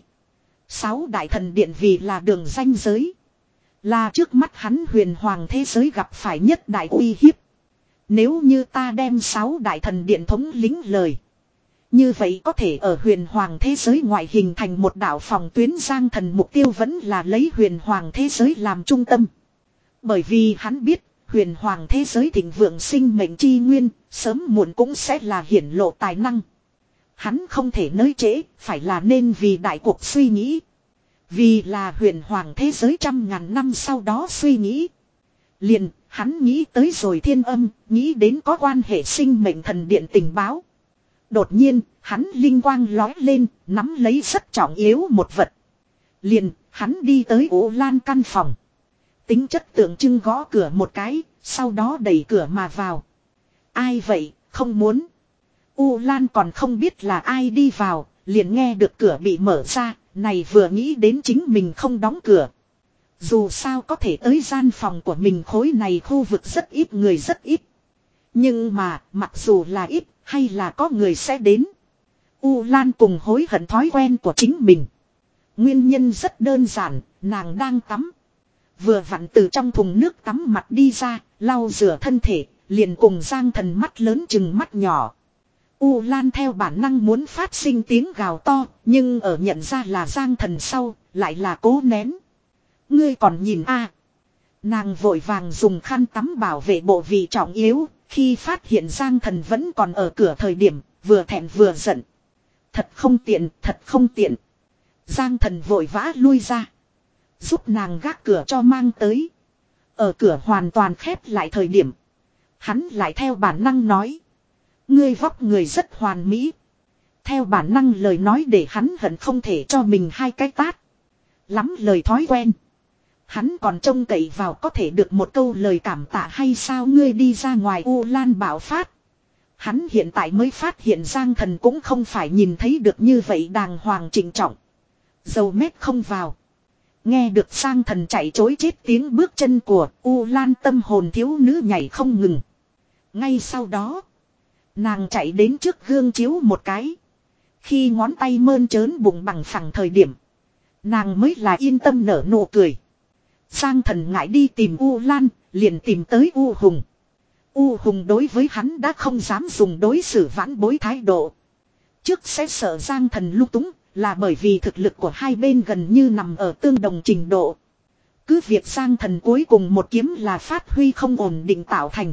Sáu đại thần điện vì là đường ranh giới. Là trước mắt hắn huyền hoàng thế giới gặp phải nhất đại uy hiếp. Nếu như ta đem sáu đại thần điện thống lĩnh lời. Như vậy có thể ở huyền hoàng thế giới ngoại hình thành một đạo phòng tuyến. Giang thần mục tiêu vẫn là lấy huyền hoàng thế giới làm trung tâm. Bởi vì hắn biết huyền hoàng thế giới thịnh vượng sinh mệnh chi nguyên, sớm muộn cũng sẽ là hiển lộ tài năng. Hắn không thể nới trễ, phải là nên vì đại cuộc suy nghĩ. Vì là huyền hoàng thế giới trăm ngàn năm sau đó suy nghĩ. Liền, hắn nghĩ tới rồi thiên âm, nghĩ đến có quan hệ sinh mệnh thần điện tình báo. Đột nhiên, hắn linh quang lói lên, nắm lấy rất trọng yếu một vật. Liền, hắn đi tới Ổ Lan căn phòng. Tính chất tượng trưng gõ cửa một cái, sau đó đẩy cửa mà vào. Ai vậy, không muốn. U Lan còn không biết là ai đi vào, liền nghe được cửa bị mở ra, này vừa nghĩ đến chính mình không đóng cửa. Dù sao có thể tới gian phòng của mình khối này khu vực rất ít người rất ít. Nhưng mà, mặc dù là ít, hay là có người sẽ đến. U Lan cùng hối hận thói quen của chính mình. Nguyên nhân rất đơn giản, nàng đang tắm. Vừa vặn từ trong thùng nước tắm mặt đi ra, lau rửa thân thể, liền cùng Giang thần mắt lớn chừng mắt nhỏ. U Lan theo bản năng muốn phát sinh tiếng gào to, nhưng ở nhận ra là Giang thần sau, lại là cố nén. Ngươi còn nhìn a? À. Nàng vội vàng dùng khăn tắm bảo vệ bộ vị trọng yếu, khi phát hiện Giang thần vẫn còn ở cửa thời điểm, vừa thẹn vừa giận. Thật không tiện, thật không tiện. Giang Thần vội vã lui ra. Giúp nàng gác cửa cho mang tới. Ở cửa hoàn toàn khép lại thời điểm. Hắn lại theo bản năng nói. Ngươi vóc người rất hoàn mỹ. Theo bản năng lời nói để hắn hận không thể cho mình hai cái tát. Lắm lời thói quen. Hắn còn trông cậy vào có thể được một câu lời cảm tạ hay sao ngươi đi ra ngoài U Lan bạo phát. Hắn hiện tại mới phát hiện Giang Thần cũng không phải nhìn thấy được như vậy đàng hoàng trịnh trọng. Dầu mét không vào. Nghe được Giang Thần chạy chối chết tiếng bước chân của U Lan tâm hồn thiếu nữ nhảy không ngừng. Ngay sau đó. Nàng chạy đến trước gương chiếu một cái. Khi ngón tay mơn trớn bụng bằng phẳng thời điểm. Nàng mới là yên tâm nở nụ cười. Giang Thần ngại đi tìm U Lan, liền tìm tới U Hùng. U Hùng đối với hắn đã không dám dùng đối xử vãn bối thái độ. Trước sẽ sợ Giang Thần lung túng, là bởi vì thực lực của hai bên gần như nằm ở tương đồng trình độ. Cứ việc Giang Thần cuối cùng một kiếm là phát huy không ổn định tạo thành.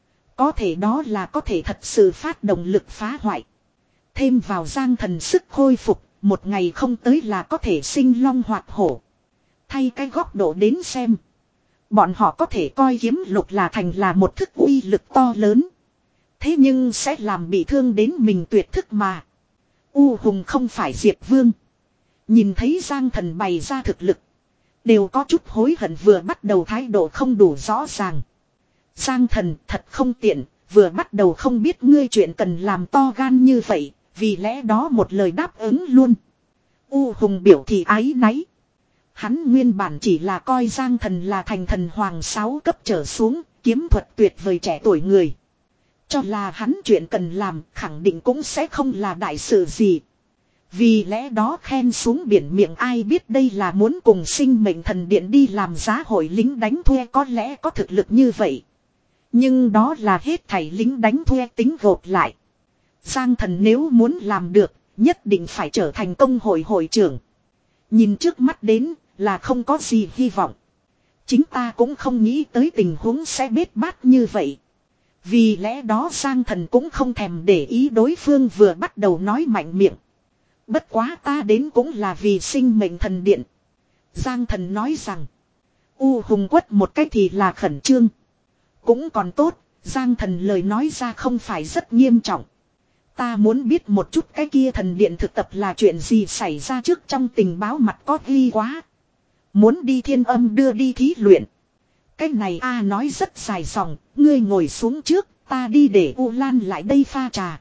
Có thể đó là có thể thật sự phát động lực phá hoại. Thêm vào Giang Thần sức khôi phục, một ngày không tới là có thể sinh long hoạt hổ. Thay cái góc độ đến xem. Bọn họ có thể coi kiếm lục là thành là một thức uy lực to lớn. Thế nhưng sẽ làm bị thương đến mình tuyệt thức mà. U Hùng không phải Diệp Vương. Nhìn thấy Giang Thần bày ra thực lực. Đều có chút hối hận vừa bắt đầu thái độ không đủ rõ ràng. Giang Thần thật không tiện, vừa bắt đầu không biết ngươi chuyện cần làm to gan như vậy, vì lẽ đó một lời đáp ứng luôn. U Hùng biểu thị ái náy. Hắn nguyên bản chỉ là coi Giang Thần là thành thần hoàng sáu cấp trở xuống, kiếm thuật tuyệt vời trẻ tuổi người. Cho là hắn chuyện cần làm khẳng định cũng sẽ không là đại sự gì. Vì lẽ đó khen xuống biển miệng ai biết đây là muốn cùng sinh mệnh thần điện đi làm giá hội lính đánh thuê có lẽ có thực lực như vậy. Nhưng đó là hết thảy lính đánh thuê tính gộp lại. Giang Thần nếu muốn làm được, nhất định phải trở thành công hội hội trưởng. Nhìn trước mắt đến là không có gì hy vọng. Chính ta cũng không nghĩ tới tình huống sẽ bết bát như vậy. Vì lẽ đó Giang Thần cũng không thèm để ý đối phương vừa bắt đầu nói mạnh miệng. Bất quá ta đến cũng là vì sinh mệnh thần điện. Giang Thần nói rằng. U Hùng quất một cách thì là khẩn trương. Cũng còn tốt, Giang Thần lời nói ra không phải rất nghiêm trọng. Ta muốn biết một chút cái kia thần điện thực tập là chuyện gì xảy ra trước trong tình báo mặt có ghi quá. Muốn đi Thiên Âm đưa đi thí luyện. Cái này a nói rất dài dòng, ngươi ngồi xuống trước, ta đi để U Lan lại đây pha trà.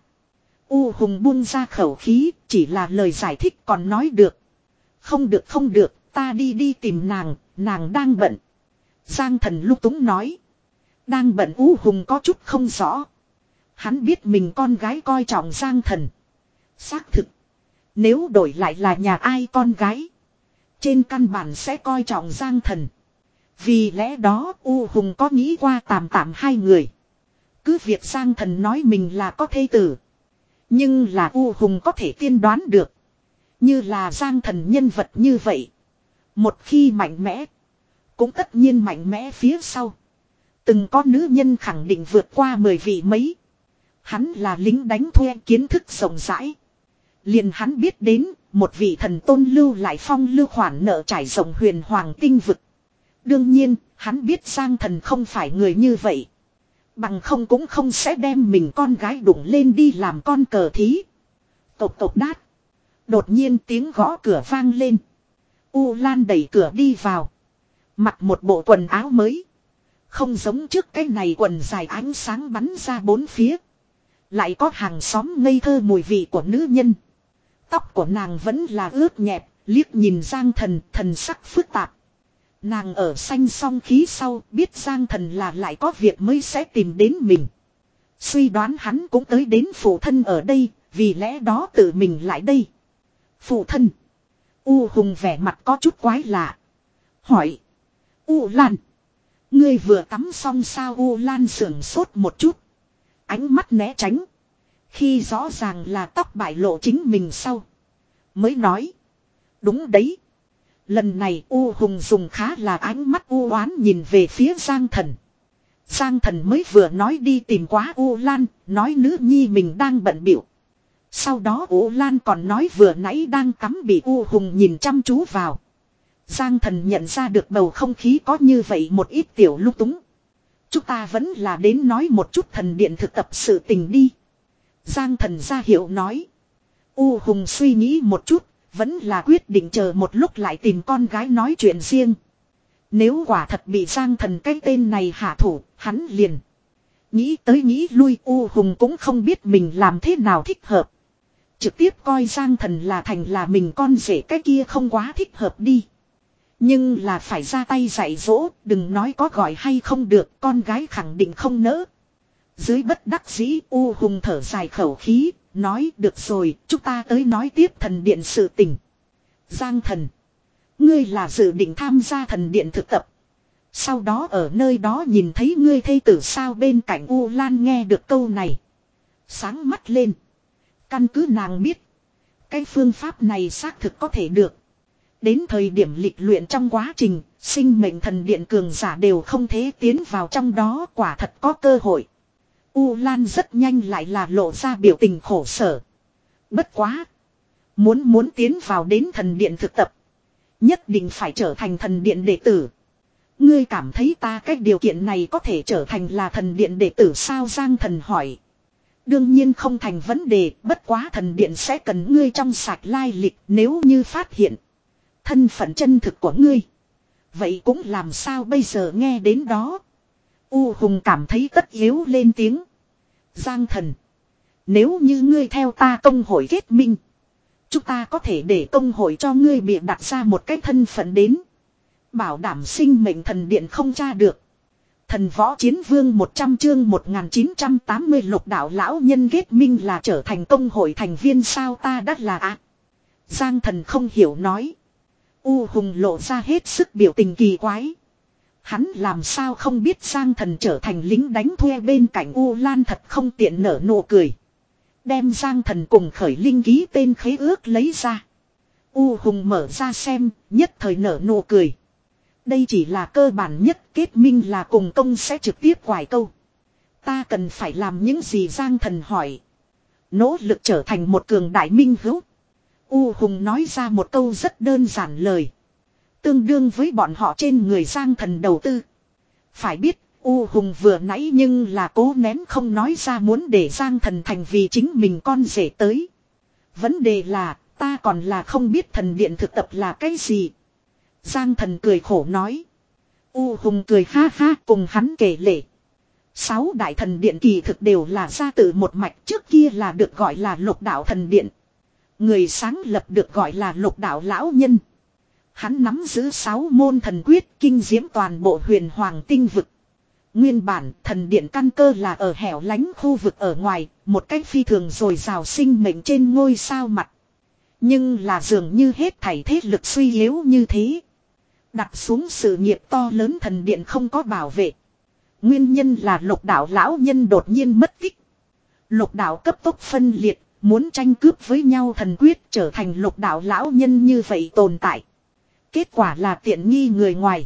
U Hùng buông ra khẩu khí, chỉ là lời giải thích còn nói được. Không được không được, ta đi đi tìm nàng, nàng đang bận. Giang Thần lúc túng nói. Đang bận U Hùng có chút không rõ. Hắn biết mình con gái coi trọng Giang Thần. Xác thực. Nếu đổi lại là nhà ai con gái. Trên căn bản sẽ coi trọng Giang Thần. Vì lẽ đó U Hùng có nghĩ qua tạm tạm hai người. Cứ việc Giang Thần nói mình là có thê tử. Nhưng là U Hùng có thể tiên đoán được. Như là Giang Thần nhân vật như vậy. Một khi mạnh mẽ. Cũng tất nhiên mạnh mẽ phía sau. Từng có nữ nhân khẳng định vượt qua mười vị mấy. Hắn là lính đánh thuê kiến thức rộng rãi. Liền hắn biết đến, một vị thần tôn lưu lại phong lưu khoản nợ trải rộng huyền hoàng tinh vực. Đương nhiên, hắn biết Giang Thần không phải người như vậy. Bằng không cũng không sẽ đem mình con gái đụng lên đi làm con cờ thí. Tộc tộc đát. Đột nhiên tiếng gõ cửa vang lên. U Lan đẩy cửa đi vào. Mặc một bộ quần áo mới. Không giống trước cái này quần dài ánh sáng bắn ra bốn phía. Lại có hàng xóm ngây thơ mùi vị của nữ nhân. Tóc của nàng vẫn là ướt nhẹp, liếc nhìn Giang Thần, thần sắc phức tạp. Nàng ở xanh song khí sau, biết Giang Thần là lại có việc mới sẽ tìm đến mình. Suy đoán hắn cũng tới đến phụ thân ở đây, vì lẽ đó tự mình lại đây. Phụ thân. U Hùng vẻ mặt có chút quái lạ. Hỏi. U Lan. Ngươi vừa tắm xong sao? U Lan sưởng sốt một chút. Ánh mắt né tránh. Khi rõ ràng là tóc bại lộ chính mình sau. Mới nói. Đúng đấy. Lần này U Hùng dùng khá là ánh mắt u oán nhìn về phía Giang Thần. Giang Thần mới vừa nói đi tìm quá U Lan. Nói nữ nhi mình đang bận bịu. Sau đó U Lan còn nói vừa nãy đang tắm bị U Hùng nhìn chăm chú vào. Giang Thần nhận ra được bầu không khí có như vậy một ít tiểu lung túng. Chúng ta vẫn là đến nói một chút thần điện thực tập sự tình đi. Giang Thần ra hiệu nói. U Hùng suy nghĩ một chút, vẫn là quyết định chờ một lúc lại tìm con gái nói chuyện riêng. Nếu quả thật bị Giang Thần cái tên này hạ thủ, hắn liền. Nghĩ tới nghĩ lui, U Hùng cũng không biết mình làm thế nào thích hợp. Trực tiếp coi Giang Thần là thành là mình con rể, cái kia không quá thích hợp đi. Nhưng là phải ra tay dạy dỗ, đừng nói có gọi hay không được, con gái khẳng định không nỡ. Dưới bất đắc dĩ, U Hùng thở dài khẩu khí, nói được rồi, chúng ta tới nói tiếp thần điện sự tình. Giang Thần, ngươi là dự định tham gia thần điện thực tập. Sau đó ở nơi đó nhìn thấy ngươi thê tử sao? Bên cạnh U Lan nghe được câu này, sáng mắt lên. Căn cứ nàng biết, cái phương pháp này xác thực có thể được. Đến thời điểm lịch luyện trong quá trình, sinh mệnh thần điện cường giả đều không thể tiến vào trong đó, quả thật có cơ hội. U Lan rất nhanh lại là lộ ra biểu tình khổ sở. Bất quá, Muốn muốn tiến vào đến thần điện thực tập, nhất định phải trở thành thần điện đệ tử. Ngươi cảm thấy ta cái điều kiện này có thể trở thành là thần điện đệ tử sao? Giang Thần hỏi. Đương nhiên không thành vấn đề, bất quá thần điện sẽ cần ngươi trong sạch lai lịch, nếu như phát hiện thân phận chân thực của ngươi, vậy cũng làm sao bây giờ? Nghe đến đó, U Hùng cảm thấy tất yếu lên tiếng. Giang Thần, nếu như ngươi theo ta công hội kết minh, chúng ta có thể để công hội cho ngươi bịa đặt ra một cái thân phận đến, bảo đảm sinh mệnh thần điện không tra được. Thần võ chiến vương một trăm chương một nghìn chín trăm tám mươi lục đạo lão nhân kết minh là trở thành công hội thành viên sao? Ta đắt là ạ. À. Giang Thần không hiểu nói. U Hùng lộ ra hết sức biểu tình kỳ quái. Hắn làm sao không biết Giang Thần trở thành lính đánh thuê? Bên cạnh U Lan thật không tiện nở nụ cười. Đem Giang Thần cùng khởi linh ký tên khế ước lấy ra. U Hùng mở ra xem, nhất thời nở nụ cười. Đây chỉ là cơ bản nhất, kết minh là cùng công sẽ trực tiếp quải câu. Ta cần phải làm những gì? Giang Thần hỏi. Nỗ lực trở thành một cường đại minh hữu. U Hùng nói ra một câu rất đơn giản lời. Tương đương với bọn họ trên người Giang Thần đầu tư. Phải biết, U Hùng vừa nãy nhưng là cố nén không nói ra muốn để Giang Thần thành vì chính mình con rể tới. Vấn đề là, ta còn là không biết thần điện thực tập là cái gì. Giang Thần cười khổ nói. U Hùng cười ha ha cùng hắn kể lể. Sáu đại thần điện kỳ thực đều là ra từ một mạch, trước kia là được gọi là lục đạo thần điện. Người sáng lập được gọi là lục đạo lão nhân. Hắn nắm giữ sáu môn thần quyết kinh diễm toàn bộ huyền hoàng tinh vực. Nguyên bản thần điện căn cơ là ở hẻo lánh khu vực ở ngoài, một cách phi thường dồi dào sinh mệnh trên ngôi sao mặt. Nhưng là dường như hết thảy thế lực suy yếu như thế. Đặt xuống sự nghiệp to lớn thần điện không có bảo vệ. Nguyên nhân là lục đạo lão nhân đột nhiên mất tích. Lục đạo cấp tốc phân liệt, muốn tranh cướp với nhau thần quyết trở thành lục đạo lão nhân như vậy tồn tại. Kết quả là tiện nghi người ngoài.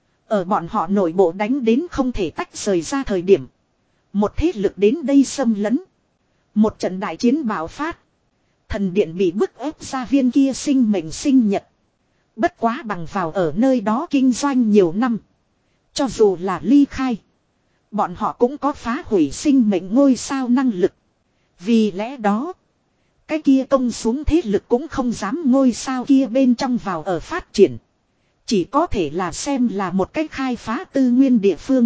Ở bọn họ nội bộ đánh đến không thể tách rời ra thời điểm. Một thế lực đến đây xâm lấn. Một trận đại chiến bạo phát. Thần điện bị bức ép ra viên kia sinh mệnh sinh nhật. Bất quá bằng vào ở nơi đó kinh doanh nhiều năm. Cho dù là ly khai, bọn họ cũng có phá hủy sinh mệnh ngôi sao năng lực. Vì lẽ đó, cái kia công xuống thế lực cũng không dám ngôi sao kia bên trong vào ở phát triển. Chỉ có thể là xem là một cách khai phá tư nguyên địa phương.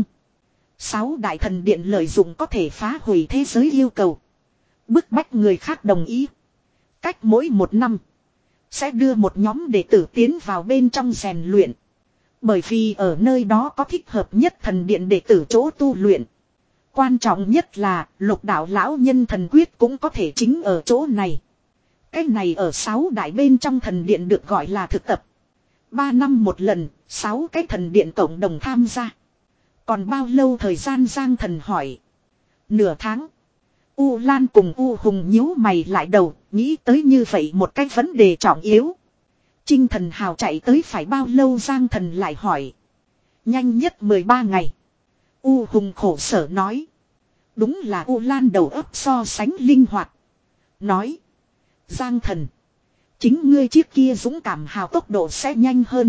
Sáu đại thần điện lợi dụng có thể phá hủy thế giới yêu cầu. Bức bách người khác đồng ý. Cách mỗi một năm, sẽ đưa một nhóm đệ tử tiến vào bên trong rèn luyện. Bởi vì ở nơi đó có thích hợp nhất thần điện đệ tử chỗ tu luyện. Quan trọng nhất là lục đạo lão nhân thần quyết cũng có thể chính ở chỗ này. Cái này ở sáu đại bên trong thần điện được gọi là thực tập. Ba năm một lần, sáu cái thần điện cộng đồng tham gia. Còn bao lâu thời gian? Giang Thần hỏi. Nửa tháng. U Lan cùng U Hùng nhíu mày lại đầu, nghĩ tới như vậy một cái vấn đề trọng yếu. Trinh Thần Hào chạy tới phải bao lâu? Giang Thần lại hỏi. Nhanh nhất mười ba ngày. U Hùng khổ sở nói. Đúng là U Lan đầu óc so sánh linh hoạt. Nói. Giang thần. Chính ngươi chiếc kia dũng cảm hào tốc độ sẽ nhanh hơn.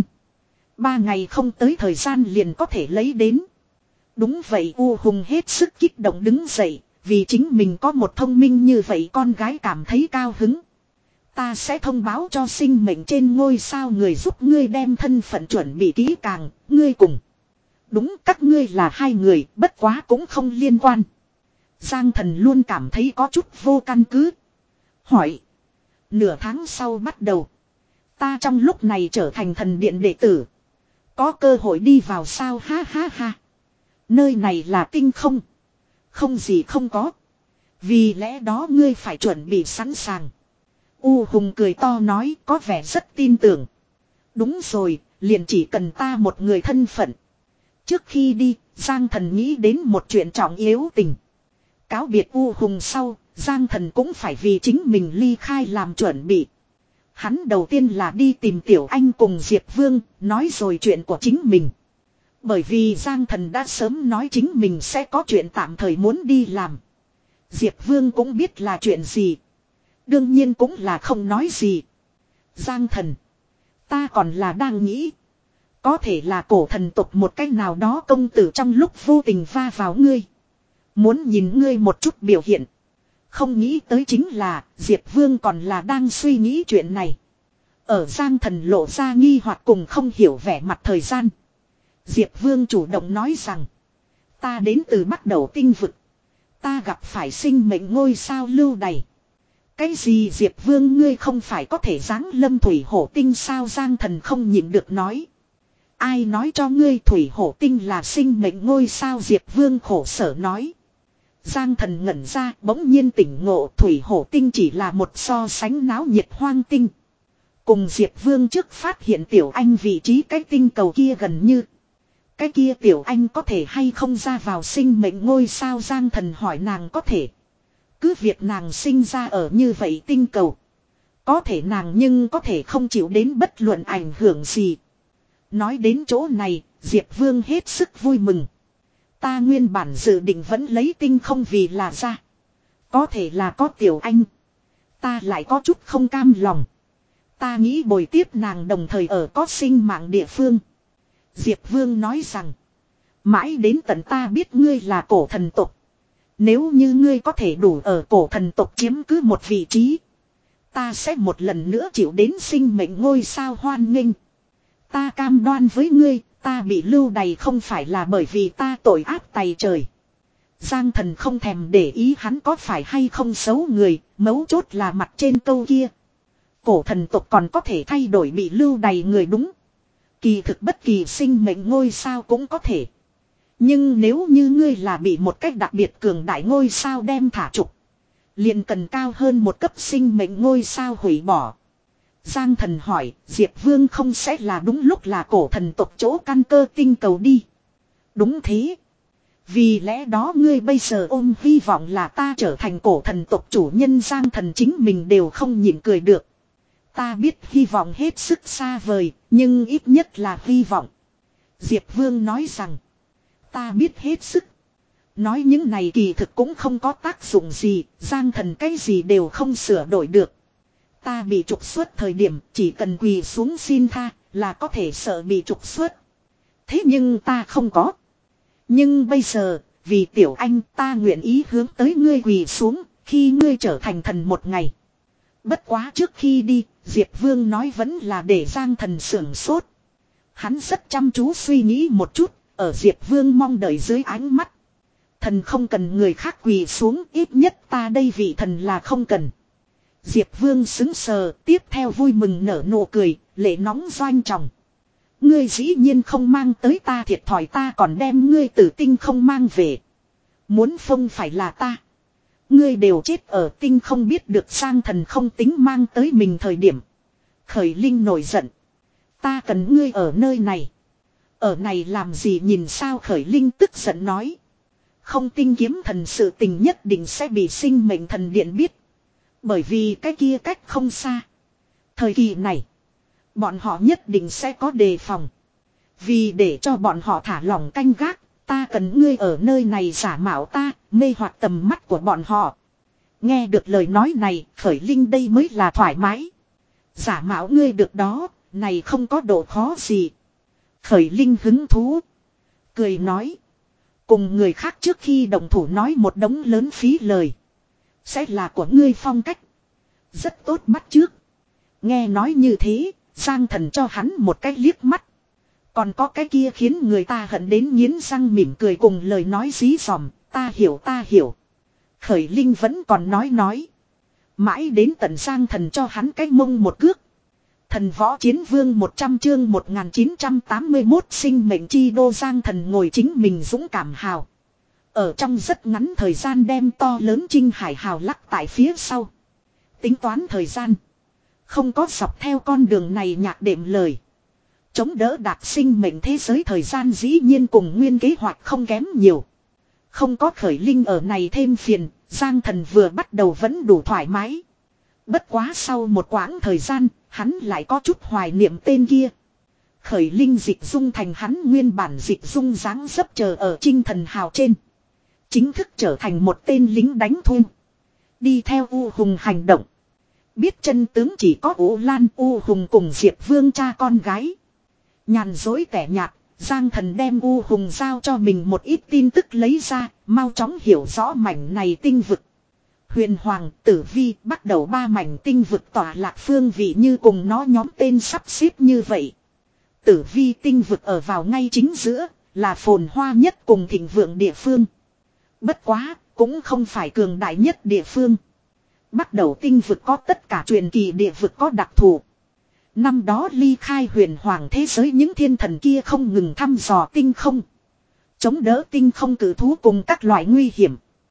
Ba ngày không tới thời gian liền có thể lấy đến. Đúng vậy, U Hùng hết sức kích động đứng dậy. Vì chính mình có một thông minh như vậy con gái cảm thấy cao hứng. Ta sẽ thông báo cho sinh mệnh trên ngôi sao người giúp ngươi đem thân phận chuẩn bị kỹ càng, ngươi cùng. Đúng, các ngươi là hai người, bất quá cũng không liên quan. Giang thần luôn cảm thấy có chút vô căn cứ. Hỏi. Nửa tháng sau bắt đầu. Ta trong lúc này trở thành thần điện đệ tử. Có cơ hội đi vào sao, ha ha ha. Nơi này là tinh không. Không gì không có. Vì lẽ đó ngươi phải chuẩn bị sẵn sàng. U Hùng cười to nói, có vẻ rất tin tưởng. Đúng rồi, liền chỉ cần ta một người thân phận. Trước khi đi, Giang thần nghĩ đến một chuyện trọng yếu tình. Cáo biệt U Hùng sau, Giang thần cũng phải vì chính mình ly khai làm chuẩn bị. Hắn đầu tiên là đi tìm Tiểu Anh cùng Diệp Vương, nói rồi chuyện của chính mình. Bởi vì Giang thần đã sớm nói chính mình sẽ có chuyện tạm thời muốn đi làm. Diệp Vương cũng biết là chuyện gì. Đương nhiên cũng là không nói gì. Giang thần. Ta còn là đang nghĩ. Có thể là cổ thần tộc một cách nào đó công tử trong lúc vô tình va vào ngươi. Muốn nhìn ngươi một chút biểu hiện. Không nghĩ tới chính là Diệp Vương còn là đang suy nghĩ chuyện này. Ở Giang thần lộ ra nghi hoặc cùng không hiểu vẻ mặt thời gian. Diệp Vương chủ động nói rằng. Ta đến từ bắt đầu tinh vực. Ta gặp phải sinh mệnh ngôi sao lưu đày. Cái gì Diệp Vương ngươi không phải có thể giáng lâm thủy hổ tinh sao, Giang thần không nhịn được nói. Ai nói cho ngươi thủy hổ tinh là sinh mệnh ngôi sao, Diệp Vương khổ sở nói. Giang thần ngẩn ra bỗng nhiên tỉnh ngộ, thủy hổ tinh chỉ là một so sánh náo nhiệt hoang tinh. Cùng Diệp Vương trước phát hiện Tiểu Anh vị trí cái tinh cầu kia gần như. Cái kia Tiểu Anh có thể hay không ra vào sinh mệnh ngôi sao, Giang thần hỏi nàng có thể. Cứ việc nàng sinh ra ở như vậy tinh cầu. Có thể nàng nhưng có thể không chịu đến bất luận ảnh hưởng gì. Nói đến chỗ này, Diệp Vương hết sức vui mừng. Ta nguyên bản dự định vẫn lấy tinh không vì là ra. Có thể là có Tiểu Anh. Ta lại có chút không cam lòng. Ta nghĩ bồi tiếp nàng đồng thời ở có sinh mạng địa phương. Diệp Vương nói rằng. Mãi đến tận ta biết ngươi là cổ thần tộc. Nếu như ngươi có thể đủ ở cổ thần tộc chiếm cứ một vị trí. Ta sẽ một lần nữa chịu đến sinh mệnh ngôi sao hoan nghênh. Ta cam đoan với ngươi, ta bị lưu đày không phải là bởi vì ta tội ác tày trời. Giang thần không thèm để ý hắn có phải hay không xấu người, mấu chốt là mặt trên câu kia. Cổ thần tộc còn có thể thay đổi bị lưu đày người đúng. Kỳ thực bất kỳ sinh mệnh ngôi sao cũng có thể. Nhưng nếu như ngươi là bị một cách đặc biệt cường đại ngôi sao đem thả trục. Liền cần cao hơn một cấp sinh mệnh ngôi sao hủy bỏ. Giang thần hỏi, Diệp Vương không sẽ là đúng lúc là cổ thần tộc chỗ căn cơ tinh cầu đi. Đúng thế. Vì lẽ đó ngươi bây giờ ôm hy vọng là ta trở thành cổ thần tộc chủ nhân, Giang thần chính mình đều không nhịn cười được. Ta biết hy vọng hết sức xa vời, nhưng ít nhất là hy vọng. Diệp Vương nói rằng, ta biết hết sức. Nói những này kỳ thực cũng không có tác dụng gì, Giang thần cái gì đều không sửa đổi được. Ta bị trục xuất thời điểm chỉ cần quỳ xuống xin tha là có thể sợ bị trục xuất. Thế nhưng ta không có. Nhưng bây giờ, vì Tiểu Anh ta nguyện ý hướng tới ngươi quỳ xuống, khi ngươi trở thành thần một ngày. Bất quá trước khi đi, Diệp Vương nói vẫn là để Giang thần sưởng sốt. Hắn rất chăm chú suy nghĩ một chút, ở Diệp Vương mong đợi dưới ánh mắt. Thần không cần người khác quỳ xuống, ít nhất ta đây vị thần là không cần. Diệp Vương xứng sờ, tiếp theo vui mừng nở nụ cười, lệ nóng doanh trọng. Ngươi dĩ nhiên không mang tới ta thiệt thòi, ta còn đem ngươi tử tinh không mang về. Muốn phong phải là ta. Ngươi đều chết ở tinh không biết được, sang thần không tính mang tới mình thời điểm. Khởi Linh nổi giận. Ta cần ngươi ở nơi này. Ở này làm gì nhìn sao, Khởi Linh tức giận nói. Không tinh kiếm thần sự tình nhất định sẽ bị sinh mệnh thần điện biết. Bởi vì cái kia cách không xa. Thời kỳ này. Bọn họ nhất định sẽ có đề phòng. Vì để cho bọn họ thả lỏng canh gác. Ta cần ngươi ở nơi này giả mạo ta. Mê hoặc tầm mắt của bọn họ. Nghe được lời nói này, Khởi Linh đây mới là thoải mái. Giả mạo ngươi được đó, này không có độ khó gì. Khởi Linh hứng thú. Cười nói. Cùng người khác trước khi động thủ nói một đống lớn phí lời. Sẽ là của ngươi phong cách. Rất tốt bắt trước. Nghe nói như thế, Giang Thần cho hắn một cái liếc mắt. Còn có cái kia khiến người ta hận đến nghiến răng mỉm cười cùng lời nói dí dòm. Ta hiểu ta hiểu. Khởi Linh vẫn còn nói nói. Mãi đến tận Giang Thần cho hắn cái mông một cước. Thần võ chiến vương một trăm chương một nghìn chín trăm tám mươi mốt sinh mệnh chi đô. Giang Thần ngồi chính mình dũng cảm hào. Ở trong rất ngắn thời gian đem to lớn Trinh Hải hào lắc tại phía sau. Tính toán thời gian. Không có dọc theo con đường này nhạc đệm lời. Chống đỡ đạt sinh mệnh thế giới thời gian dĩ nhiên cùng nguyên kế hoạch không kém nhiều. Không có Khởi Linh ở này thêm phiền, Giang Thần vừa bắt đầu vẫn đủ thoải mái. Bất quá sau một quãng thời gian, hắn lại có chút hoài niệm tên kia. Khởi Linh dịch dung thành hắn nguyên bản dịch dung dáng dấp chờ ở Trinh Thần Hào trên. Chính thức trở thành một tên lính đánh thuê. Đi theo U Hùng hành động. Biết chân tướng chỉ có U Lan, U Hùng cùng Diệp Vương cha con gái. Nhàn dối tẻ nhạt, Giang Thần đem U Hùng giao cho mình một ít tin tức lấy ra, mau chóng hiểu rõ mảnh này tinh vực. Huyền Hoàng, Tử Vi bắt đầu ba mảnh tinh vực tỏa lạc phương vị như cùng nó nhóm tên sắp xếp như vậy. Tử Vi tinh vực ở vào ngay chính giữa, là phồn hoa nhất cùng thịnh vượng địa phương. Bất quá, cũng không phải cường đại nhất địa phương. Bắt đầu tinh vực có tất cả truyền kỳ địa vực có đặc thù. Năm đó ly khai Huyền Hoàng thế giới những thiên thần kia không ngừng thăm dò tinh không. Chống đỡ tinh không cử thú cùng các loại nguy hiểm.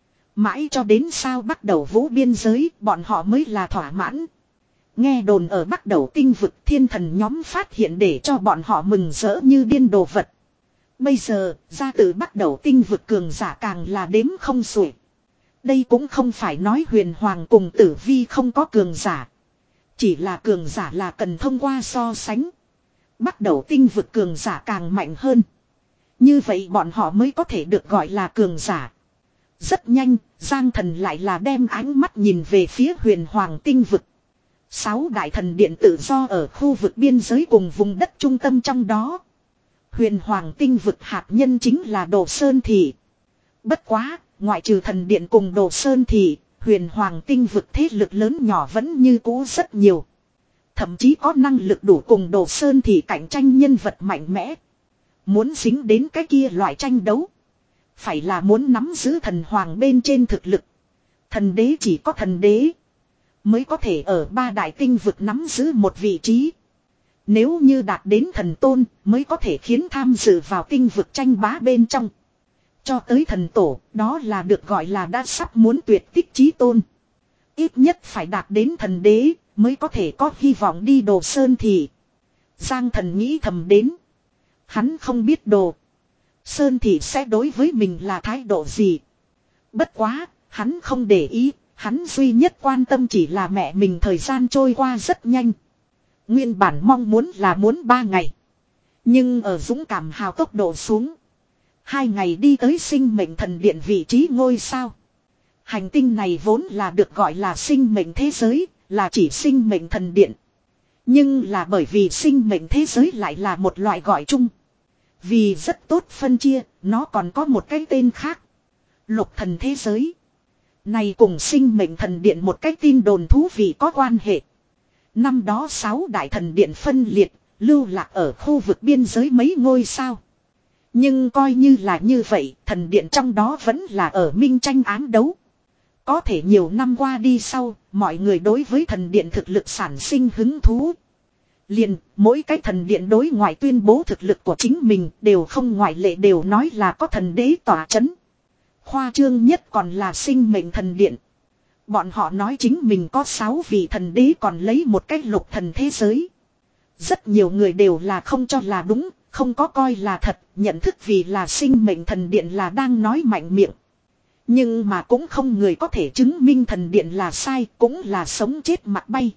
Mãi cho đến sao bắt đầu vũ biên giới bọn họ mới là thỏa mãn. Nghe đồn ở bắt đầu tinh vực thiên thần nhóm phát hiện để cho bọn họ mừng rỡ như điên đồ vật. Bây giờ ra từ bắt đầu tinh vực cường giả càng là đếm không xuể. Đây cũng không phải nói Huyền Hoàng cùng Tử Vi không có cường giả. Chỉ là cường giả là cần thông qua so sánh. Bắt đầu tinh vực cường giả càng mạnh hơn. Như vậy bọn họ mới có thể được gọi là cường giả. Rất nhanh, Giang Thần lại là đem ánh mắt nhìn về phía Huyền Hoàng tinh vực. Sáu đại thần điện tự do ở khu vực biên giới cùng vùng đất trung tâm trong đó. Huyền Hoàng tinh vực hạt nhân chính là Đồ Sơn Thị. Bất quá, ngoại trừ thần điện cùng Đồ Sơn Thị, Huyền Hoàng tinh vực thế lực lớn nhỏ vẫn như cũ rất nhiều. Thậm chí có năng lực đủ cùng Đồ Sơn Thị cạnh tranh nhân vật mạnh mẽ. Muốn dính đến cái kia loại tranh đấu. Phải là muốn nắm giữ thần hoàng bên trên thực lực. Thần đế chỉ có thần đế. Mới có thể ở ba đại tinh vực nắm giữ một vị trí. Nếu như đạt đến thần tôn mới có thể khiến tham dự vào tinh vực tranh bá bên trong. Cho tới thần tổ, đó là được gọi là đã sắp muốn tuyệt tích chí tôn. Ít nhất phải đạt đến thần đế, mới có thể có hy vọng đi Đồ Sơn Thị. Giang Thần nghĩ thầm đến. Hắn không biết Đồ Sơn Thị sẽ đối với mình là thái độ gì. Bất quá, hắn không để ý, hắn duy nhất quan tâm chỉ là mẹ mình thời gian trôi qua rất nhanh. Nguyên bản mong muốn là muốn ba ngày. Nhưng ở dũng cảm hào tốc độ xuống. Hai ngày đi tới sinh mệnh thần điện vị trí ngôi sao. Hành tinh này vốn là được gọi là sinh mệnh thế giới, là chỉ sinh mệnh thần điện. Nhưng là bởi vì sinh mệnh thế giới lại là một loại gọi chung. Vì rất tốt phân chia, nó còn có một cái tên khác. Lục thần thế giới. Này cùng sinh mệnh thần điện một cái tin đồn thú vị có quan hệ. Năm đó sáu đại thần điện phân liệt, lưu lạc ở khu vực biên giới mấy ngôi sao. Nhưng coi như là như vậy, thần điện trong đó vẫn là ở minh tranh ám đấu. Có thể nhiều năm qua đi sau, mọi người đối với thần điện thực lực sản sinh hứng thú. Liền, mỗi cái thần điện đối ngoại tuyên bố thực lực của chính mình đều không ngoại lệ đều nói là có thần đế tỏa chấn. Khoa trương nhất còn là sinh mệnh thần điện. Bọn họ nói chính mình có sáu vị thần đế còn lấy một cách lục thần thế giới. Rất nhiều người đều là không cho là đúng, không có coi là thật, nhận thức vì là sinh mệnh thần điện là đang nói mạnh miệng. Nhưng mà cũng không người có thể chứng minh thần điện là sai, cũng là sống chết mặt bay.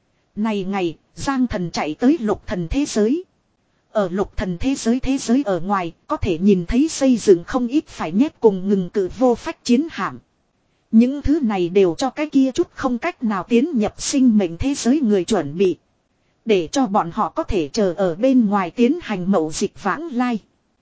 Này ngày, Giang Thần chạy tới lục thần thế giới. Ở lục thần thế giới thế giới ở ngoài, có thể nhìn thấy xây dựng không ít phải nhét cùng ngừng cự vô phách chiến hạm. Những thứ này đều cho cái kia chút không cách nào tiến nhập sinh mệnh thế giới người chuẩn bị. Để cho bọn họ có thể chờ ở bên ngoài tiến hành mậu dịch vãng lai.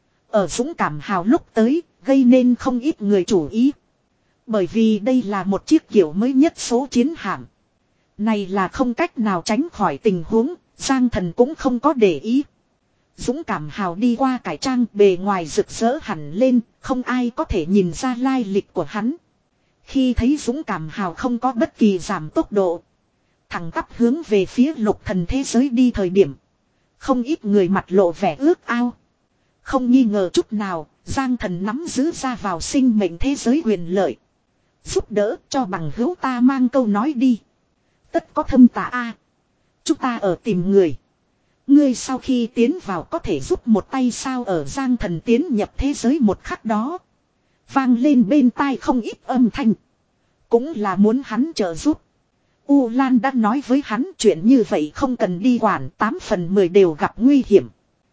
Ở dũng cảm hào lúc tới, gây nên không ít người chủ ý. Bởi vì đây là một chiếc kiểu mới nhất số chiến hạm. Này là không cách nào tránh khỏi tình huống, Giang Thần cũng không có để ý. Dũng cảm hào đi qua cải trang bề ngoài rực rỡ hẳn lên, không ai có thể nhìn ra lai lịch của hắn. Khi thấy Dũng cảm hào không có bất kỳ giảm tốc độ, thẳng tắp hướng về phía lục thần thế giới đi thời điểm, không ít người mặt lộ vẻ ước ao. Không nghi ngờ chút nào, Giang Thần nắm giữ ra vào sinh mệnh thế giới quyền lợi. Giúp đỡ cho bằng hữu ta mang câu nói đi. Tất có thâm tà a. Chúng ta ở tìm người. Ngươi sau khi tiến vào có thể giúp một tay sao ở Giang Thần tiến nhập thế giới một khắc đó. Vang lên bên tai không ít âm thanh. Cũng là muốn hắn trợ giúp. U Lan đã nói với hắn chuyện như vậy không cần đi quản, tám phần mười đều gặp nguy hiểm.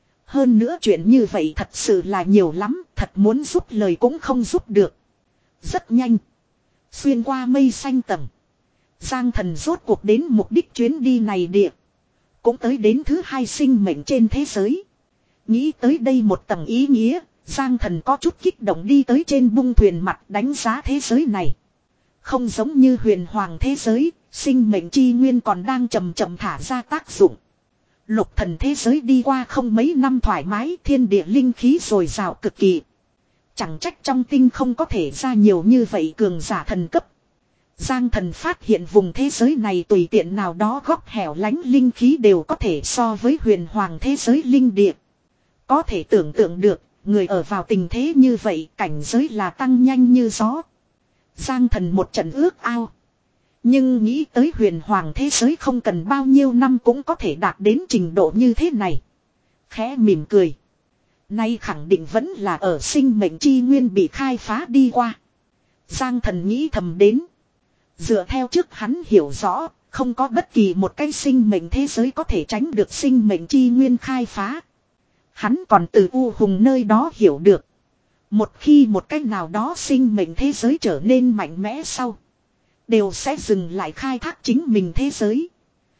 Hơn nữa chuyện như vậy thật sự là nhiều lắm, thật muốn giúp lời cũng không giúp được. Rất nhanh. Xuyên qua mây xanh tầng. Giang Thần rốt cuộc đến mục đích chuyến đi này địa. Cũng tới đến thứ hai sinh mệnh trên thế giới. Nghĩ tới đây một tầng ý nghĩa, Giang Thần có chút kích động đi tới trên bung thuyền mặt đánh giá thế giới này. Không giống như huyền hoàng thế giới, sinh mệnh chi nguyên còn đang chậm chậm thả ra tác dụng. Lục thần thế giới đi qua không mấy năm thoải mái, thiên địa linh khí dồi dào cực kỳ. Chẳng trách trong tinh không có thể ra nhiều như vậy cường giả thần cấp. Giang Thần phát hiện vùng thế giới này tùy tiện nào đó góc hẻo lánh linh khí đều có thể so với huyền hoàng thế giới linh địa. Có thể tưởng tượng được, người ở vào tình thế như vậy cảnh giới là tăng nhanh như gió. Giang Thần một trận ước ao. Nhưng nghĩ tới huyền hoàng thế giới không cần bao nhiêu năm cũng có thể đạt đến trình độ như thế này. Khẽ mỉm cười. Nay khẳng định vẫn là ở sinh mệnh chi nguyên bị khai phá đi qua. Giang Thần nghĩ thầm đến. Dựa theo trước hắn hiểu rõ, không có bất kỳ một cái sinh mệnh thế giới có thể tránh được sinh mệnh chi nguyên khai phá. Hắn còn từ U Hùng nơi đó hiểu được. Một khi một cách nào đó sinh mệnh thế giới trở nên mạnh mẽ sau, đều sẽ dừng lại khai thác chính mình thế giới.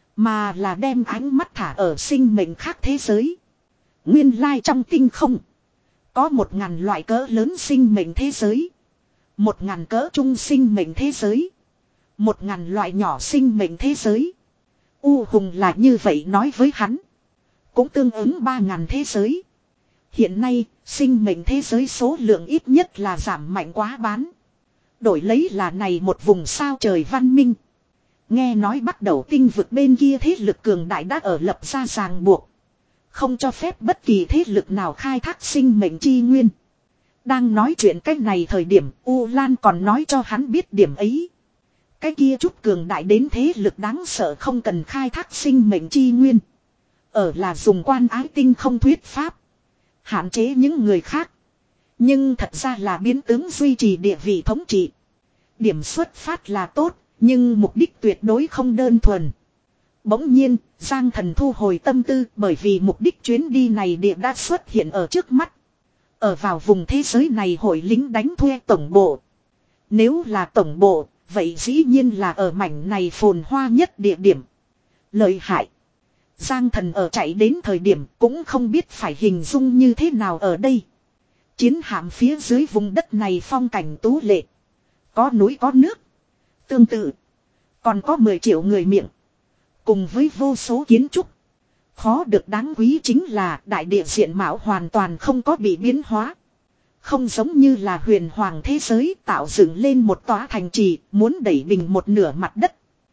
Mà là đem ánh mắt thả ở sinh mệnh khác thế giới. Nguyên lai trong tinh không, có một ngàn loại cỡ lớn sinh mệnh thế giới. Một ngàn cỡ trung sinh mệnh thế giới. Một ngàn loại nhỏ sinh mệnh thế giới. U Hùng là như vậy nói với hắn. Cũng tương ứng ba ngàn thế giới. Hiện nay, sinh mệnh thế giới số lượng ít nhất là giảm mạnh quá bán. Đổi lấy là này một vùng sao trời văn minh. Nghe nói bắt đầu tinh vực bên kia thế lực cường đại đã ở lập ra ràng buộc. Không cho phép bất kỳ thế lực nào khai thác sinh mệnh chi nguyên. Đang nói chuyện cách này thời điểm U Lan còn nói cho hắn biết điểm ấy. Cái kia chút cường đại đến thế lực đáng sợ không cần khai thác sinh mệnh chi nguyên. Ở là dùng quan ái tinh không thuyết pháp. Hạn chế những người khác. Nhưng thật ra là biến tướng duy trì địa vị thống trị. Điểm xuất phát là tốt, nhưng mục đích tuyệt đối không đơn thuần. Bỗng nhiên, Giang Thần thu hồi tâm tư bởi vì mục đích chuyến đi này địa đã xuất hiện ở trước mắt. Ở vào vùng thế giới này hội lính đánh thuê tổng bộ. Nếu là tổng bộ, vậy dĩ nhiên là ở mảnh này phồn hoa nhất địa điểm. Lợi hại. Giang Thần ở chạy đến thời điểm cũng không biết phải hình dung như thế nào ở đây. Chiến hạm phía dưới vùng đất này phong cảnh tú lệ. Có núi có nước. Tương tự. Còn có mười triệu người miệng. Cùng với vô số kiến trúc. Khó được đáng quý chính là đại địa diện mạo hoàn toàn không có bị biến hóa. Không giống như là huyền hoàng thế giới tạo dựng lên một tòa thành trì muốn đẩy bình một nửa mặt đất.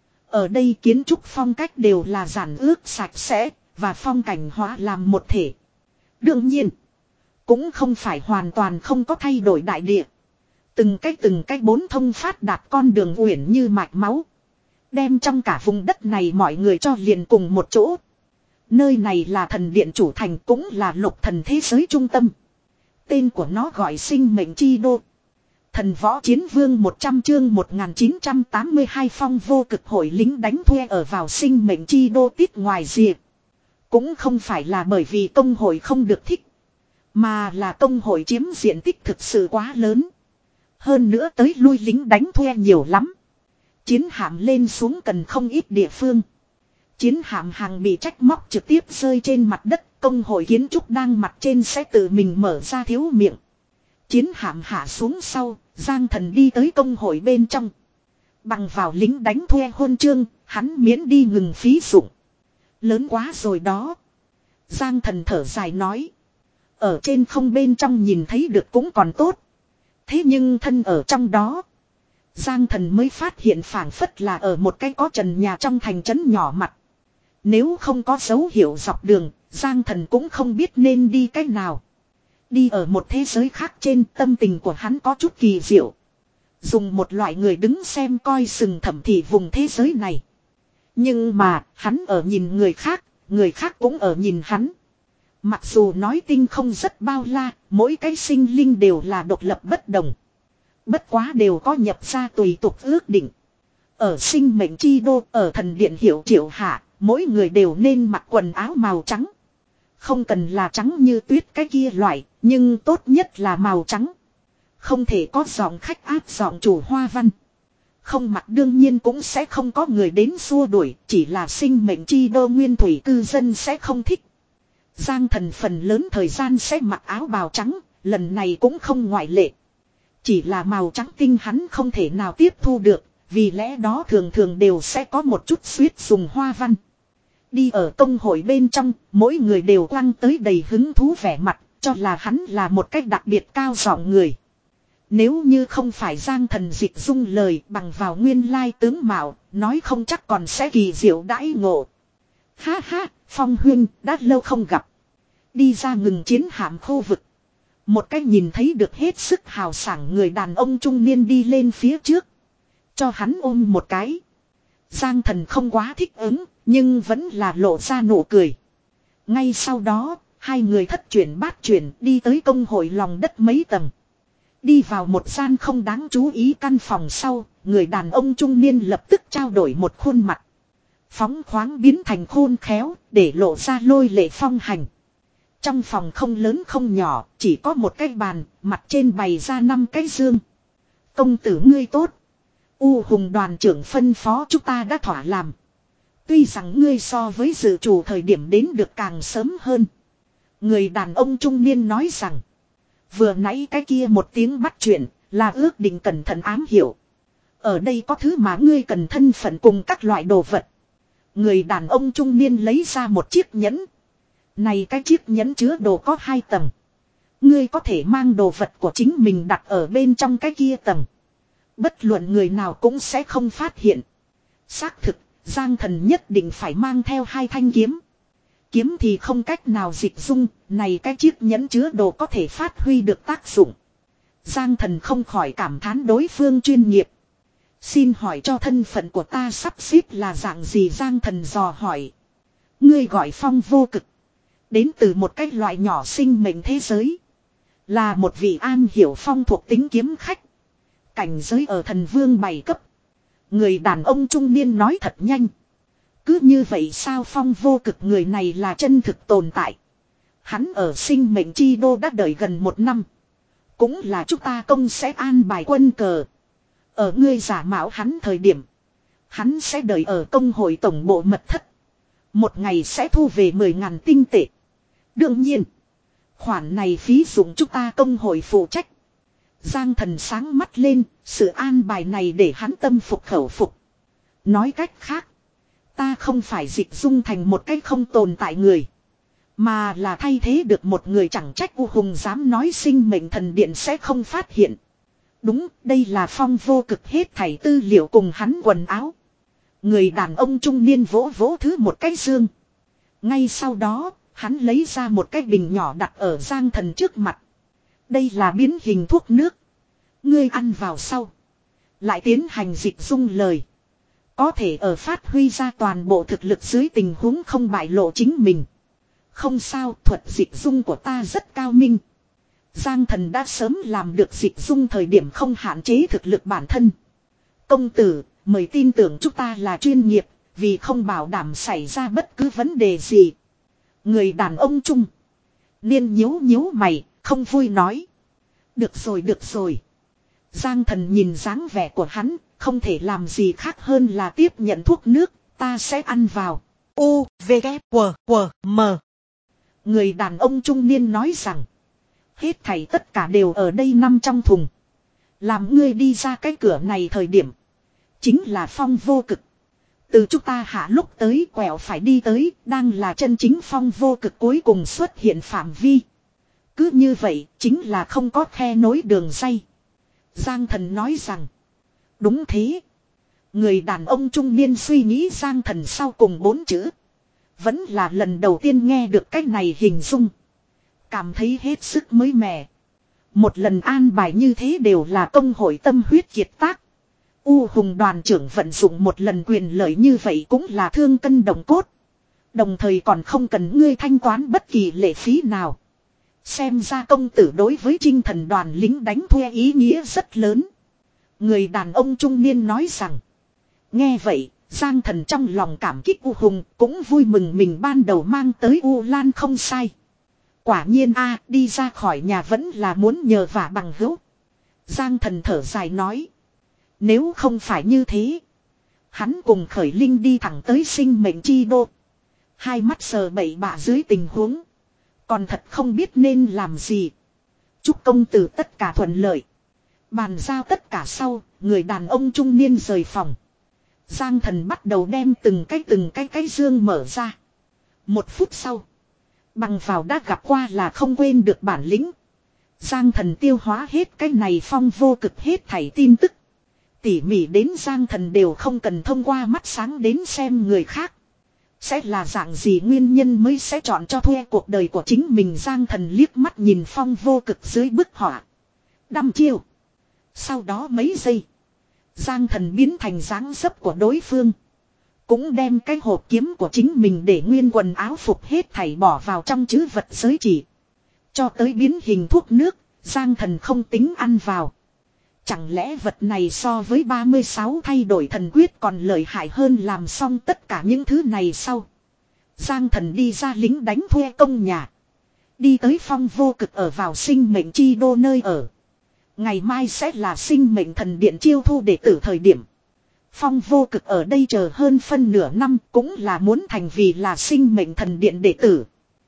Ở đây kiến trúc phong cách đều là giản ước sạch sẽ và phong cảnh hóa làm một thể. Đương nhiên, cũng không phải hoàn toàn không có thay đổi đại địa. Từng cách từng cách bốn thông phát đạt con đường uyển như mạch máu. Đem trong cả vùng đất này mọi người cho liền cùng một chỗ. Nơi này là thần điện chủ thành cũng là lục thần thế giới trung tâm. Tên của nó gọi sinh mệnh chi đô. Thần võ chiến vương một trăm chương một nghìn chín trăm tám mươi hai phong vô cực hội lính đánh thuê ở vào sinh mệnh chi đô tít ngoài rìa. Cũng không phải là bởi vì công hội không được thích. Mà là công hội chiếm diện tích thực sự quá lớn. Hơn nữa tới lui lính đánh thuê nhiều lắm. Chiến hạm lên xuống cần không ít địa phương. Chiến hạm hàng bị trách móc trực tiếp rơi trên mặt đất. Công hội kiến trúc đang mặt trên sẽ tự mình mở ra thiếu miệng. Chiến hạm hạ xuống sau, Giang Thần đi tới công hội bên trong. Bằng vào lính đánh thuê huân chương, hắn miễn đi ngừng phí dụng. Lớn quá rồi đó. Giang Thần thở dài nói. Ở trên không bên trong nhìn thấy được cũng còn tốt. Thế nhưng thân ở trong đó. Giang Thần mới phát hiện phảng phất là ở một cái có trần nhà trong thành trấn nhỏ mặt. Nếu không có dấu hiệu dọc đường, Giang Thần cũng không biết nên đi cách nào. Đi ở một thế giới khác trên, tâm tình của hắn có chút kỳ diệu. Dùng một loại người đứng xem coi sừng thẩm thị vùng thế giới này. Nhưng mà, hắn ở nhìn người khác, người khác cũng ở nhìn hắn. Mặc dù nói tinh không rất bao la, mỗi cái sinh linh đều là độc lập bất đồng. Bất quá đều có nhập ra tùy tục ước định. Ở sinh mệnh chi đô, ở thần điện hiệu triệu hạ, mỗi người đều nên mặc quần áo màu trắng. Không cần là trắng như tuyết cái kia loại, nhưng tốt nhất là màu trắng. Không thể có giọng khách áp giọng chủ hoa văn. Không mặc đương nhiên cũng sẽ không có người đến xua đuổi, chỉ là sinh mệnh chi đô nguyên thủy cư dân sẽ không thích. Giang Thần phần lớn thời gian sẽ mặc áo bào trắng, lần này cũng không ngoại lệ. Chỉ là màu trắng tinh hắn không thể nào tiếp thu được, vì lẽ đó thường thường đều sẽ có một chút suýt dùng hoa văn. Đi ở công hội bên trong, mỗi người đều quăng tới đầy hứng thú vẻ mặt, cho là hắn là một cách đặc biệt cao giọng người. Nếu như không phải Giang Thần dịch dung lời bằng vào nguyên lai tướng mạo, nói không chắc còn sẽ kỳ diệu đãi ngộ. Ha ha, Phong huynh, đã lâu không gặp. Đi ra ngừng chiến hạm khu vực. Một cách nhìn thấy được hết sức hào sảng người đàn ông trung niên đi lên phía trước. Cho hắn ôm một cái. Giang Thần không quá thích ứng, nhưng vẫn là lộ ra nụ cười. Ngay sau đó, hai người thất chuyển bát chuyển đi tới công hội lòng đất mấy tầng. Đi vào một gian không đáng chú ý căn phòng sau, người đàn ông trung niên lập tức trao đổi một khuôn mặt. Phóng khoáng biến thành khôn khéo, để lộ ra lôi lệ phong hành. Trong phòng không lớn không nhỏ, chỉ có một cái bàn, mặt trên bày ra năm cái dương. Công tử ngươi tốt. U Hùng đoàn trưởng phân phó chúng ta đã thỏa làm. Tuy rằng ngươi so với dự chủ thời điểm đến được càng sớm hơn. Người đàn ông trung niên nói rằng. Vừa nãy cái kia một tiếng bắt chuyện là ước định cẩn thận ám hiểu. Ở đây có thứ mà ngươi cần thân phận cùng các loại đồ vật. Người đàn ông trung niên lấy ra một chiếc nhẫn. Này cái chiếc nhẫn chứa đồ có hai tầng. Ngươi có thể mang đồ vật của chính mình đặt ở bên trong cái kia tầng. Bất luận người nào cũng sẽ không phát hiện. Xác thực, Giang Thần nhất định phải mang theo hai thanh kiếm. Kiếm thì không cách nào dịch dung, này cái chiếc nhẫn chứa đồ có thể phát huy được tác dụng. Giang Thần không khỏi cảm thán đối phương chuyên nghiệp. Xin hỏi cho thân phận của ta sắp xếp là dạng gì? Giang Thần dò hỏi. Ngươi gọi Phong Vô Cực. Đến từ một cái loại nhỏ sinh mệnh thế giới. Là một vị an hiểu phong thuộc tính kiếm khách. Cảnh giới ở thần vương bảy cấp. Người đàn ông trung niên nói thật nhanh. Cứ như vậy sao? Phong Vô Cực người này là chân thực tồn tại. Hắn ở sinh mệnh chi đô đã đợi gần một năm. Cũng là chúng ta công sẽ an bài quân cờ. Ở ngươi giả mạo hắn thời điểm. Hắn sẽ đợi ở công hội tổng bộ mật thất. Một ngày sẽ thu về mười ngàn tinh tệ. Đương nhiên. Khoản này phí dụng chúng ta công hội phụ trách. Giang Thần sáng mắt lên. Sự an bài này để hắn tâm phục khẩu phục. Nói cách khác. Ta không phải dịch dung thành một cái không tồn tại người. Mà là thay thế được một người chẳng trách U Hùng dám nói sinh mệnh thần điện sẽ không phát hiện. Đúng, đây là Phong Vô Cực hết thảy tư liệu cùng hắn quần áo. Người đàn ông trung niên vỗ vỗ thứ một cái dương. Ngay sau đó, hắn lấy ra một cái bình nhỏ đặt ở Giang Thần trước mặt. Đây là biến hình thuốc nước. Ngươi ăn vào sau. Lại tiến hành dịch dung lời. Có thể ở phát huy ra toàn bộ thực lực dưới tình huống không bại lộ chính mình. Không sao, thuật dịch dung của ta rất cao minh. Giang Thần đã sớm làm được dịch dung thời điểm không hạn chế thực lực bản thân. Công tử, mời tin tưởng chúng ta là chuyên nghiệp, vì không bảo đảm xảy ra bất cứ vấn đề gì. Người đàn ông trung niên nhíu nhíu mày, không vui nói. Được rồi, được rồi. Giang Thần nhìn dáng vẻ của hắn, không thể làm gì khác hơn là tiếp nhận thuốc nước, ta sẽ ăn vào. U, V, K, W, W, M. Người đàn ông trung niên nói rằng, hết thảy tất cả đều ở đây nằm trong thùng. Làm ngươi đi ra cái cửa này thời điểm, chính là phong vô cực. Từ chúng ta hạ lúc tới quẹo phải đi tới, đang là chân chính phong vô cực cuối cùng xuất hiện phạm vi. Cứ như vậy, chính là không có khe nối đường ray. Giang Thần nói rằng, đúng thế. Người đàn ông trung niên suy nghĩ Giang Thần sau cùng bốn chữ. Vẫn là lần đầu tiên nghe được cái này hình dung. Cảm thấy hết sức mới mẻ. Một lần an bài như thế đều là công hội tâm huyết kiệt tác. U Hùng đoàn trưởng vận dụng một lần quyền lợi như vậy cũng là thương cân đồng cốt. Đồng thời còn không cần ngươi thanh toán bất kỳ lệ phí nào. Xem ra công tử đối với Trinh Thần đoàn lính đánh thuê ý nghĩa rất lớn. Người đàn ông trung niên nói rằng. Nghe vậy, Giang Thần trong lòng cảm kích U Hùng cũng vui mừng mình ban đầu mang tới U Lan không sai. Quả nhiên a đi ra khỏi nhà vẫn là muốn nhờ vả bằng hữu. Giang Thần thở dài nói. Nếu không phải như thế. Hắn cùng Khởi Linh đi thẳng tới sinh mệnh chi đô. Hai mắt sờ bậy bạ dưới tình huống. Còn thật không biết nên làm gì. Chúc công tử tất cả thuận lợi. Bàn giao tất cả sau, người đàn ông trung niên rời phòng. Giang Thần bắt đầu đem từng cái từng cái cái dương mở ra. Một phút sau. Bằng vào đã gặp qua là không quên được bản lĩnh. Giang Thần tiêu hóa hết cái này phong vô cực hết thảy tin tức. Tỉ mỉ đến Giang Thần đều không cần thông qua mắt sáng đến xem người khác. Sẽ là dạng gì nguyên nhân mới sẽ chọn cho thuê cuộc đời của chính mình. Giang Thần liếc mắt nhìn phong vô cực dưới bức họa. Đăm chiêu. Sau đó mấy giây. Giang Thần biến thành dáng dấp của đối phương. Cũng đem cái hộp kiếm của chính mình để nguyên quần áo phục hết thảy bỏ vào trong trữ vật giới chỉ. Cho tới biến hình thuốc nước, Giang Thần không tính ăn vào. Chẳng lẽ vật này so với ba mươi sáu thay đổi thần quyết còn lợi hại hơn. Làm xong tất cả những thứ này sau. Giang Thần đi ra lính đánh thuê công nhà. Đi tới phong vô cực ở vào sinh mệnh chi đô nơi ở. Ngày mai sẽ là sinh mệnh thần điện chiêu thu đệ tử thời điểm. Phong vô cực ở đây chờ hơn phân nửa năm cũng là muốn thành vì là sinh mệnh thần điện đệ tử.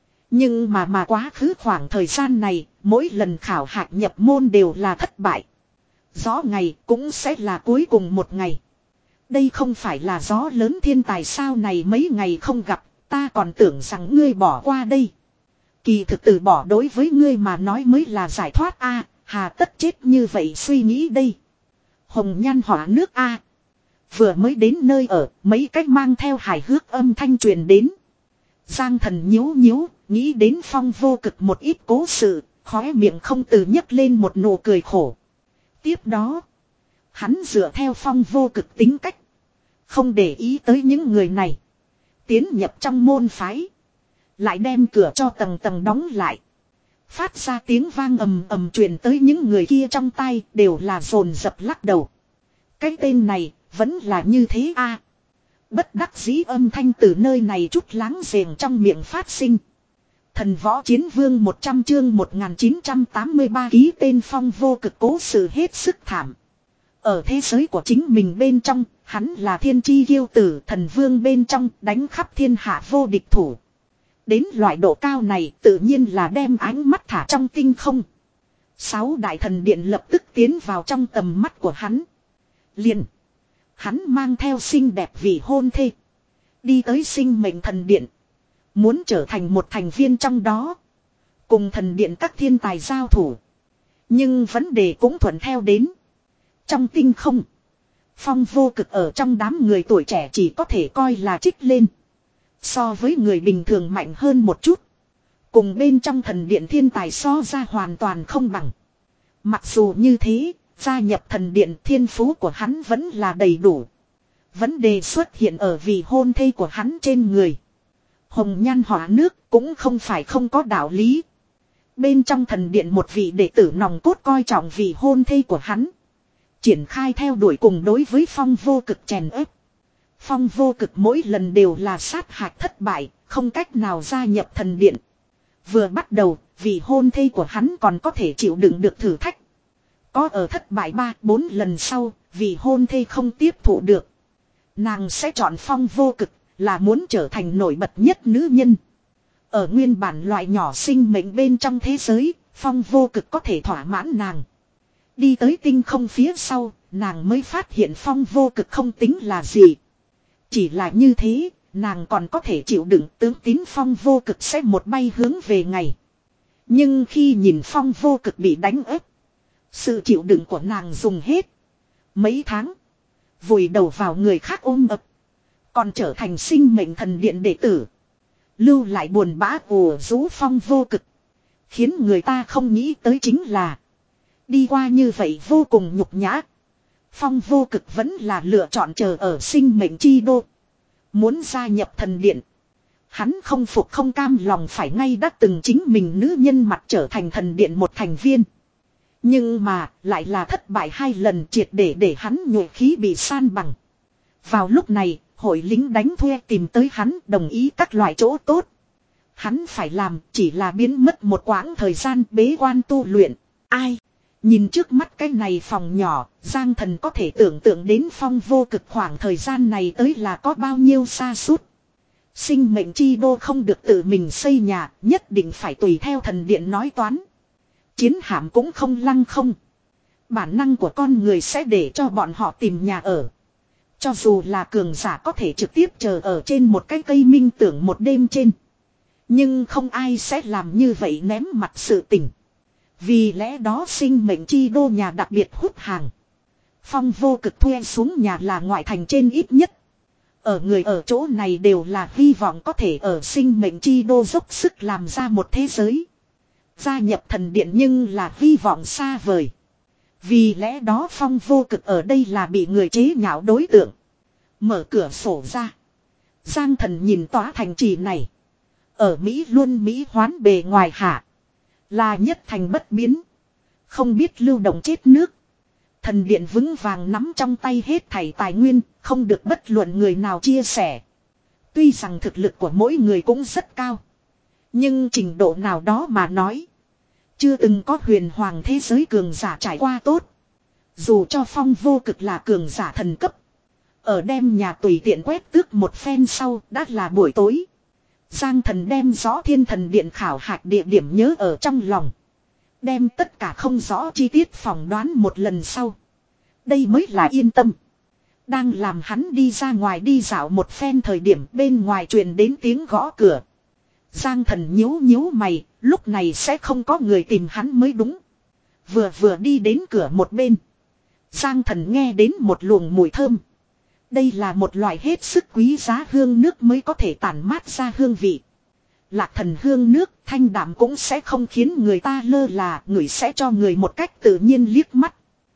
Nhưng mà mà quá khứ khoảng thời gian này, mỗi lần khảo hạch nhập môn đều là thất bại. Gió ngày cũng sẽ là cuối cùng một ngày. Đây không phải là gió lớn thiên tài sao này mấy ngày không gặp, ta còn tưởng rằng ngươi bỏ qua đây. Kỳ thực từ bỏ đối với ngươi mà nói mới là giải thoát a, hà tất chết như vậy suy nghĩ đây. Hồng nhan hỏa nước a. Vừa mới đến nơi ở, mấy cách mang theo hài hước âm thanh truyền đến. Giang Thần nhíu nhíu, nghĩ đến phong vô cực một ít cố sự, khóe miệng không từ nhấc lên một nụ cười khổ. Tiếp đó, hắn dựa theo phong vô cực tính cách, không để ý tới những người này. Tiến nhập trong môn phái, lại đem cửa cho tầng tầng đóng lại. Phát ra tiếng vang ầm ầm truyền tới những người kia trong tay đều là dồn dập lắc đầu. Cái tên này vẫn là như thế a. À, bất đắc dĩ âm thanh từ nơi này chút láng giềng trong miệng phát sinh. Thần võ chiến vương một trăm chương một nghìn chín trăm tám mươi ba ký tên phong vô cực cố sự hết sức thảm. Ở thế giới của chính mình bên trong, hắn là thiên chi kiêu tử, thần vương bên trong đánh khắp thiên hạ vô địch thủ. Đến loại độ cao này tự nhiên là đem ánh mắt thả trong tinh không. Sáu đại thần điện lập tức tiến vào trong tầm mắt của hắn. Liền. Hắn mang theo xinh đẹp vị hôn thê. Đi tới sinh mệnh thần điện. Muốn trở thành một thành viên trong đó. Cùng thần điện các thiên tài giao thủ. Nhưng vấn đề cũng thuận theo đến. Trong tinh không. Phong vô cực ở trong đám người tuổi trẻ chỉ có thể coi là trích lên. So với người bình thường mạnh hơn một chút. Cùng bên trong thần điện thiên tài so ra hoàn toàn không bằng. Mặc dù như thế, gia nhập thần điện thiên phú của hắn vẫn là đầy đủ. Vấn đề xuất hiện ở vị hôn thê của hắn trên người. Hồng nhan hỏa nước cũng không phải không có đạo lý. Bên trong thần điện một vị đệ tử nòng cốt coi trọng vị hôn thê của hắn. Triển khai theo đuổi cùng đối với phong vô cực chèn ép. Phong vô cực mỗi lần đều là sát hạch thất bại, không cách nào gia nhập thần điện. Vừa bắt đầu, vị hôn thê của hắn còn có thể chịu đựng được thử thách. có ở thất bại ba bốn lần sau, vì hôn thê không tiếp thụ được. Nàng sẽ chọn Phong Vô Cực, là muốn trở thành nổi bật nhất nữ nhân. Ở nguyên bản loại nhỏ sinh mệnh bên trong thế giới, Phong Vô Cực có thể thỏa mãn nàng. Đi tới tinh không phía sau, nàng mới phát hiện Phong Vô Cực không tính là gì. Chỉ là như thế, nàng còn có thể chịu đựng tướng tín Phong Vô Cực sẽ một bay hướng về ngày. Nhưng khi nhìn Phong Vô Cực bị đánh ép, sự chịu đựng của nàng dùng hết. Mấy tháng, vùi đầu vào người khác ôm ập, còn trở thành sinh mệnh thần điện đệ tử. Lưu lại buồn bã ùa rũ Phong Vô Cực. Khiến người ta không nghĩ tới chính là, đi qua như vậy vô cùng nhục nhã, Phong Vô Cực vẫn là lựa chọn chờ ở sinh mệnh chi đô. Muốn gia nhập thần điện. Hắn không phục không cam lòng phải ngay đã từng chính mình nữ nhân mặt trở thành thần điện một thành viên. Nhưng mà lại là thất bại hai lần, triệt để để hắn nhuệ khí bị san bằng. Vào lúc này, hội lính đánh thuê tìm tới hắn, đồng ý các loại chỗ tốt. Hắn phải làm chỉ là biến mất một quãng thời gian bế quan tu luyện. Ai? Nhìn trước mắt cái này phòng nhỏ, Giang Thần có thể tưởng tượng đến Phong Vô Cực khoảng thời gian này tới là có bao nhiêu xa suốt. Sinh mệnh chi đô không được tự mình xây nhà, nhất định phải tùy theo thần điện nói toán. Chiến hạm cũng không lăng không. Bản năng của con người sẽ để cho bọn họ tìm nhà ở. Cho dù là cường giả có thể trực tiếp chờ ở trên một cái cây minh tưởng một đêm trên. Nhưng không ai sẽ làm như vậy ném mặt sự tình. Vì lẽ đó sinh mệnh chi đô nhà đặc biệt hút hàng. Phong Vô Cực thuê xuống nhà là ngoại thành trên ít nhất. Ở người ở chỗ này đều là hy vọng có thể ở sinh mệnh chi đô dốc sức làm ra một thế giới. Gia nhập thần điện nhưng là hy vọng xa vời. Vì lẽ đó Phong Vô Cực ở đây là bị người chế nhạo đối tượng. Mở cửa sổ ra. Giang Thần nhìn tòa thành trì này. Ở Mỹ luôn Mỹ hoán bề ngoài hạ. Là nhất thành bất biến. Không biết lưu động chết nước. Thần điện vững vàng nắm trong tay hết thảy tài nguyên, không được bất luận người nào chia sẻ. Tuy rằng thực lực của mỗi người cũng rất cao. Nhưng trình độ nào đó mà nói. Chưa từng có huyền hoàng thế giới cường giả trải qua tốt. Dù cho Phong Vô Cực là cường giả thần cấp. Ở đem nhà tùy tiện quét tước một phen sau đã là buổi tối. Giang Thần đem rõ thiên thần điện khảo hạch địa điểm nhớ ở trong lòng. Đem tất cả không rõ chi tiết phỏng đoán một lần sau. Đây mới là yên tâm. Đang làm hắn đi ra ngoài đi dạo một phen thời điểm bên ngoài truyền đến tiếng gõ cửa. Giang Thần nhíu nhíu mày, lúc này sẽ không có người tìm hắn mới đúng. Vừa vừa đi đến cửa một bên. Giang Thần nghe đến một luồng mùi thơm. Đây là một loại hết sức quý giá hương nước mới có thể tản mát ra hương vị. Lạc thần hương nước thanh đạm cũng sẽ không khiến người ta lơ là, người sẽ cho người một cách tự nhiên liếc mắt.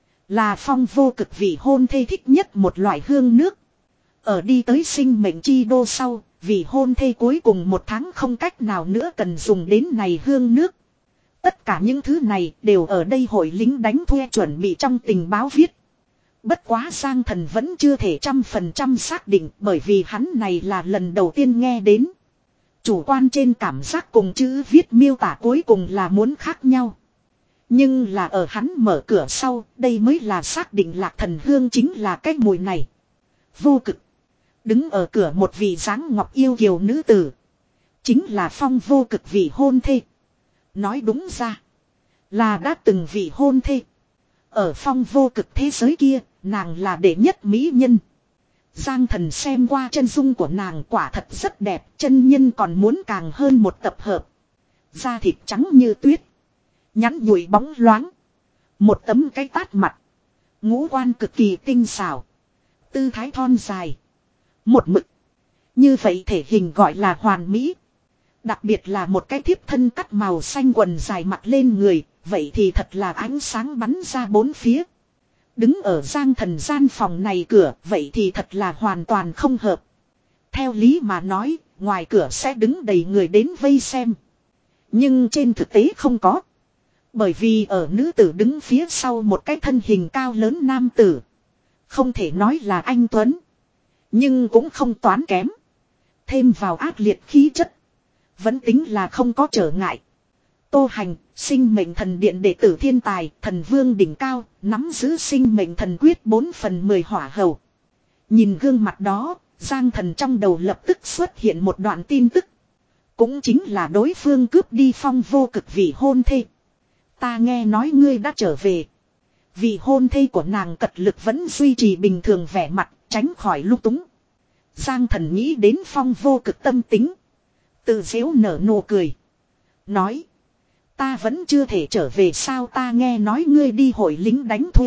Là Phong Vô Cực vị hôn thê thích nhất một loại hương nước. Ở đi tới sinh mệnh chi đô sau, vị hôn thê cuối cùng một tháng không cách nào nữa cần dùng đến này hương nước. Tất cả những thứ này đều ở đây hội lính đánh thuê chuẩn bị trong tình báo viết. Bất quá Giang Thần vẫn chưa thể trăm phần trăm xác định bởi vì hắn này là lần đầu tiên nghe đến. Chủ quan trên cảm giác cùng chữ viết miêu tả cuối cùng là muốn khác nhau. Nhưng là ở hắn mở cửa sau, đây mới là xác định lạc thần hương chính là cái mùi này. Vô Cực. Đứng ở cửa một vị dáng ngọc yêu kiều nữ tử. Chính là Phong Vô Cực vị hôn thê. Nói đúng ra. Là đã từng vị hôn thê. Ở Phong Vô Cực thế giới kia, nàng là đệ nhất mỹ nhân. Giang Thần xem qua chân dung của nàng quả thật rất đẹp, chân nhân còn muốn càng hơn một tập hợp. Da thịt trắng như tuyết. Nhắn nhủi bóng loáng. Một tấm cái tát mặt. Ngũ quan cực kỳ tinh xảo. Tư thái thon dài. Một mực. Như vậy thể hình gọi là hoàn mỹ. Đặc biệt là một cái thiếp thân cắt màu xanh quần dài mặc lên người. Vậy thì thật là ánh sáng bắn ra bốn phía. Đứng ở Giang Thần gian phòng này cửa, vậy thì thật là hoàn toàn không hợp. Theo lý mà nói, ngoài cửa sẽ đứng đầy người đến vây xem. Nhưng trên thực tế không có. Bởi vì ở nữ tử đứng phía sau một cái thân hình cao lớn nam tử. Không thể nói là anh tuấn. Nhưng cũng không toán kém. Thêm vào ác liệt khí chất. Vẫn tính là không có trở ngại. Tô Hành, sinh mệnh thần điện đệ tử thiên tài, thần vương đỉnh cao, nắm giữ sinh mệnh thần quyết bốn phần mười hỏa hầu. Nhìn gương mặt đó, Giang Thần trong đầu lập tức xuất hiện một đoạn tin tức. Cũng chính là đối phương cướp đi Phong Vô Cực vị hôn thê. Ta nghe nói ngươi đã trở về. Vị hôn thê của nàng cật lực vẫn duy trì bình thường vẻ mặt, tránh khỏi lung túng. Giang Thần nghĩ đến Phong Vô Cực tâm tính. Tự giễu nở nụ cười. Nói. Ta vẫn chưa thể trở về sao, ta nghe nói ngươi đi hội lính đánh thuê.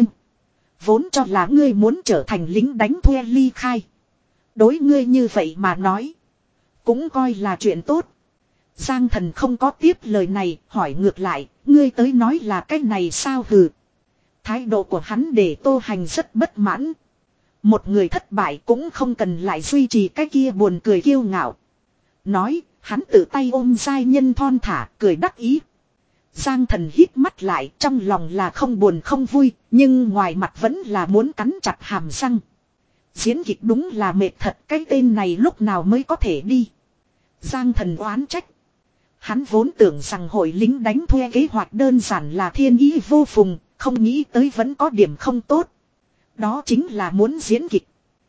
Vốn cho là ngươi muốn trở thành lính đánh thuê ly khai. Đối ngươi như vậy mà nói. Cũng coi là chuyện tốt. Giang Thần không có tiếp lời này, hỏi ngược lại, ngươi tới nói là cái này sao hừ. Thái độ của hắn để Tô Hành rất bất mãn. Một người thất bại cũng không cần lại duy trì cái kia buồn cười kiêu ngạo. Nói, hắn tự tay ôm giai nhân thon thả, cười đắc ý. Giang Thần hít mắt lại, trong lòng là không buồn không vui, nhưng ngoài mặt vẫn là muốn cắn chặt hàm răng. Diễn kịch đúng là mệt thật, cái tên này lúc nào mới có thể đi. Giang Thần oán trách. Hắn vốn tưởng rằng hội lính đánh thuê kế hoạch đơn giản là thiên ý vô phùng, không nghĩ tới vẫn có điểm không tốt. Đó chính là muốn diễn kịch.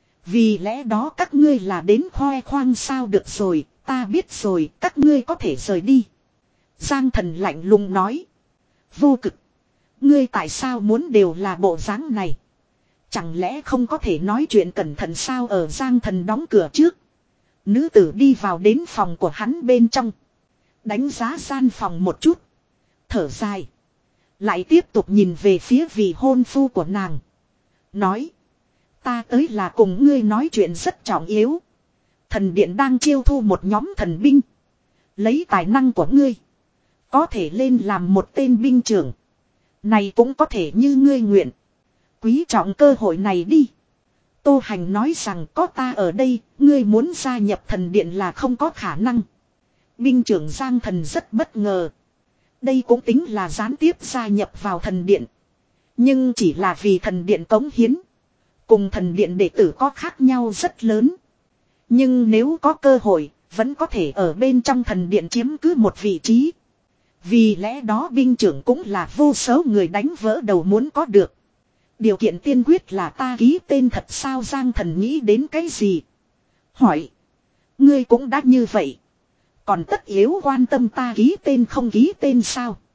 Vì lẽ đó các ngươi là đến khoe khoang sao, được rồi, ta biết rồi, các ngươi có thể rời đi. Giang Thần lạnh lùng nói. Vô Cực. Ngươi tại sao muốn đều là bộ dáng này? Chẳng lẽ không có thể nói chuyện cẩn thận sao? Ở Giang Thần đóng cửa trước. Nữ tử đi vào đến phòng của hắn bên trong. Đánh giá gian phòng một chút. Thở dài. Lại tiếp tục nhìn về phía vị hôn phu của nàng. Nói. Ta tới là cùng ngươi nói chuyện rất trọng yếu. Thần điện đang chiêu thu một nhóm thần binh. Lấy tài năng của ngươi. Có thể lên làm một tên binh trưởng. Này cũng có thể như ngươi nguyện. Quý trọng cơ hội này đi. Tô Hành nói rằng có ta ở đây, ngươi muốn gia nhập thần điện là không có khả năng. Binh trưởng Giang Thần rất bất ngờ. Đây cũng tính là gián tiếp gia nhập vào thần điện. Nhưng chỉ là vì thần điện cống hiến. Cùng thần điện đệ tử có khác nhau rất lớn. Nhưng nếu có cơ hội, vẫn có thể ở bên trong thần điện chiếm cứ một vị trí. Vì lẽ đó binh trưởng cũng là vô số người đánh vỡ đầu muốn có được. Điều kiện tiên quyết là ta ký tên thật sao? Giang Thần nghĩ đến cái gì? Hỏi. Ngươi cũng đã như vậy. Còn tất yếu quan tâm ta ký tên không ký tên sao?